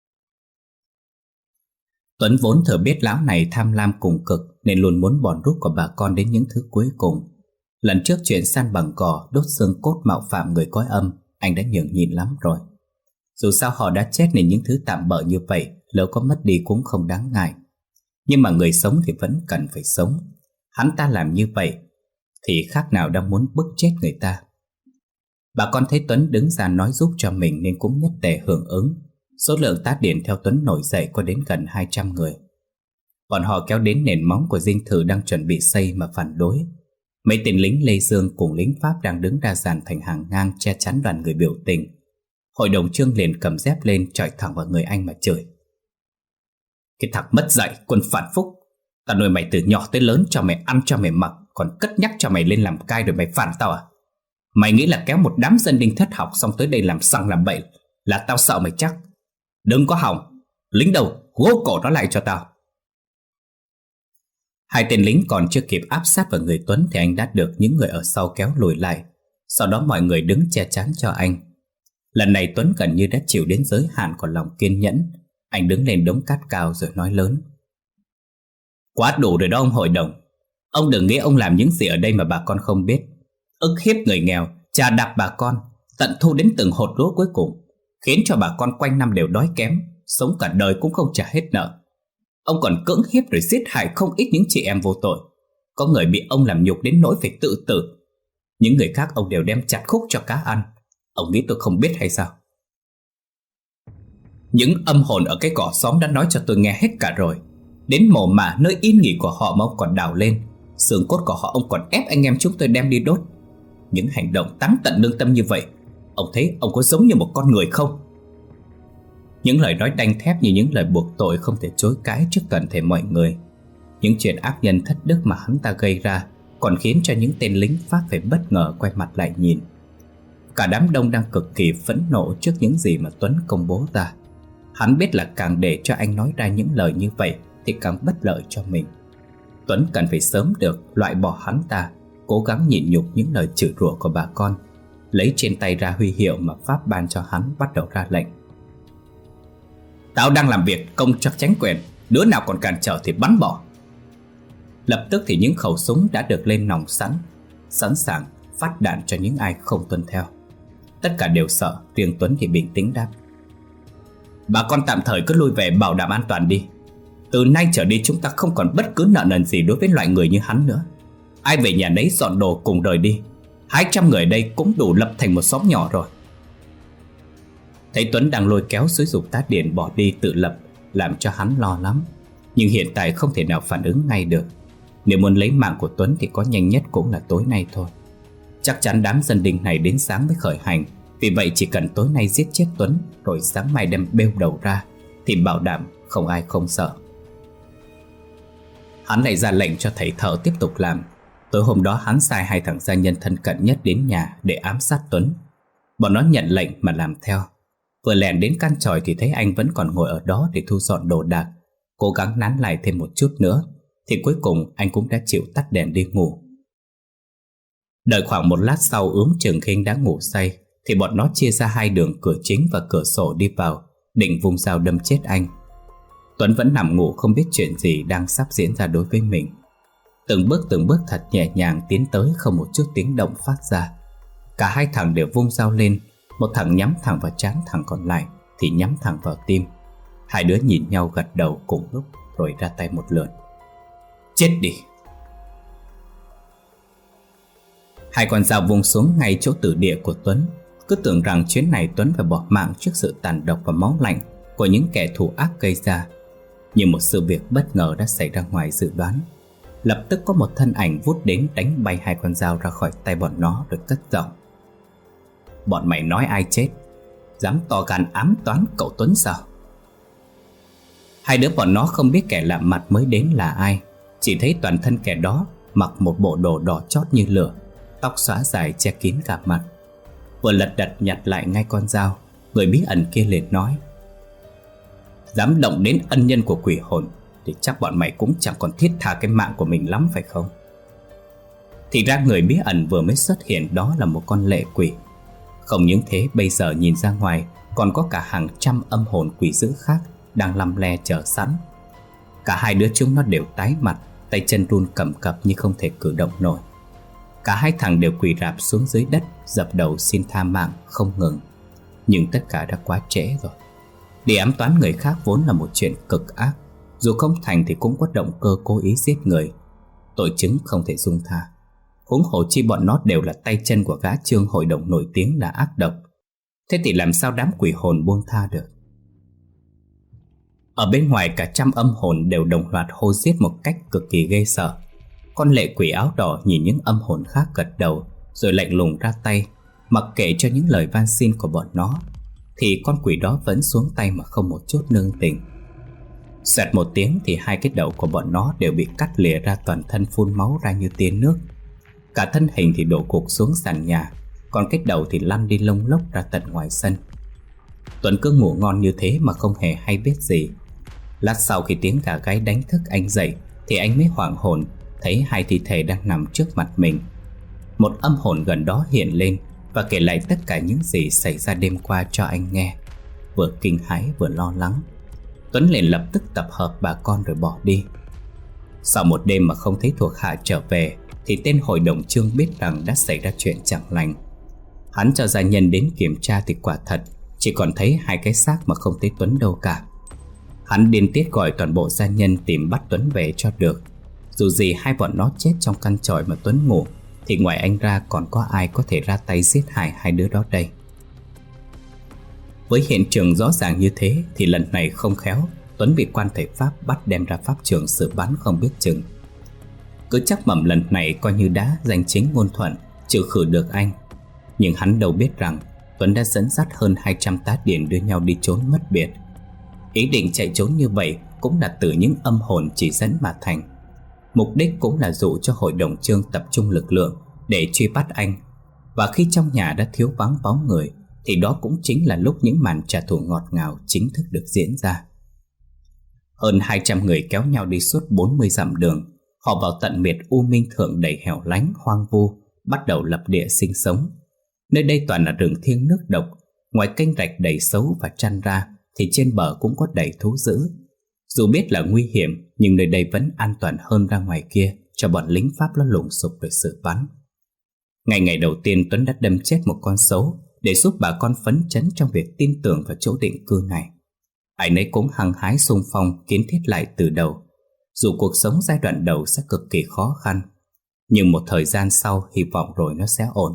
Tuấn vốn thừa biết lão này tham lam cùng cực nên luôn muốn bòn rút của bà con đến những thứ cuối cùng. Lần trước chuyện san bằng cỏ, đốt xương cốt mạo phạm người cõi âm, anh đã nhường nhịn lắm rồi. Dù sao họ đã chết nên những thứ tạm bợ như vậy lỡ có mất đi cũng không đáng ngại. Nhưng mà người sống thì vẫn cần phải sống. Hắn ta làm như vậy thì khác nào đang muốn bức chết người ta. Bà con thấy Tuấn đứng ra nói giúp cho mình nên cũng nhất tề hưởng ứng. Số lượng tá điển theo Tuấn nổi dậy có đến gần hai trăm người. Bọn họ kéo đến nền móng của dinh thự đang chuẩn bị xây mà phản đối. Mấy tên lính Lê Dương cùng lính Pháp đang đứng ra dàn thành hàng ngang che chắn đoàn người biểu tình. Hội đồng Trương liền cầm dép lên chọi thẳng vào người anh mà chửi. Cái thằng mất dạy, quân phản phúc. Tao nuôi mày từ nhỏ tới lớn cho mày ăn cho mày mặc, còn cất nhắc cho mày lên làm cai rồi mày phản tao à? Mày nghĩ là kéo một đám dân đinh thất học xong tới đây làm xăng làm bậy là tao sợ mày chắc? Đừng có hỏng, lính đầu gô cổ nó lại cho tao. Hai tên lính còn chưa kịp áp sát vào người Tuấn thì anh đã được những người ở sau kéo lùi lại. Sau đó mọi người đứng che chắn cho anh. Lần này Tuấn gần như đã chịu đến giới hạn của lòng kiên nhẫn. Anh đứng lên đống cát cao rồi nói lớn. Quá đủ rồi đó ông hội đồng. Ông đừng nghĩ ông làm những gì ở đây mà bà con không biết. Ức hiếp người nghèo, chà đạp bà con, tận thu đến từng hột lúa cuối cùng, khiến cho bà con quanh năm đều đói kém, sống cả đời cũng không trả hết nợ. Ông còn cưỡng hiếp rồi giết hại không ít những chị em vô tội. Có người bị ông làm nhục đến nỗi phải tự tử. Những người khác ông đều đem chặt khúc cho cá ăn. Ông nghĩ tôi không biết hay sao? Những âm hồn ở cái cỏ xóm đã nói cho tôi nghe hết cả rồi. Đến mồ mả nơi yên nghỉ của họ mà ông còn đào lên. Xương cốt của họ ông còn ép anh em chúng tôi đem đi đốt. Những hành động táng tận lương tâm như vậy, ông thấy ông có giống như một con người không? Những lời nói đanh thép như những lời buộc tội không thể chối cãi trước toàn thể mọi người. Những chuyện ác nhân thất đức mà hắn ta gây ra còn khiến cho những tên lính Pháp phải bất ngờ quay mặt lại nhìn. Cả đám đông đang cực kỳ phẫn nộ trước những gì mà Tuấn công bố ra. Hắn biết là càng để cho anh nói ra những lời như vậy thì càng bất lợi cho mình. Tuấn cần phải sớm được loại bỏ hắn ta, cố gắng nhịn nhục những lời chửi rủa của bà con, lấy trên tay ra huy hiệu mà Pháp ban cho hắn, bắt đầu ra lệnh. Tao đang làm việc công cho chính quyền, đứa nào còn cản trở thì bắn bỏ. Lập tức thì những khẩu súng đã được lên nòng sẵn, sẵn sàng phát đạn cho những ai không tuân theo. Tất cả đều sợ, riêng Tuấn thì bình tĩnh đáp. Bà con tạm thời cứ lui về bảo đảm an toàn đi. Từ nay trở đi chúng ta không còn bất cứ nợ nần gì đối với loại người như hắn nữa. Ai về nhà nấy dọn đồ cùng rời đi. Hai trăm người đây cũng đủ lập thành một xóm nhỏ rồi. Thấy Tuấn đang lôi kéo xúi giục tá điển bỏ đi tự lập, làm cho hắn lo lắm. Nhưng hiện tại không thể nào phản ứng ngay được. Nếu muốn lấy mạng của Tuấn thì có nhanh nhất cũng là tối nay thôi. Chắc chắn đám dân đinh này đến sáng mới khởi hành. Vì vậy chỉ cần tối nay giết chết Tuấn, rồi sáng mai đem bêu đầu ra, thì bảo đảm không ai không sợ. Hắn lại ra lệnh cho thầy thợ tiếp tục làm. Tối hôm đó hắn sai hai thằng gia nhân thân cận nhất đến nhà để ám sát Tuấn. Bọn nó nhận lệnh mà làm theo. Vừa lèn đến căn chòi thì thấy anh vẫn còn ngồi ở đó để thu dọn đồ đạc. Cố gắng nán lại thêm một chút nữa thì cuối cùng anh cũng đã chịu tắt đèn đi ngủ. Đợi khoảng một lát sau ướm chừng khi anh đã ngủ say thì bọn nó chia ra hai đường, cửa chính và cửa sổ đi vào, định vung dao đâm chết anh. Tuấn vẫn nằm ngủ không biết chuyện gì đang sắp diễn ra đối với mình. Từng bước từng bước thật nhẹ nhàng tiến tới, không một chút tiếng động phát ra. Cả hai thằng đều vung dao lên, một thằng nhắm thẳng vào trán, thằng còn lại thì nhắm thẳng vào tim. Hai đứa nhìn nhau gật đầu cùng lúc rồi ra tay một lượt. Chết đi! Hai con dao vung xuống ngay chỗ tử địa của Tuấn. Cứ tưởng rằng chuyến này Tuấn phải bỏ mạng trước sự tàn độc và máu lạnh của những kẻ thù ác gây ra. Nhưng một sự việc bất ngờ đã xảy ra ngoài dự đoán. Lập tức có một thân ảnh vút đến đánh bay hai con dao ra khỏi tay bọn nó rồi cất giọng: "Bọn mày nói ai chết? Dám to gan ám toán cậu Tuấn sao?" Hai đứa bọn nó không biết kẻ lạ mặt mới đến là ai, chỉ thấy toàn thân kẻ đó mặc một bộ đồ đỏ chót như lửa, tóc xõa dài che kín cả mặt. Vừa lật đật nhặt lại ngay con dao, người bí ẩn kia liền nói: "Dám động đến ân nhân của quỷ hồn thì chắc bọn mày cũng chẳng còn thiết tha cái mạng của mình lắm phải không?" Thì ra người bí ẩn vừa mới xuất hiện đó là một con lệ quỷ. Không những thế, bây giờ nhìn ra ngoài còn có cả hàng trăm âm hồn quỷ dữ khác đang lăm le chờ sẵn. Cả hai đứa chúng nó đều tái mặt, tay chân run cầm cập như không thể cử động nổi. Cả hai thằng đều quỳ rạp xuống dưới đất, dập đầu xin tha mạng không ngừng. Nhưng tất cả đã quá trễ rồi. Để ám toán người khác vốn là một chuyện cực ác, dù không thành thì cũng có động cơ cố ý giết người. Tội chứng không thể dung tha. Huống hồ chi bọn nó đều là tay chân của gã Trương hội đồng nổi tiếng là ác độc. Thế thì làm sao đám quỷ hồn buông tha được? Ở bên ngoài cả trăm âm hồn đều đồng loạt hô giết một cách cực kỳ ghê sợ. Con lệ quỷ áo đỏ nhìn những âm hồn khác gật đầu, rồi lạnh lùng ra tay. Mặc kệ cho những lời van xin của bọn nó, thì con quỷ đó vẫn xuống tay mà không một chút nương tình. Xoẹt một tiếng thì hai cái đầu của bọn nó đều bị cắt lìa ra, toàn thân phun máu ra như tia nước. Cả thân hình thì đổ gục xuống sàn nhà, còn cái đầu thì lăn đi lông lốc ra tận ngoài sân. Tuấn cứ ngủ ngon như thế mà không hề hay biết gì. Lát sau khi tiếng gà gáy đánh thức anh dậy thì anh mới hoảng hồn, thấy hai thi thể đang nằm trước mặt mình. Một âm hồn gần đó hiện lên và kể lại tất cả những gì xảy ra đêm qua cho anh nghe. Vừa kinh hãi vừa lo lắng, Tuấn liền lập tức tập hợp bà con rồi bỏ đi. Sau một đêm mà không thấy thuộc hạ trở về thì tên hội đồng Trương biết rằng đã xảy ra chuyện chẳng lành. Hắn cho gia nhân đến kiểm tra thì quả thật chỉ còn thấy hai cái xác mà không thấy Tuấn đâu cả. Hắn điên tiết gọi toàn bộ gia nhân tìm bắt Tuấn về cho được. Dù gì hai bọn nó chết trong căn chòi mà Tuấn ngủ thì ngoài anh ra còn có ai có thể ra tay giết hại hai đứa đó đây? Với hiện trường rõ ràng như thế thì lần này không khéo Tuấn bị quan thầy Pháp bắt đem ra pháp trường xử bắn không biết chừng. Cứ chắc mẩm lần này coi như đã danh chính ngôn thuận trừ khử được anh. Nhưng hắn đâu biết rằng Tuấn đã dẫn dắt hơn hai trăm tá điền đưa nhau đi trốn mất biệt. Ý định chạy trốn như vậy cũng là từ những âm hồn chỉ dẫn mà thành. Mục đích cũng là dụ cho hội đồng Trương tập trung lực lượng để truy bắt anh. Và khi trong nhà đã thiếu vắng bóng người thì đó cũng chính là lúc những màn trả thù ngọt ngào chính thức được diễn ra. Hơn hai trăm người kéo nhau đi suốt bốn mươi dặm đường. Họ vào tận miệt U Minh Thượng đầy hẻo lánh hoang vu, bắt đầu lập địa sinh sống. Nơi đây toàn là rừng thiêng nước độc. Ngoài kênh rạch đầy sấu và trăn ra thì trên bờ cũng có đầy thú dữ. Dù biết là nguy hiểm nhưng nơi đây vẫn an toàn hơn ra ngoài kia cho bọn lính Pháp nó lùng sục rồi xử bắn. Ngày ngày đầu tiên Tuấn đã đâm chết một con sấu để giúp bà con phấn chấn trong việc tin tưởng vào chỗ định cư này. Ai nấy cũng hăng hái xung phong kiến thiết lại từ đầu. Dù cuộc sống giai đoạn đầu sẽ cực kỳ khó khăn, nhưng một thời gian sau hy vọng rồi nó sẽ ổn.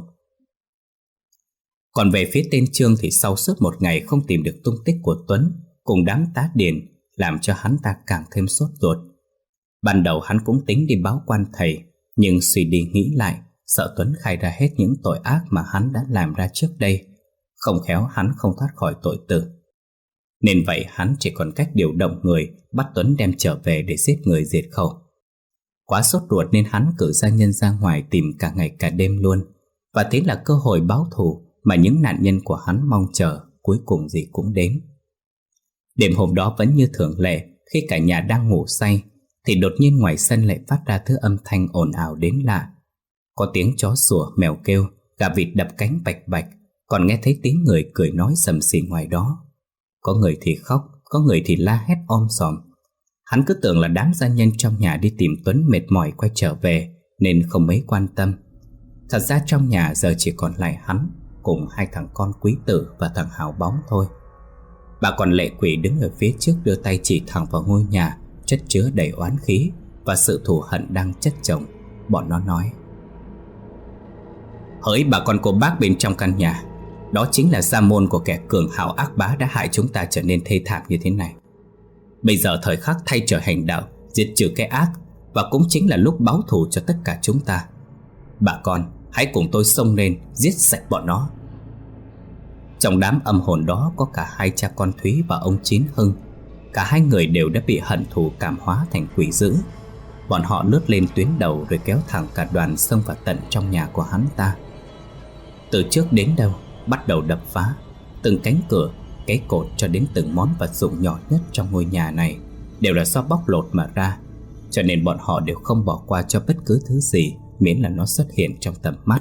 Còn về phía tên Trương thì sau suốt một ngày không tìm được tung tích của Tuấn cùng đám tá điền làm cho hắn ta càng thêm sốt ruột. Ban đầu hắn cũng tính đi báo quan thầy, nhưng suy đi nghĩ lại, sợ Tuấn khai ra hết những tội ác mà hắn đã làm ra trước đây, không khéo hắn không thoát khỏi tội tử. Nên vậy hắn chỉ còn cách điều động người bắt Tuấn đem trở về để giết người diệt khẩu. Quá sốt ruột nên hắn cử gia nhân ra ngoài tìm cả ngày cả đêm luôn. Và thế là cơ hội báo thù mà những nạn nhân của hắn mong chờ cuối cùng gì cũng đến. Đêm hôm đó vẫn như thường lệ, khi cả nhà đang ngủ say thì đột nhiên ngoài sân lại phát ra thứ âm thanh ồn ào đến lạ. Có tiếng chó sủa, mèo kêu, gà vịt đập cánh bạch bạch, còn nghe thấy tiếng người cười nói sầm xì ngoài đó. Có người thì khóc, có người thì la hét om sòm. Hắn cứ tưởng là đám gia nhân trong nhà đi tìm Tuấn mệt mỏi quay trở về nên không mấy quan tâm. Thật ra trong nhà giờ chỉ còn lại hắn cùng hai thằng con Quý Tử và thằng Hào Bóng thôi. Bà con Lệ Quỷ đứng ở phía trước đưa tay chỉ thẳng vào ngôi nhà chất chứa đầy oán khí và sự thù hận đang chất chồng. Bọn nó nói: hỡi bà con cô bác bên trong căn nhà, đó chính là gia môn của kẻ cường hào ác bá đã hại chúng ta trở nên thê thảm như thế này. Bây giờ thời khắc thay trời hành đạo, diệt trừ cái ác, và cũng chính là lúc báo thù cho tất cả chúng ta. Bà con, hãy cùng tôi xông lên giết sạch bọn nó. Trong đám âm hồn đó có cả hai cha con Thúy và ông Chín Hưng. Cả hai người đều đã bị hận thù cảm hóa thành quỷ dữ. Bọn họ lướt lên tuyến đầu rồi kéo thẳng cả đoàn xông vào tận trong nhà của hắn ta. Từ trước đến đâu bắt đầu đập phá từng cánh cửa, cái cột cho đến từng món vật dụng nhỏ nhất trong ngôi nhà này đều là do bóc lột mà ra. Cho nên bọn họ đều không bỏ qua cho bất cứ thứ gì miễn là nó xuất hiện trong tầm mắt.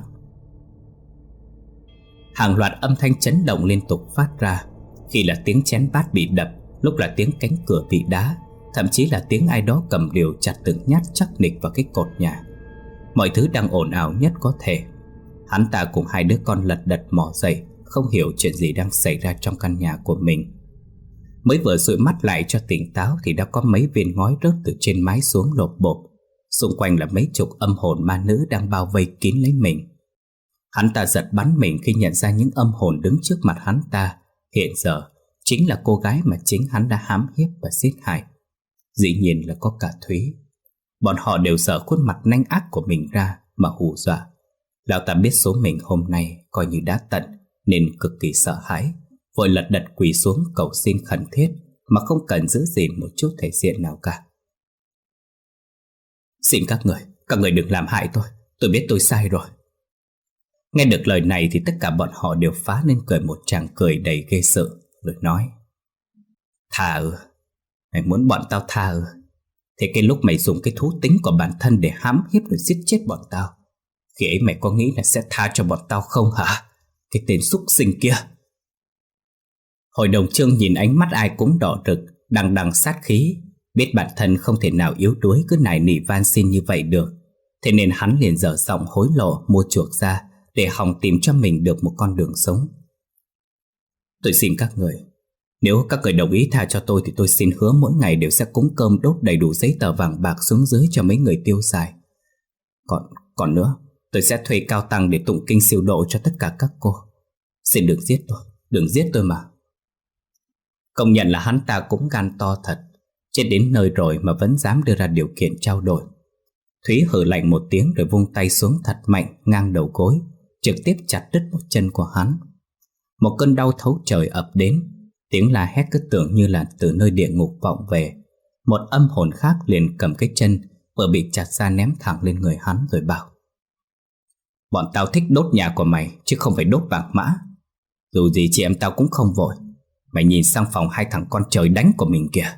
Hàng loạt âm thanh chấn động liên tục phát ra. Khi là tiếng chén bát bị đập, lúc là tiếng cánh cửa bị đá, thậm chí là tiếng ai đó cầm điều chặt từng nhát chắc nịch vào cái cột nhà. Mọi thứ đang ồn ào nhất có thể. Hắn ta cùng hai đứa con lật đật mò dậy, không hiểu chuyện gì đang xảy ra trong căn nhà của mình. Mới vừa dụi mắt lại cho tỉnh táo thì đã có mấy viên ngói rớt từ trên mái xuống lộp bộp. Xung quanh là mấy chục âm hồn ma nữ đang bao vây kín lấy mình. Hắn ta giật bắn mình khi nhận ra những âm hồn đứng trước mặt hắn ta hiện giờ chính là cô gái mà chính hắn đã hãm hiếp và giết hại. Dĩ nhiên là có cả Thúy. Bọn họ đều sợ khuôn mặt nanh ác của mình ra mà hù dọa. Lão ta biết số mình hôm nay coi như đã tận nên cực kỳ sợ hãi, vội lật đật quỳ xuống cầu xin khẩn thiết mà không cần giữ gìn một chút thể diện nào cả. Xin các người, các người đừng làm hại tôi, tôi biết tôi sai rồi. Nghe được lời này thì tất cả bọn họ đều phá lên cười một tràng cười đầy ghê sợ, rồi nói: Tha ư? Mày muốn bọn tao tha ư? Thế cái lúc mày dùng cái thú tính của bản thân để hãm hiếp rồi giết chết bọn tao, khi ấy mày có nghĩ là sẽ tha cho bọn tao không hả? Cái tên súc sinh kia. Hội đồng Trương nhìn ánh mắt ai cũng đỏ rực, đằng đằng sát khí, biết bản thân không thể nào yếu đuối cứ nài nỉ van xin như vậy được. Thế nên hắn liền dở giọng hối lộ mua chuộc ra để hòng tìm cho mình được một con đường sống. Tôi xin các người, nếu các người đồng ý tha cho tôi thì tôi xin hứa mỗi ngày đều sẽ cúng cơm đốt đầy đủ giấy tờ vàng bạc xuống dưới cho mấy người tiêu xài. Còn, còn nữa, tôi sẽ thuê cao tăng để tụng kinh siêu độ cho tất cả các cô. Xin đừng giết tôi, đừng giết tôi mà. Công nhận là hắn ta cũng gan to thật, chết đến nơi rồi mà vẫn dám đưa ra điều kiện trao đổi. Thúy hừ lạnh một tiếng rồi vung tay xuống thật mạnh ngang đầu gối, trực tiếp chặt đứt một chân của hắn. Một cơn đau thấu trời ập đến, tiếng la hét cứ tưởng như là từ nơi địa ngục vọng về. Một âm hồn khác liền cầm cái chân vừa bị chặt ra ném thẳng lên người hắn rồi bảo: Bọn tao thích đốt nhà của mày chứ không phải đốt vàng mã. Dù gì chị em tao cũng không vội. Mày nhìn sang phòng hai thằng con trời đánh của mình kìa.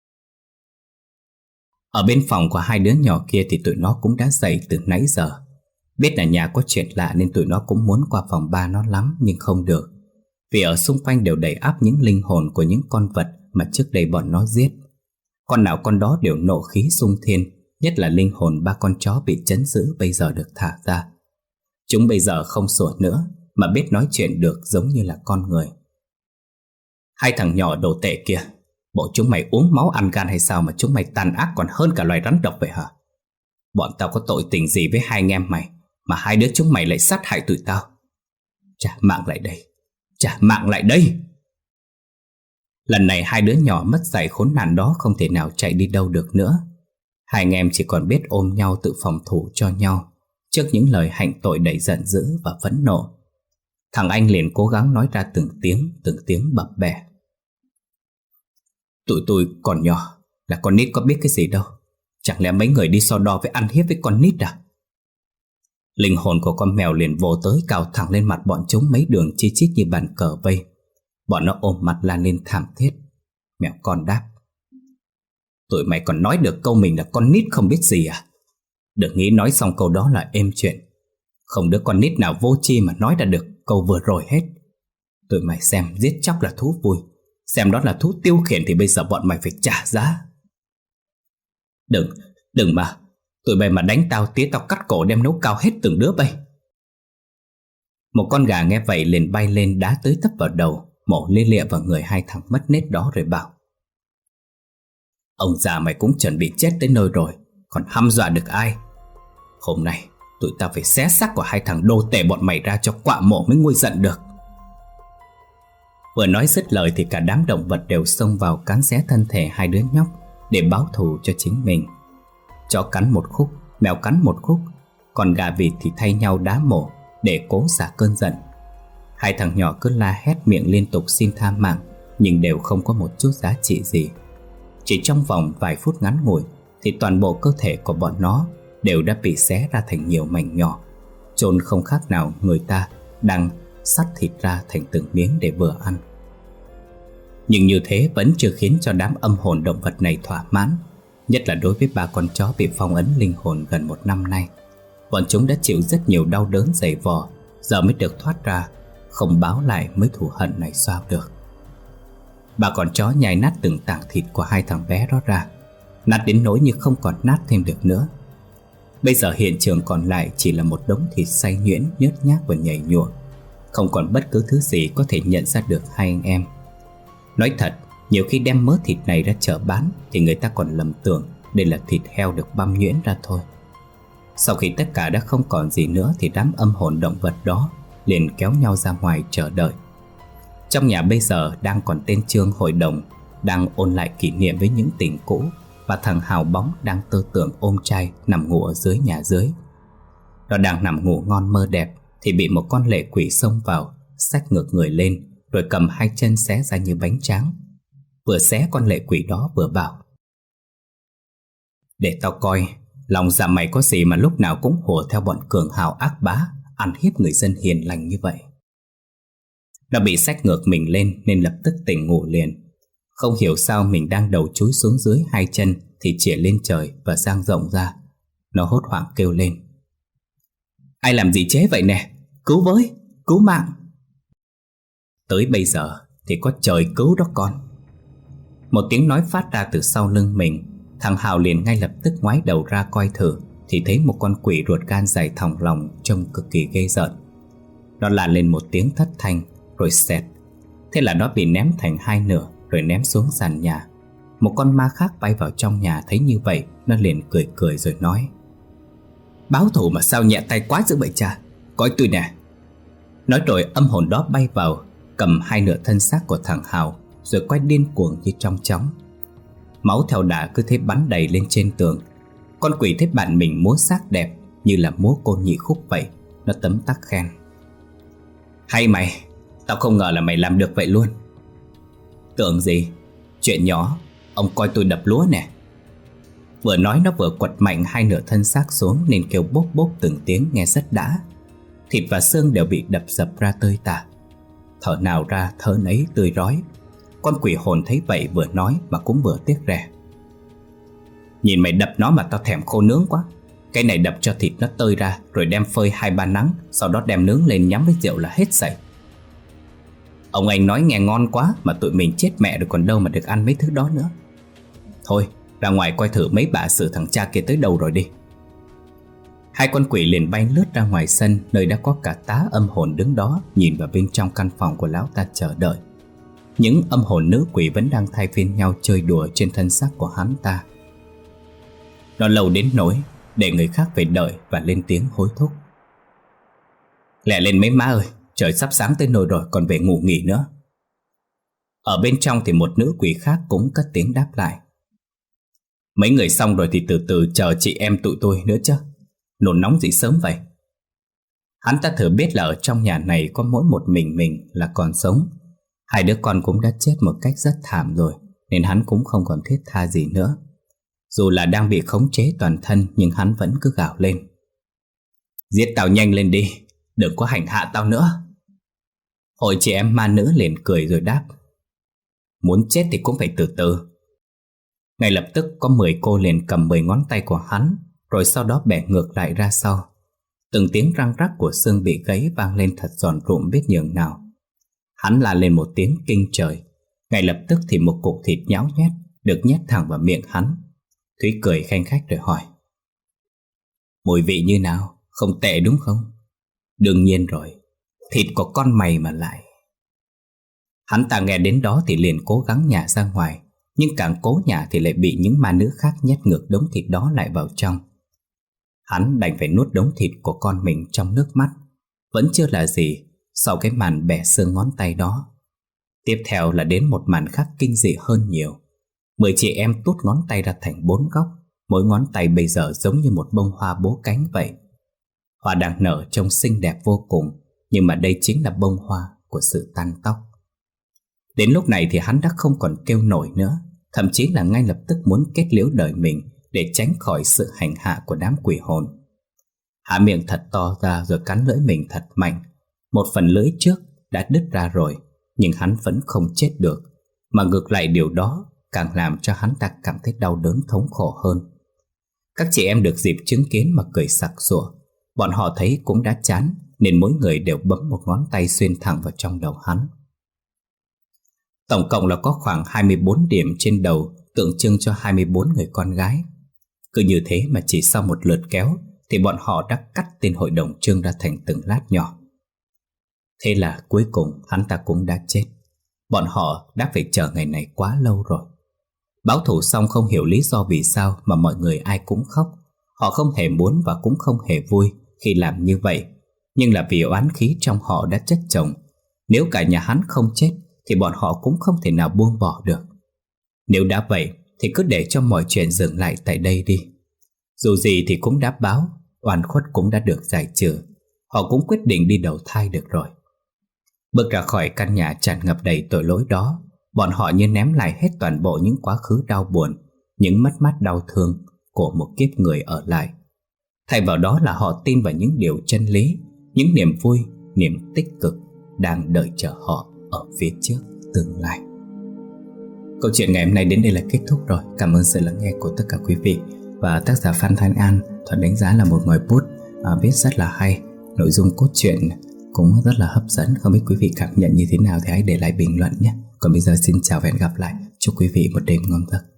Ở bên phòng của hai đứa nhỏ kia thì tụi nó cũng đã dậy từ nãy giờ. Biết là nhà có chuyện lạ nên tụi nó cũng muốn qua phòng ba nó lắm, nhưng không được. Vì ở xung quanh đều đầy ắp những linh hồn của những con vật mà trước đây bọn nó giết. Con nào con đó đều nộ khí xung thiên, nhất là linh hồn ba con chó bị trấn giữ bây giờ được thả ra. Chúng bây giờ không sủa nữa mà biết nói chuyện được giống như là con người. Hai thằng nhỏ đồ tệ kia, bộ chúng mày uống máu ăn gan hay sao mà chúng mày tàn ác còn hơn cả loài rắn độc vậy hả? Bọn tao có tội tình gì với hai anh em mày mà hai đứa chúng mày lại sát hại tụi tao? Trả mạng lại đây, trả mạng lại đây. Lần này hai đứa nhỏ mất dạy khốn nạn đó không thể nào chạy đi đâu được nữa. Hai anh em chỉ còn biết ôm nhau tự phòng thủ cho nhau trước những lời hạnh tội đầy giận dữ và phẫn nộ. Thằng anh liền cố gắng nói ra từng tiếng, từng tiếng bập bẹ. Tụi tôi còn nhỏ, là con nít có biết cái gì đâu. Chẳng lẽ mấy người đi so đo với ăn hiếp với con nít à? Linh hồn của con mèo liền vồ tới cào thẳng lên mặt bọn chúng mấy đường chi chít như bàn cờ vây. Bọn nó ôm mặt la lên thảm thiết. Mèo con đáp: Tụi mày còn nói được câu mình là con nít không biết gì à? Đừng nghĩ nói xong câu đó là êm chuyện. Không đứa con nít nào vô tri mà nói ra được câu vừa rồi hết. Tụi mày xem giết chóc là thú vui, xem đó là thú tiêu khiển thì bây giờ bọn mày phải trả giá. Đừng, đừng mà. Tụi mày mà đánh tao tía tao cắt cổ đem nấu cao hết từng đứa bay. Một con gà nghe vậy liền bay lên đá tới tấp vào đầu, mổ lia lịa vào người hai thằng mất nết đó rồi bảo: Ông già mày cũng chuẩn bị chết tới nơi rồi, còn hăm dọa được ai? Hôm nay tụi tao phải xé xác của hai thằng đô tể bọn mày ra cho quạ mộ mới nguôi giận được. Vừa nói dứt lời thì cả đám động vật đều xông vào cắn xé thân thể hai đứa nhóc để báo thù cho chính mình. Chó cắn một khúc, mèo cắn một khúc, còn gà vịt thì thay nhau đá mổ để cố xả cơn giận. Hai thằng nhỏ cứ la hét miệng liên tục xin tha mạng, nhưng đều không có một chút giá trị gì. Chỉ trong vòng vài phút ngắn ngủi thì toàn bộ cơ thể của bọn nó đều đã bị xé ra thành nhiều mảnh nhỏ, chôn không khác nào người ta đang xắt thịt ra thành từng miếng để vừa ăn. Nhưng như thế vẫn chưa khiến cho đám âm hồn động vật này thỏa mãn, nhất là đối với ba con chó bị phong ấn linh hồn gần một năm nay. Bọn chúng đã chịu rất nhiều đau đớn dày vò, giờ mới được thoát ra, không báo lại mới thù hận này sao được. Ba con chó nhai nát từng tảng thịt của hai thằng bé đó ra, nát đến nỗi như không còn nát thêm được nữa. Bây giờ hiện trường còn lại chỉ là một đống thịt xay nhuyễn, nhớt nhác và nhầy nhụa, không còn bất cứ thứ gì có thể nhận ra được hai anh em. Nói thật, nhiều khi đem mớ thịt này ra chợ bán thì người ta còn lầm tưởng đây là thịt heo được băm nhuyễn ra thôi. Sau khi tất cả đã không còn gì nữa thì đám âm hồn động vật đó liền kéo nhau ra ngoài chờ đợi. Trong nhà bây giờ đang còn tên Trương hội đồng, đang ôn lại kỷ niệm với những tình cũ, và thằng Hào Bóng đang tơ tưởng ôm trai nằm ngủ ở dưới nhà dưới. Nó đang nằm ngủ ngon mơ đẹp thì bị một con lệ quỷ xông vào, xách ngược người lên, rồi cầm hai chân xé ra như bánh tráng. Vừa xé con lệ quỷ đó vừa bảo: "Để tao coi, lòng dạ mày có gì mà lúc nào cũng hùa theo bọn cường hào ác bá, ăn hiếp người dân hiền lành như vậy." Nó bị xách ngược mình lên nên lập tức tỉnh ngủ liền. Không hiểu sao mình đang đầu chúi xuống dưới hai chân thì chĩa lên trời và dang rộng ra. Nó hốt hoảng kêu lên: "Ai làm gì chế vậy nè? Cứu với, cứu mạng!" Tới bây giờ thì có trời cứu đó con. Một tiếng nói phát ra từ sau lưng mình. Thằng Hào liền ngay lập tức ngoái đầu ra coi thử thì thấy một con quỷ ruột gan dài thòng lòng, trông cực kỳ ghê rợn. Nó la lên một tiếng thất thanh rồi xẹt. Thế là nó bị ném thành hai nửa rồi ném xuống sàn nhà. Một con ma khác bay vào trong nhà thấy như vậy, nó liền cười cười rồi nói: "Báo thù mà sao nhẹ tay quá dữ vậy cha, coi tôi nè." Nói rồi âm hồn đó bay vào, cầm hai nửa thân xác của thằng Hào rồi quay điên cuồng như trong chóng. Máu theo đà cứ thế bắn đầy lên trên tường. Con quỷ thấy bạn mình múa xác đẹp như là múa cô nhị khúc vậy, nó tấm tắc khen: "Hay mày, tao không ngờ là mày làm được vậy luôn." "Tưởng gì, chuyện nhỏ, ông coi tôi đập lúa nè." Vừa nói nó vừa quật mạnh hai nửa thân xác xuống nên kêu bốp bốp từng tiếng nghe rất đã. Thịt và xương đều bị đập dập ra tơi tả, thở nào ra thở nấy tươi rói. Con quỷ hồn thấy vậy vừa nói mà cũng vừa tiếc rẻ: "Nhìn mày đập nó mà tao thèm khô nướng quá. Cái này đập cho thịt nó tơi ra rồi đem phơi hai ba nắng, sau đó đem nướng lên nhắm với rượu là hết sảy." "Ông anh nói nghe ngon quá mà tụi mình chết mẹ rồi còn đâu mà được ăn mấy thứ đó nữa. Thôi ra ngoài coi thử mấy bà xử thằng cha kia tới đâu rồi đi." Hai con quỷ liền bay lướt ra ngoài sân, nơi đã có cả tá âm hồn đứng đó nhìn vào bên trong căn phòng của lão ta chờ đợi. Những âm hồn nữ quỷ vẫn đang thay phiên nhau chơi đùa trên thân xác của hắn ta. Nó lâu đến nỗi để người khác phải đợi và lên tiếng hối thúc: "Lẹ lên mấy má ơi, trời sắp sáng tới nơi rồi, còn về ngủ nghỉ nữa." Ở bên trong thì một nữ quỷ khác cũng cất tiếng đáp lại: "Mấy người xong rồi thì từ từ chờ chị em tụi tôi nữa chứ, nôn nóng gì sớm vậy." Hắn ta thừa biết là ở trong nhà này có mỗi một mình mình là còn sống. Hai đứa con cũng đã chết một cách rất thảm rồi, nên hắn cũng không còn thiết tha gì nữa. Dù là đang bị khống chế toàn thân nhưng hắn vẫn cứ gào lên: "Giết tao nhanh lên đi, đừng có hành hạ tao nữa." Hội chị em ma nữ liền cười rồi đáp: "Muốn chết thì cũng phải từ từ." Ngay lập tức có mười cô liền cầm mười ngón tay của hắn, rồi sau đó bẻ ngược lại ra sau. Từng tiếng răng rắc của xương bị gãy vang lên thật giòn rụm biết nhường nào. Hắn la lên một tiếng kinh trời. Ngay lập tức thì một cục thịt nhão nhét được nhét thẳng vào miệng hắn. Thúy cười khanh khách rồi hỏi: "Mùi vị như nào? Không tệ đúng không?" "Đương nhiên rồi, thịt của con mày mà lại." Hắn ta nghe đến đó thì liền cố gắng nhả ra ngoài, nhưng càng cố nhả thì lại bị những ma nữ khác nhét ngược đống thịt đó lại vào trong. Hắn đành phải nuốt đống thịt của con mình trong nước mắt. Vẫn chưa là gì sau cái màn bẻ xương ngón tay đó. Tiếp theo là đến một màn khác kinh dị hơn nhiều. Mười chị em tút ngón tay ra thành bốn góc. Mỗi ngón tay bây giờ giống như một bông hoa bố cánh vậy. Hoa đang nở trông xinh đẹp vô cùng, nhưng mà đây chính là bông hoa của sự tan tóc. Đến lúc này thì hắn đã không còn kêu nổi nữa, thậm chí là ngay lập tức muốn kết liễu đời mình để tránh khỏi sự hành hạ của đám quỷ hồn. Há miệng thật to ra rồi cắn lưỡi mình thật mạnh. Một phần lưỡi trước đã đứt ra rồi, nhưng hắn vẫn không chết được, mà ngược lại điều đó càng làm cho hắn ta cảm thấy đau đớn thống khổ hơn. Các chị em được dịp chứng kiến mà cười sặc sụa. Bọn họ thấy cũng đã chán, nên mỗi người đều bấm một ngón tay xuyên thẳng vào trong đầu hắn. Tổng cộng là có khoảng hai mươi bốn điểm trên đầu, tượng trưng cho hai mươi bốn người con gái. Cứ như thế mà chỉ sau một lượt kéo thì bọn họ đã cắt tên hội đồng Trương ra thành từng lát nhỏ. Thế là cuối cùng hắn ta cũng đã chết. Bọn họ đã phải chờ ngày này quá lâu rồi. Báo thù xong không hiểu lý do vì sao mà mọi người ai cũng khóc. Họ không hề muốn và cũng không hề vui khi làm như vậy, nhưng là vì oán khí trong họ đã chất chồng. Nếu cả nhà hắn không chết thì bọn họ cũng không thể nào buông bỏ được. Nếu đã vậy thì cứ để cho mọi chuyện dừng lại tại đây đi. Dù gì thì cũng đã báo, oan khuất cũng đã được giải trừ. Họ cũng quyết định đi đầu thai được rồi. Bước ra khỏi căn nhà tràn ngập đầy tội lỗi đó, bọn họ như ném lại hết toàn bộ những quá khứ đau buồn, những mất mát đau thương của một kiếp người ở lại. Thay vào đó là họ tin vào những điều chân lý, những niềm vui, niềm tích cực đang đợi chờ họ ở phía trước tương lai. Câu chuyện ngày hôm nay đến đây là kết thúc rồi. Cảm ơn sự lắng nghe của tất cả quý vị. Và tác giả Phan Thanh An, Thuận đánh giá là một ngòi bút à, viết rất là hay. Nội dung cốt truyện cũng rất là hấp dẫn. Không biết quý vị cảm nhận như thế nào thì hãy để lại bình luận nhé. Còn bây giờ xin chào và hẹn gặp lại. Chúc quý vị một đêm ngon giấc.